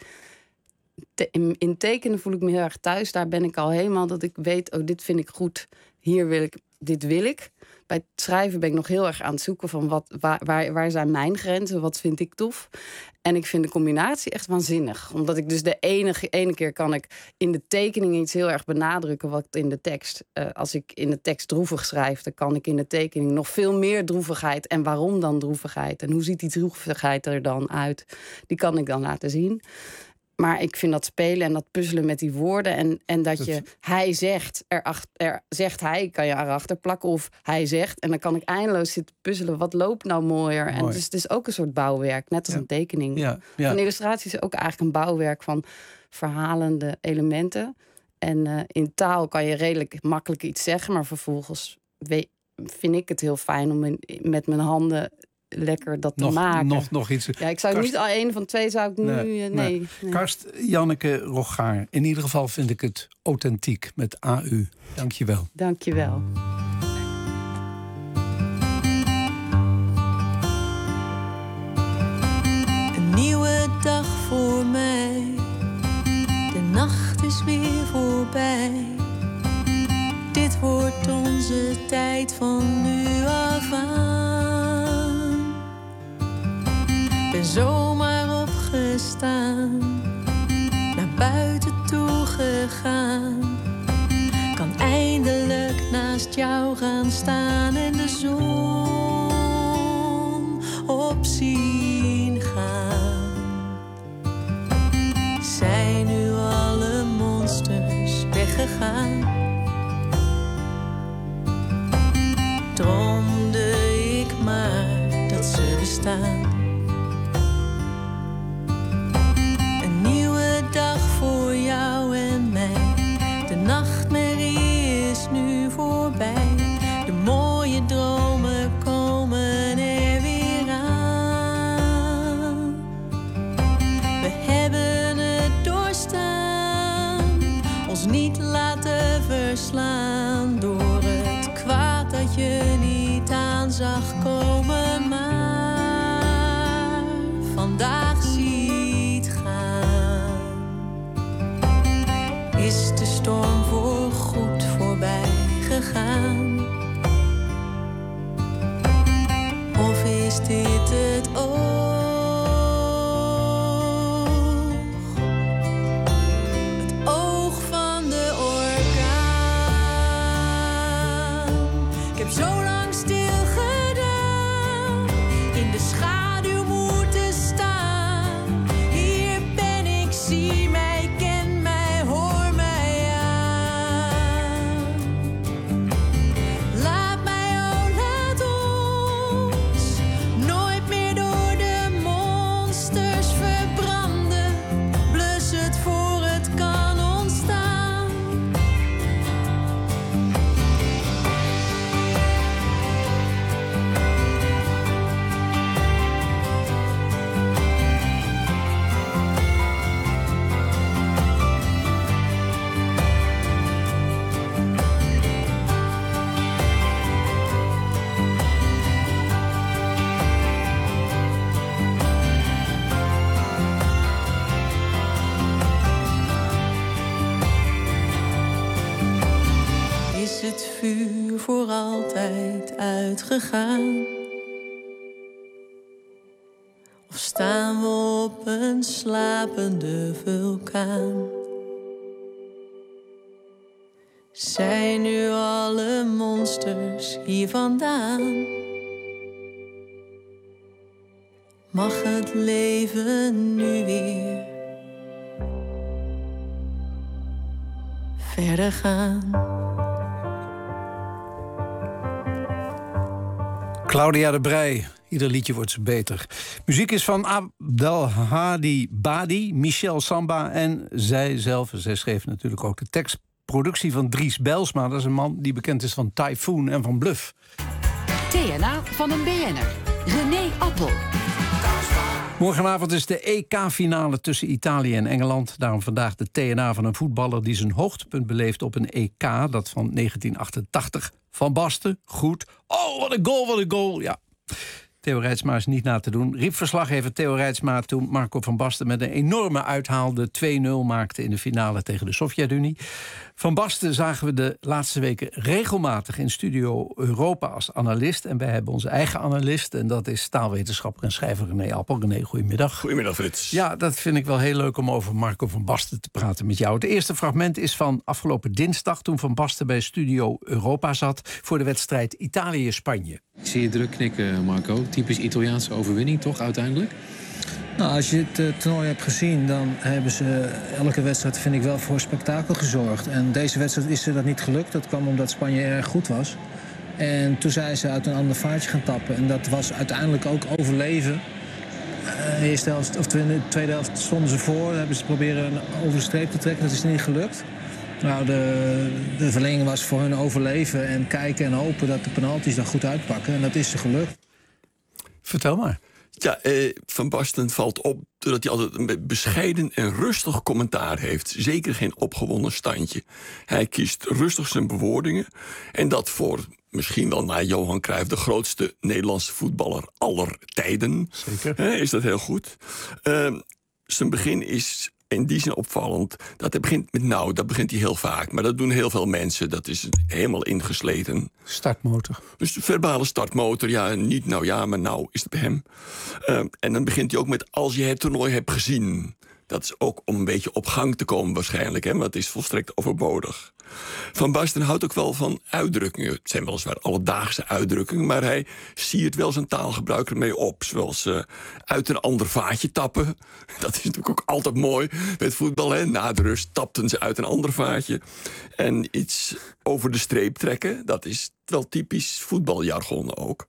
[SPEAKER 23] Te, in, in tekenen voel ik me heel erg thuis. Daar ben ik al helemaal dat ik weet, oh, dit vind ik goed. Hier wil ik, dit wil ik. Bij het schrijven ben ik nog heel erg aan het zoeken van wat, waar, waar, waar zijn mijn grenzen? Wat vind ik tof? En ik vind de combinatie echt waanzinnig. Omdat ik dus de ene, ene keer kan ik in de tekening iets heel erg benadrukken wat in de tekst. Uh, als ik in de tekst droevig schrijf, dan kan ik in de tekening nog veel meer droevigheid. En waarom dan droevigheid? En hoe ziet die droevigheid er dan uit? Die kan ik dan laten zien. Maar ik vind dat spelen en dat puzzelen met die woorden. En, en dat je, hij zegt, erachter, er zegt hij, kan je erachter plakken. Of hij zegt, en dan kan ik eindeloos zitten puzzelen. Wat loopt nou mooier? Mooi. En dus het is ook een soort bouwwerk, net als ja. een tekening.
[SPEAKER 14] Ja, ja.
[SPEAKER 23] Een illustratie is ook eigenlijk een bouwwerk van verhalende elementen. En uh, in taal kan je redelijk makkelijk iets zeggen. Maar vervolgens weet, vind ik het heel fijn om in, met mijn handen lekker dat te
[SPEAKER 14] nog,
[SPEAKER 23] maken.
[SPEAKER 14] Nog, nog iets.
[SPEAKER 23] Ja, ik zou
[SPEAKER 14] Karst,
[SPEAKER 23] niet al een van twee zou ik nu... Nee. nee, nee. nee.
[SPEAKER 14] Karst, Janneke Rogaar. In ieder geval vind ik het authentiek met A U. Dank je wel.
[SPEAKER 23] Dank je wel.
[SPEAKER 2] Een nieuwe dag voor mij. De nacht is weer voorbij. Dit wordt onze tijd van nu af aan. Ben zomaar opgestaan, naar buiten toe gegaan. Kan eindelijk naast jou gaan staan en de zon op zien gaan. Zijn nu alle monsters weggegaan? Droomde ik maar dat ze bestaan. Een nieuwe dag voor jou en mij. De nachtmerrie is nu voorbij. De mooie dromen komen er weer aan. We hebben het doorstaan, ons niet laten verslaan door het kwaad dat je niet aan zag komen, maar vandaag ziet gaan. Is de storm voor goed voorbij gegaan? Of is dit het oog? Het oog van de orkaan. Ik heb zo lang stil gedaan, in de schaduw moeten staan. Hier ben ik, zie mij, ken mij, hoor mij aan. Laat mij, oh laat ons nooit meer door de monsters verbranden. Blus het voor het kan ontstaan. Is het vuur voor altijd uitgegaan? Of staan we op een slapende vulkaan? Zijn nu alle monsters hier vandaan? Mag het leven nu weer verder gaan?
[SPEAKER 14] Claudia de Breij. Ieder liedje wordt ze beter. Muziek is van Abdelhadi Badi, Michel Samba en zij zelf. Zij schreef natuurlijk ook de tekst. Productie van Dries Bijlsma. Dat is een man die bekend is van Typhoon en van Bluff.
[SPEAKER 5] T N A van een B N R. René Appel.
[SPEAKER 14] Morgenavond is de E K-finale tussen Italië en Engeland. Daarom vandaag de T N A van een voetballer die zijn hoogtepunt beleeft op een E K. Dat van negentien achtentachtig. Van Basten, goed. Oh, wat een goal, wat een goal. Ja, Theo Reitsma is niet na te doen. Riep verslaggever Theo Reitsma toen Marco van Basten met een enorme uithaal de twee nul maakte in de finale tegen de Sovjet-Unie. Van Basten zagen we de laatste weken regelmatig in Studio Europa als analist. En wij hebben onze eigen analist. En dat is taalwetenschapper en schrijver René Appel. René, goedemiddag.
[SPEAKER 8] Goedemiddag, Frits.
[SPEAKER 14] Ja, dat vind ik wel heel leuk om over Marco van Basten te praten met jou. Het eerste fragment is van afgelopen dinsdag, toen Van Basten bij Studio Europa zat voor de wedstrijd Italië-Spanje.
[SPEAKER 17] Ik zie je druk knikken, Marco. Typisch Italiaanse overwinning, toch, uiteindelijk?
[SPEAKER 7] Nou, als je het uh, toernooi hebt gezien, dan hebben ze elke wedstrijd, vind ik, wel voor spektakel gezorgd. En deze wedstrijd is ze dat niet gelukt. Dat kwam omdat Spanje erg goed was. En toen zijn ze uit een ander vaartje gaan tappen. En dat was uiteindelijk ook overleven. Uh, de eerste helft, of in de tweede helft stonden ze voor. Hebben ze proberen over de streep te trekken. Dat is niet gelukt. Nou, de, de verlenging was voor hun overleven en kijken en hopen dat de penalties er goed uitpakken. En dat is ze gelukt.
[SPEAKER 14] Vertel maar.
[SPEAKER 4] Ja, eh, Van Basten valt op dat hij altijd een bescheiden en rustig commentaar heeft. Zeker geen opgewonden standje. Hij kiest rustig zijn bewoordingen. En dat voor misschien wel na Johan Cruijff de grootste Nederlandse voetballer aller tijden.
[SPEAKER 14] Zeker.
[SPEAKER 4] Eh, is dat heel goed. Uh, zijn begin is in die zin opvallend. Dat hij begint met nou, dat begint hij heel vaak. Maar dat doen heel veel mensen. Dat is helemaal ingesleten.
[SPEAKER 14] Startmotor.
[SPEAKER 4] Dus de verbale startmotor. Ja, niet nou ja, maar nou is het bij hem. Uh, en dan begint hij ook met als je het toernooi hebt gezien. Dat is ook om een beetje op gang te komen waarschijnlijk. Hè, maar het is volstrekt overbodig. Van Basten houdt ook wel van uitdrukkingen. Het zijn weliswaar alledaagse uitdrukkingen. Maar hij siert wel zijn taalgebruik ermee op. Zoals uh, uit een ander vaatje tappen. Dat is natuurlijk ook altijd mooi met voetbal. Hè. Na de rust tapten ze uit een ander vaatje. En iets over de streep trekken. Dat is wel typisch voetbaljargon ook.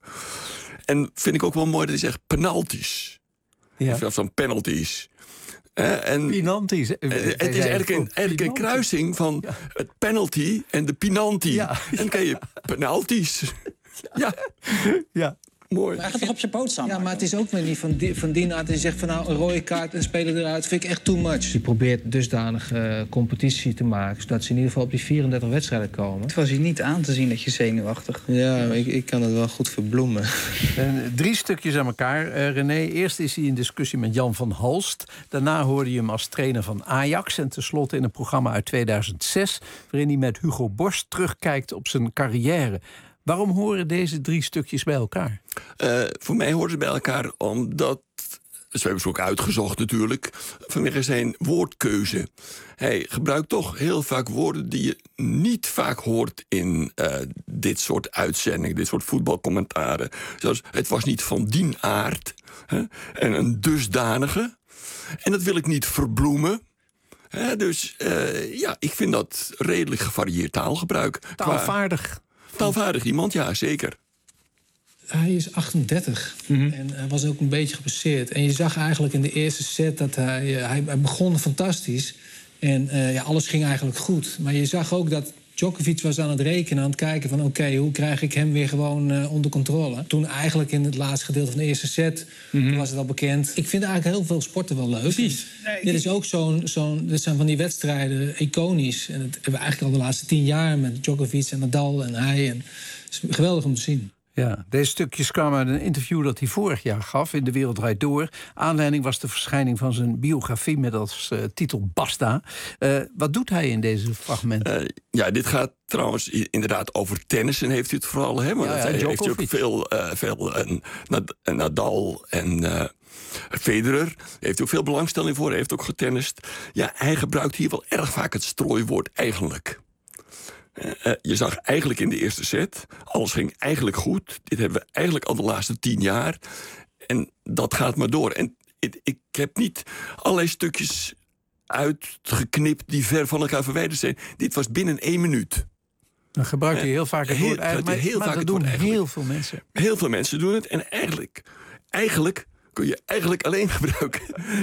[SPEAKER 4] En vind ik ook wel mooi dat hij zegt penalties. Ja. Of van penalties. Uh, en
[SPEAKER 14] Pinanties.
[SPEAKER 4] Uh, het is eigenlijk een, eigenlijk een kruising van ja. het penalty en de pinanti. Ja. En dan krijg je penalties. Ja.
[SPEAKER 14] ja.
[SPEAKER 4] Mooi.
[SPEAKER 8] Hij gaat toch op zijn poot staan?
[SPEAKER 7] Ja, maar het is ook weer niet van die, van die aard. En zegt van nou, een rode kaart en speler eruit. Vind ik echt too much. Je probeert dusdanig uh, competitie te maken. Zodat ze in ieder geval op die vierendertig wedstrijden komen.
[SPEAKER 8] Het was hier niet aan te zien dat je zenuwachtig.
[SPEAKER 7] Ja, maar ik, ik kan het wel goed verbloemen.
[SPEAKER 14] Uh, drie stukjes aan elkaar, uh, René. Eerst is hij in discussie met Jan van Halst. Daarna hoorde je hem als trainer van Ajax. En tenslotte in een programma uit tweeduizend zes... waarin hij met Hugo Borst terugkijkt op zijn carrière. Waarom horen deze drie stukjes bij elkaar?
[SPEAKER 4] Uh, voor mij horen ze bij elkaar omdat... Dus we hebben ze ook uitgezocht natuurlijk. Vanwege zijn woordkeuze. Hij gebruikt toch heel vaak woorden die je niet vaak hoort in uh, dit soort uitzendingen, dit soort voetbalcommentaren. Zoals het was niet van dien aard. Hè, en een dusdanige. En dat wil ik niet verbloemen. Hè, dus uh, ja, ik vind dat redelijk gevarieerd taalgebruik.
[SPEAKER 14] Taalvaardig.
[SPEAKER 4] Qua... Taalvaardig iemand, ja, zeker.
[SPEAKER 7] Hij is achtendertig mm-hmm. en hij was ook een beetje gepasseerd. En je zag eigenlijk in de eerste set dat hij... Hij, hij begon fantastisch en uh, ja, alles ging eigenlijk goed. Maar je zag ook dat Djokovic was aan het rekenen, aan het kijken van... oké, okay, hoe krijg ik hem weer gewoon uh, onder controle? Toen eigenlijk in het laatste gedeelte van de eerste set mm-hmm. was het al bekend. Ik vind eigenlijk heel veel sporten wel leuk.
[SPEAKER 8] Precies.
[SPEAKER 7] Nee, dit is ook zo'n, zo'n... Dit zijn van die wedstrijden iconisch. En dat hebben we eigenlijk al de laatste tien jaar met Djokovic en Nadal en hij. En het is geweldig om te zien.
[SPEAKER 14] Ja, deze stukjes kwamen uit een interview dat hij vorig jaar gaf in De Wereld Draait Door. Aanleiding was de verschijning van zijn biografie met als uh, titel Basta. Uh, wat doet hij in deze fragmenten? Uh,
[SPEAKER 4] ja, dit gaat trouwens inderdaad over tennis en heeft u het vooral. Hè? Maar
[SPEAKER 14] ja, ja,
[SPEAKER 4] hij heeft hij ook veel, uh, veel uh, Nadal en uh, Federer. Daar heeft hij ook veel belangstelling voor, hij heeft ook getennist. Ja, hij gebruikt hier wel erg vaak het strooiwoord eigenlijk. Uh, je zag eigenlijk in de eerste set, alles ging eigenlijk goed. Dit hebben we eigenlijk al de laatste tien jaar. En dat gaat maar door. En ik, ik heb niet allerlei stukjes uitgeknipt die ver van elkaar verwijderd zijn. Dit was binnen één minuut.
[SPEAKER 14] Dan gebruikt hij heel vaak het woord eigenlijk. Maar, heel maar vaak dat doen heel veel mensen.
[SPEAKER 4] Heel veel mensen doen het. En eigenlijk, eigenlijk kun je eigenlijk alleen gebruiken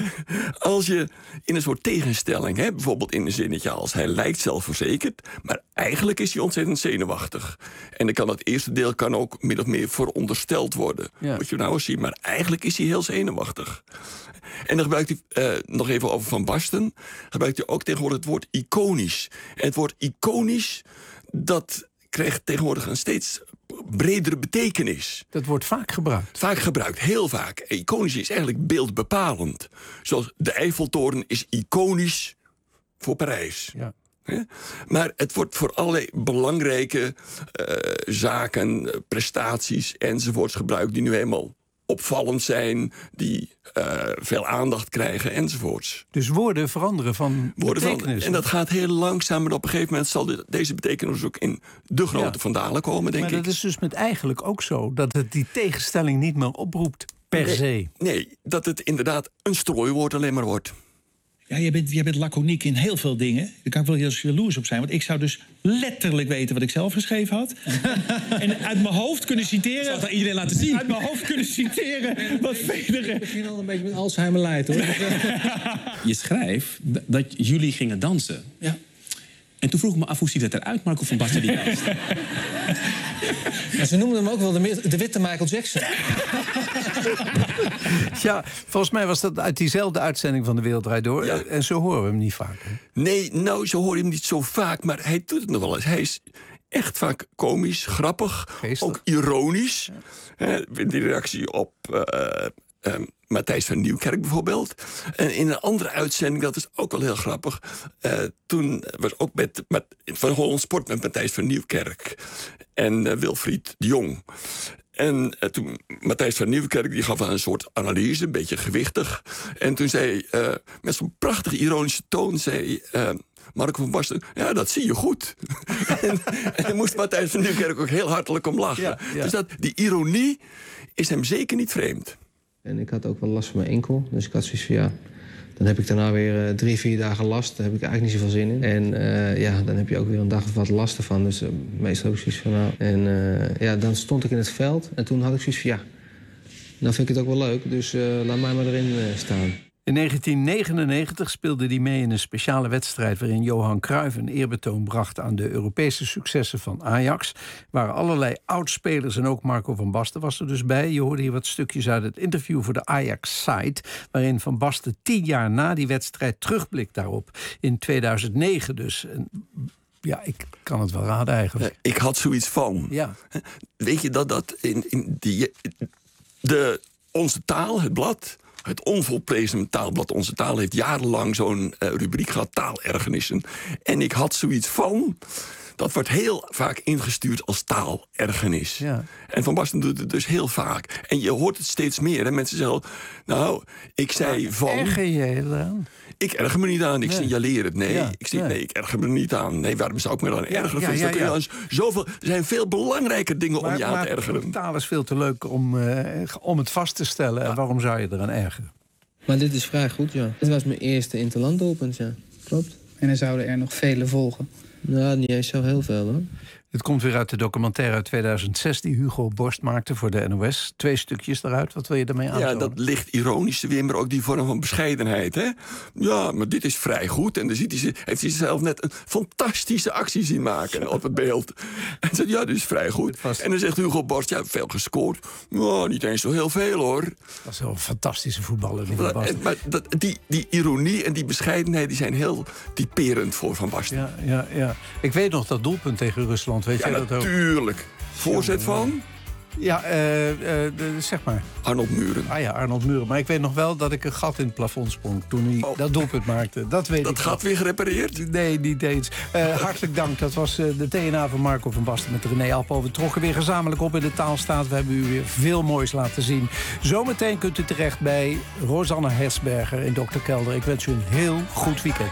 [SPEAKER 4] als je in een soort tegenstelling, hè, bijvoorbeeld in een zinnetje als hij lijkt zelfverzekerd, maar eigenlijk is hij ontzettend zenuwachtig. En dan kan dat eerste deel kan ook min of meer verondersteld worden. Ja. Moet je nou eens zien, maar eigenlijk is hij heel zenuwachtig. En dan gebruikt hij, uh, nog even over Van Basten, gebruikt hij ook tegenwoordig het woord iconisch. En het woord iconisch, dat krijgt tegenwoordig een steeds bredere betekenis.
[SPEAKER 14] Dat wordt vaak gebruikt.
[SPEAKER 4] Vaak gebruikt, heel vaak. Iconisch is eigenlijk beeldbepalend. Zoals de Eiffeltoren is iconisch voor Parijs.
[SPEAKER 14] Ja.
[SPEAKER 4] He? Maar het wordt voor allerlei belangrijke uh, zaken, prestaties enzovoorts gebruikt die nu helemaal opvallend zijn, die uh, veel aandacht krijgen enzovoorts.
[SPEAKER 14] Dus woorden veranderen van woorden betekenis. Veranderen.
[SPEAKER 4] En dat gaat heel langzaam, maar op een gegeven moment zal de, deze betekenis ook in de grote ja. vandalen komen, denk
[SPEAKER 14] maar
[SPEAKER 4] ik.
[SPEAKER 14] Maar dat is dus met eigenlijk ook zo, dat het die tegenstelling niet meer oproept per
[SPEAKER 4] nee,
[SPEAKER 14] se.
[SPEAKER 4] Nee, dat het inderdaad een strooiwoord alleen maar wordt.
[SPEAKER 8] Ja, jij bent, jij bent laconiek in heel veel dingen. Daar kan ik wel heel jaloers op zijn. Want ik zou dus letterlijk weten wat ik zelf geschreven had. En uit mijn hoofd kunnen citeren...
[SPEAKER 18] Zal dat iedereen laten zien?
[SPEAKER 8] Uit mijn hoofd kunnen citeren wat Federer...
[SPEAKER 7] Ik begin al een beetje met Alzheimer lijdt, hoor.
[SPEAKER 18] Je schrijft dat jullie gingen dansen.
[SPEAKER 8] Ja.
[SPEAKER 16] En toen vroeg ik me af, hoe ziet het eruit, Marco van Basten? Die
[SPEAKER 7] ja, ze noemden hem ook wel de, de witte Michael Jackson.
[SPEAKER 14] Ja, volgens mij was dat uit diezelfde uitzending van De Wereld Draait Door. Ja. En zo horen we hem niet vaak. Hè?
[SPEAKER 4] Nee, nou, zo hoor je hem niet zo vaak, maar hij doet het nog wel eens. Hij is echt vaak komisch, grappig, geestig. Ook ironisch. Ja. Hè, die reactie op uh, uh, Matthijs van Nieuwkerk bijvoorbeeld. En in een andere uitzending, dat is ook wel heel grappig. Uh, toen was ook met, met van Holland Sport met Matthijs van Nieuwkerk en uh, Wilfried de Jong. En uh, toen Matthijs van Nieuwkerk die gaf een soort analyse, een beetje gewichtig. En toen zei uh, met zo'n prachtige ironische toon zei Uh, Marco van Basten, ja, dat zie je goed. en, en daar moest Matthijs van Nieuwkerk ook heel hartelijk om lachen. Ja, ja. Dus dat, die ironie is hem zeker niet vreemd.
[SPEAKER 18] En ik had ook wel last van mijn enkel. Dus ik had zoiets van, ja, dan heb ik daarna weer uh, drie, vier dagen last. Daar heb ik eigenlijk niet zoveel zin in. En uh, ja, dan heb je ook weer een dag of wat last ervan. Dus uh, meestal heb ik zoiets van, nou. En uh, ja, dan stond ik in het veld. En toen had ik zoiets van, ja, nou vind ik het ook wel leuk. Dus uh, laat mij maar erin uh, staan.
[SPEAKER 14] In negentien negenennegentig speelde hij mee in een speciale wedstrijd waarin Johan Cruijff een eerbetoon bracht aan de Europese successen van Ajax. Er waren allerlei oudspelers en ook Marco van Basten was er dus bij. Je hoorde hier wat stukjes uit het interview voor de Ajax-site, waarin Van Basten tien jaar na die wedstrijd terugblikt daarop. In tweeduizend negen dus. En ja, ik kan het wel raden eigenlijk.
[SPEAKER 4] Ik had zoiets van.
[SPEAKER 14] Ja.
[SPEAKER 4] Weet je dat dat in, in die, de, onze taal, het blad, het onvolprezen taalblad Onze Taal heeft jarenlang zo'n uh, rubriek gehad, taalergernissen. En ik had zoiets van, dat wordt heel vaak ingestuurd als taalergernis. Ja. En Van Basten doet het dus heel vaak. En je hoort het steeds meer. En mensen zeggen, nou, ik zei
[SPEAKER 14] maar
[SPEAKER 4] van...
[SPEAKER 14] Erger je je eraan?
[SPEAKER 4] Ik erger me niet aan, ik nee. signaleer het. Nee,
[SPEAKER 14] ja,
[SPEAKER 4] ik, zeg,
[SPEAKER 14] nee.
[SPEAKER 4] nee, ik erger me er niet aan. Nee, waarom zou ik me dan ergeren?
[SPEAKER 14] Ja, ja, ja, ja.
[SPEAKER 4] Zoveel, er zijn veel belangrijker dingen
[SPEAKER 14] maar,
[SPEAKER 4] om je aan
[SPEAKER 14] maar
[SPEAKER 4] te ergeren.
[SPEAKER 14] Taal is veel te leuk om, uh, om het vast te stellen. Ja. En waarom zou je eraan ergeren?
[SPEAKER 18] Maar dit is vrij goed, ja. Dit was mijn eerste interlanddoelpunt, ja. Klopt.
[SPEAKER 19] En er zouden er nog vele volgen.
[SPEAKER 18] Nou, niet eens zo heel veel, hoor.
[SPEAKER 14] Het komt weer uit de documentaire uit tweeduizend zes die Hugo Borst maakte voor de N O S. Twee stukjes eruit. Wat wil je daarmee aantonen?
[SPEAKER 4] Ja, dat licht ironische weer, maar ook die vorm van bescheidenheid. Hè? Ja, maar dit is vrij goed. En dan ziet hij, heeft hij zelf net een fantastische actie zien maken op het beeld. En zegt, ja, dit is vrij goed. En dan zegt Hugo Borst, ja, veel gescoord. Ja, niet eens zo heel veel, hoor.
[SPEAKER 14] Dat is wel een fantastische voetballer. Die
[SPEAKER 4] maar en, maar dat, die, die ironie en die bescheidenheid die zijn heel typerend voor Van Basten.
[SPEAKER 14] Ja, ja, ja. Ik weet nog dat doelpunt tegen Rusland. Weet
[SPEAKER 4] ja,
[SPEAKER 14] jij dat ook?
[SPEAKER 4] Natuurlijk. Voorzet van?
[SPEAKER 14] Ja, uh, uh, zeg maar.
[SPEAKER 4] Arnold Muren.
[SPEAKER 14] Ah ja, Arnold Muren. Maar ik weet nog wel dat ik een gat in het plafond sprong toen hij oh. dat doelpunt maakte. Dat weet
[SPEAKER 4] dat
[SPEAKER 14] ik. Dat
[SPEAKER 4] gat weer gerepareerd?
[SPEAKER 14] Nee, niet eens. Uh, hartelijk dank. Dat was uh, de T N A van Marco van Basten met René Appel. We trokken weer gezamenlijk op in de Taalstaat. We hebben u weer veel moois laten zien. Zometeen kunt u terecht bij Rosanne Hersberger in dokter Kelder. Ik wens u een heel goed weekend.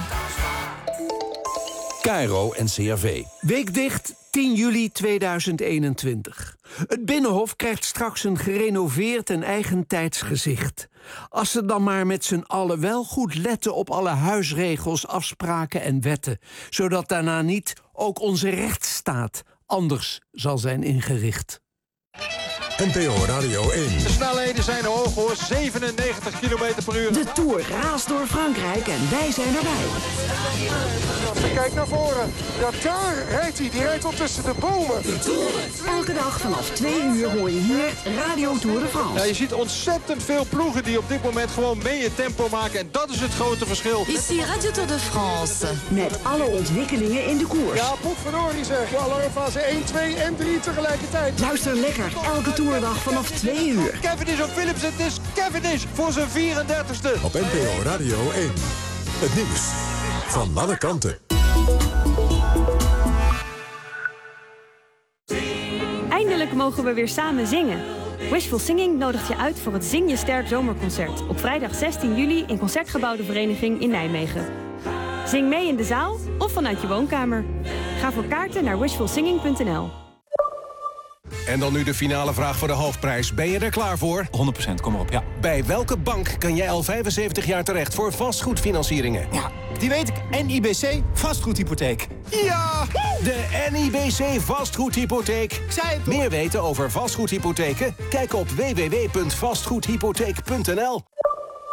[SPEAKER 20] KRO en C R V.
[SPEAKER 14] Week dicht, tien juli tweeduizend eenentwintig. Het Binnenhof krijgt straks een gerenoveerd en eigentijds gezicht. Als ze dan maar met z'n allen wel goed letten op alle huisregels, afspraken en wetten. Zodat daarna niet ook onze rechtsstaat anders zal zijn ingericht.
[SPEAKER 12] N P O Radio één.
[SPEAKER 21] De snelheden zijn hoog, hoor. zevenennegentig kilometer per uur.
[SPEAKER 5] De Tour raast door Frankrijk en wij zijn erbij.
[SPEAKER 21] Kijk naar voren. Ja, daar rijdt hij. Die rijdt al tussen de bomen.
[SPEAKER 5] Elke dag vanaf twee uur hoor je hier Radio Tour de France.
[SPEAKER 21] Ja, je ziet ontzettend veel ploegen die op dit moment gewoon mee het tempo maken. En dat is het grote verschil.
[SPEAKER 2] Ici Radio Tour de France.
[SPEAKER 5] Met alle ontwikkelingen in de koers.
[SPEAKER 21] Ja, potverdorie zeg. Alarmfase één, twee en drie tegelijkertijd.
[SPEAKER 5] Luister lekker elke toerdag vanaf twee uur.
[SPEAKER 21] Cavendish of Philips, het is Cavendish voor zijn vierendertigste.
[SPEAKER 12] Op N P O Radio één. Het nieuws van alle kanten.
[SPEAKER 22] Eindelijk mogen we weer samen zingen. Wishful Singing nodigt je uit voor het Zing je Sterk Zomerconcert op vrijdag zestien juli in Concertgebouw de Vereniging in Nijmegen. Zing mee in de zaal of vanuit je woonkamer. Ga voor kaarten naar wishful singing punt n l.
[SPEAKER 20] En dan nu de finale vraag voor de hoofdprijs. Ben je er klaar voor?
[SPEAKER 24] honderd procent, kom maar op, ja.
[SPEAKER 20] Bij welke bank kan jij al vijfenzeventig jaar terecht voor vastgoedfinancieringen?
[SPEAKER 24] Ja, die weet ik. N I B C, vastgoedhypotheek.
[SPEAKER 20] Ja, de N I B C vastgoedhypotheek.
[SPEAKER 24] Zei het
[SPEAKER 20] Meer weten over vastgoedhypotheken? Kijk op w w w punt vastgoedhypotheek punt n l.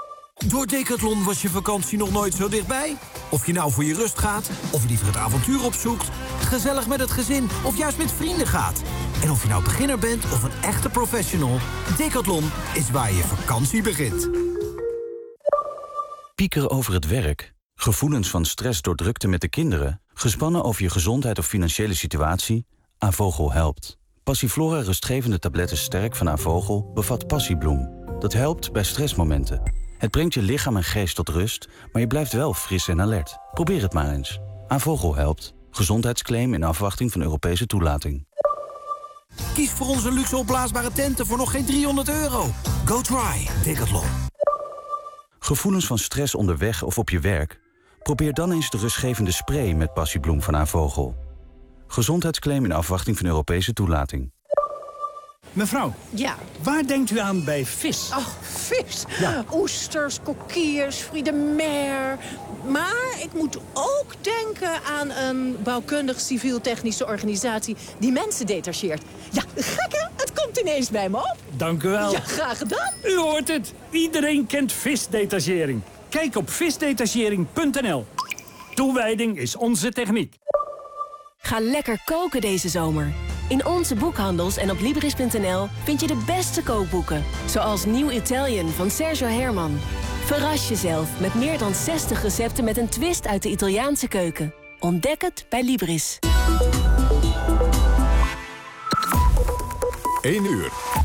[SPEAKER 3] Door Decathlon was je vakantie nog nooit zo dichtbij. Of je nou voor je rust gaat, of liever het avontuur opzoekt, gezellig met het gezin of juist met vrienden gaat. En of je nou beginner bent of een echte professional, Decathlon is waar je vakantie begint.
[SPEAKER 6] Piekeren over het werk, gevoelens van stress door drukte met de kinderen, gespannen over je gezondheid of financiële situatie? Avogel helpt. Passiflora rustgevende tabletten sterk van Avogel bevat passiebloem. Dat helpt bij stressmomenten. Het brengt je lichaam en geest tot rust, maar je blijft wel fris en alert. Probeer het maar eens. Avogel helpt. Gezondheidsclaim in afwachting van Europese toelating.
[SPEAKER 3] Kies voor onze luxe opblaasbare tenten voor nog geen driehonderd euro. Go try Decathlon.
[SPEAKER 6] Gevoelens van stress onderweg of op je werk? Probeer dan eens de rustgevende spray met passiebloem van Avogel. Gezondheidsclaim in afwachting van Europese toelating.
[SPEAKER 9] Mevrouw,
[SPEAKER 10] ja.
[SPEAKER 9] Waar denkt u aan bij vis?
[SPEAKER 10] Oh, vis.
[SPEAKER 9] Ja.
[SPEAKER 10] Oesters, kokkiers, fruits de mer. Maar ik moet ook denken aan een bouwkundig civiel-technische organisatie die mensen detacheert. Ja, gek hè? Het komt ineens bij me op.
[SPEAKER 9] Dank u wel.
[SPEAKER 10] Ja, graag gedaan.
[SPEAKER 9] U hoort het. Iedereen kent visdetachering. Kijk op visdetachering punt n l. Toewijding is onze techniek.
[SPEAKER 15] Ga lekker koken deze zomer. In onze boekhandels en op Libris punt n l vind je de beste kookboeken. Zoals New Italian van Sergio Herman. Verras jezelf met meer dan zestig recepten met een twist uit de Italiaanse keuken. Ontdek het bij Libris.
[SPEAKER 12] één uur.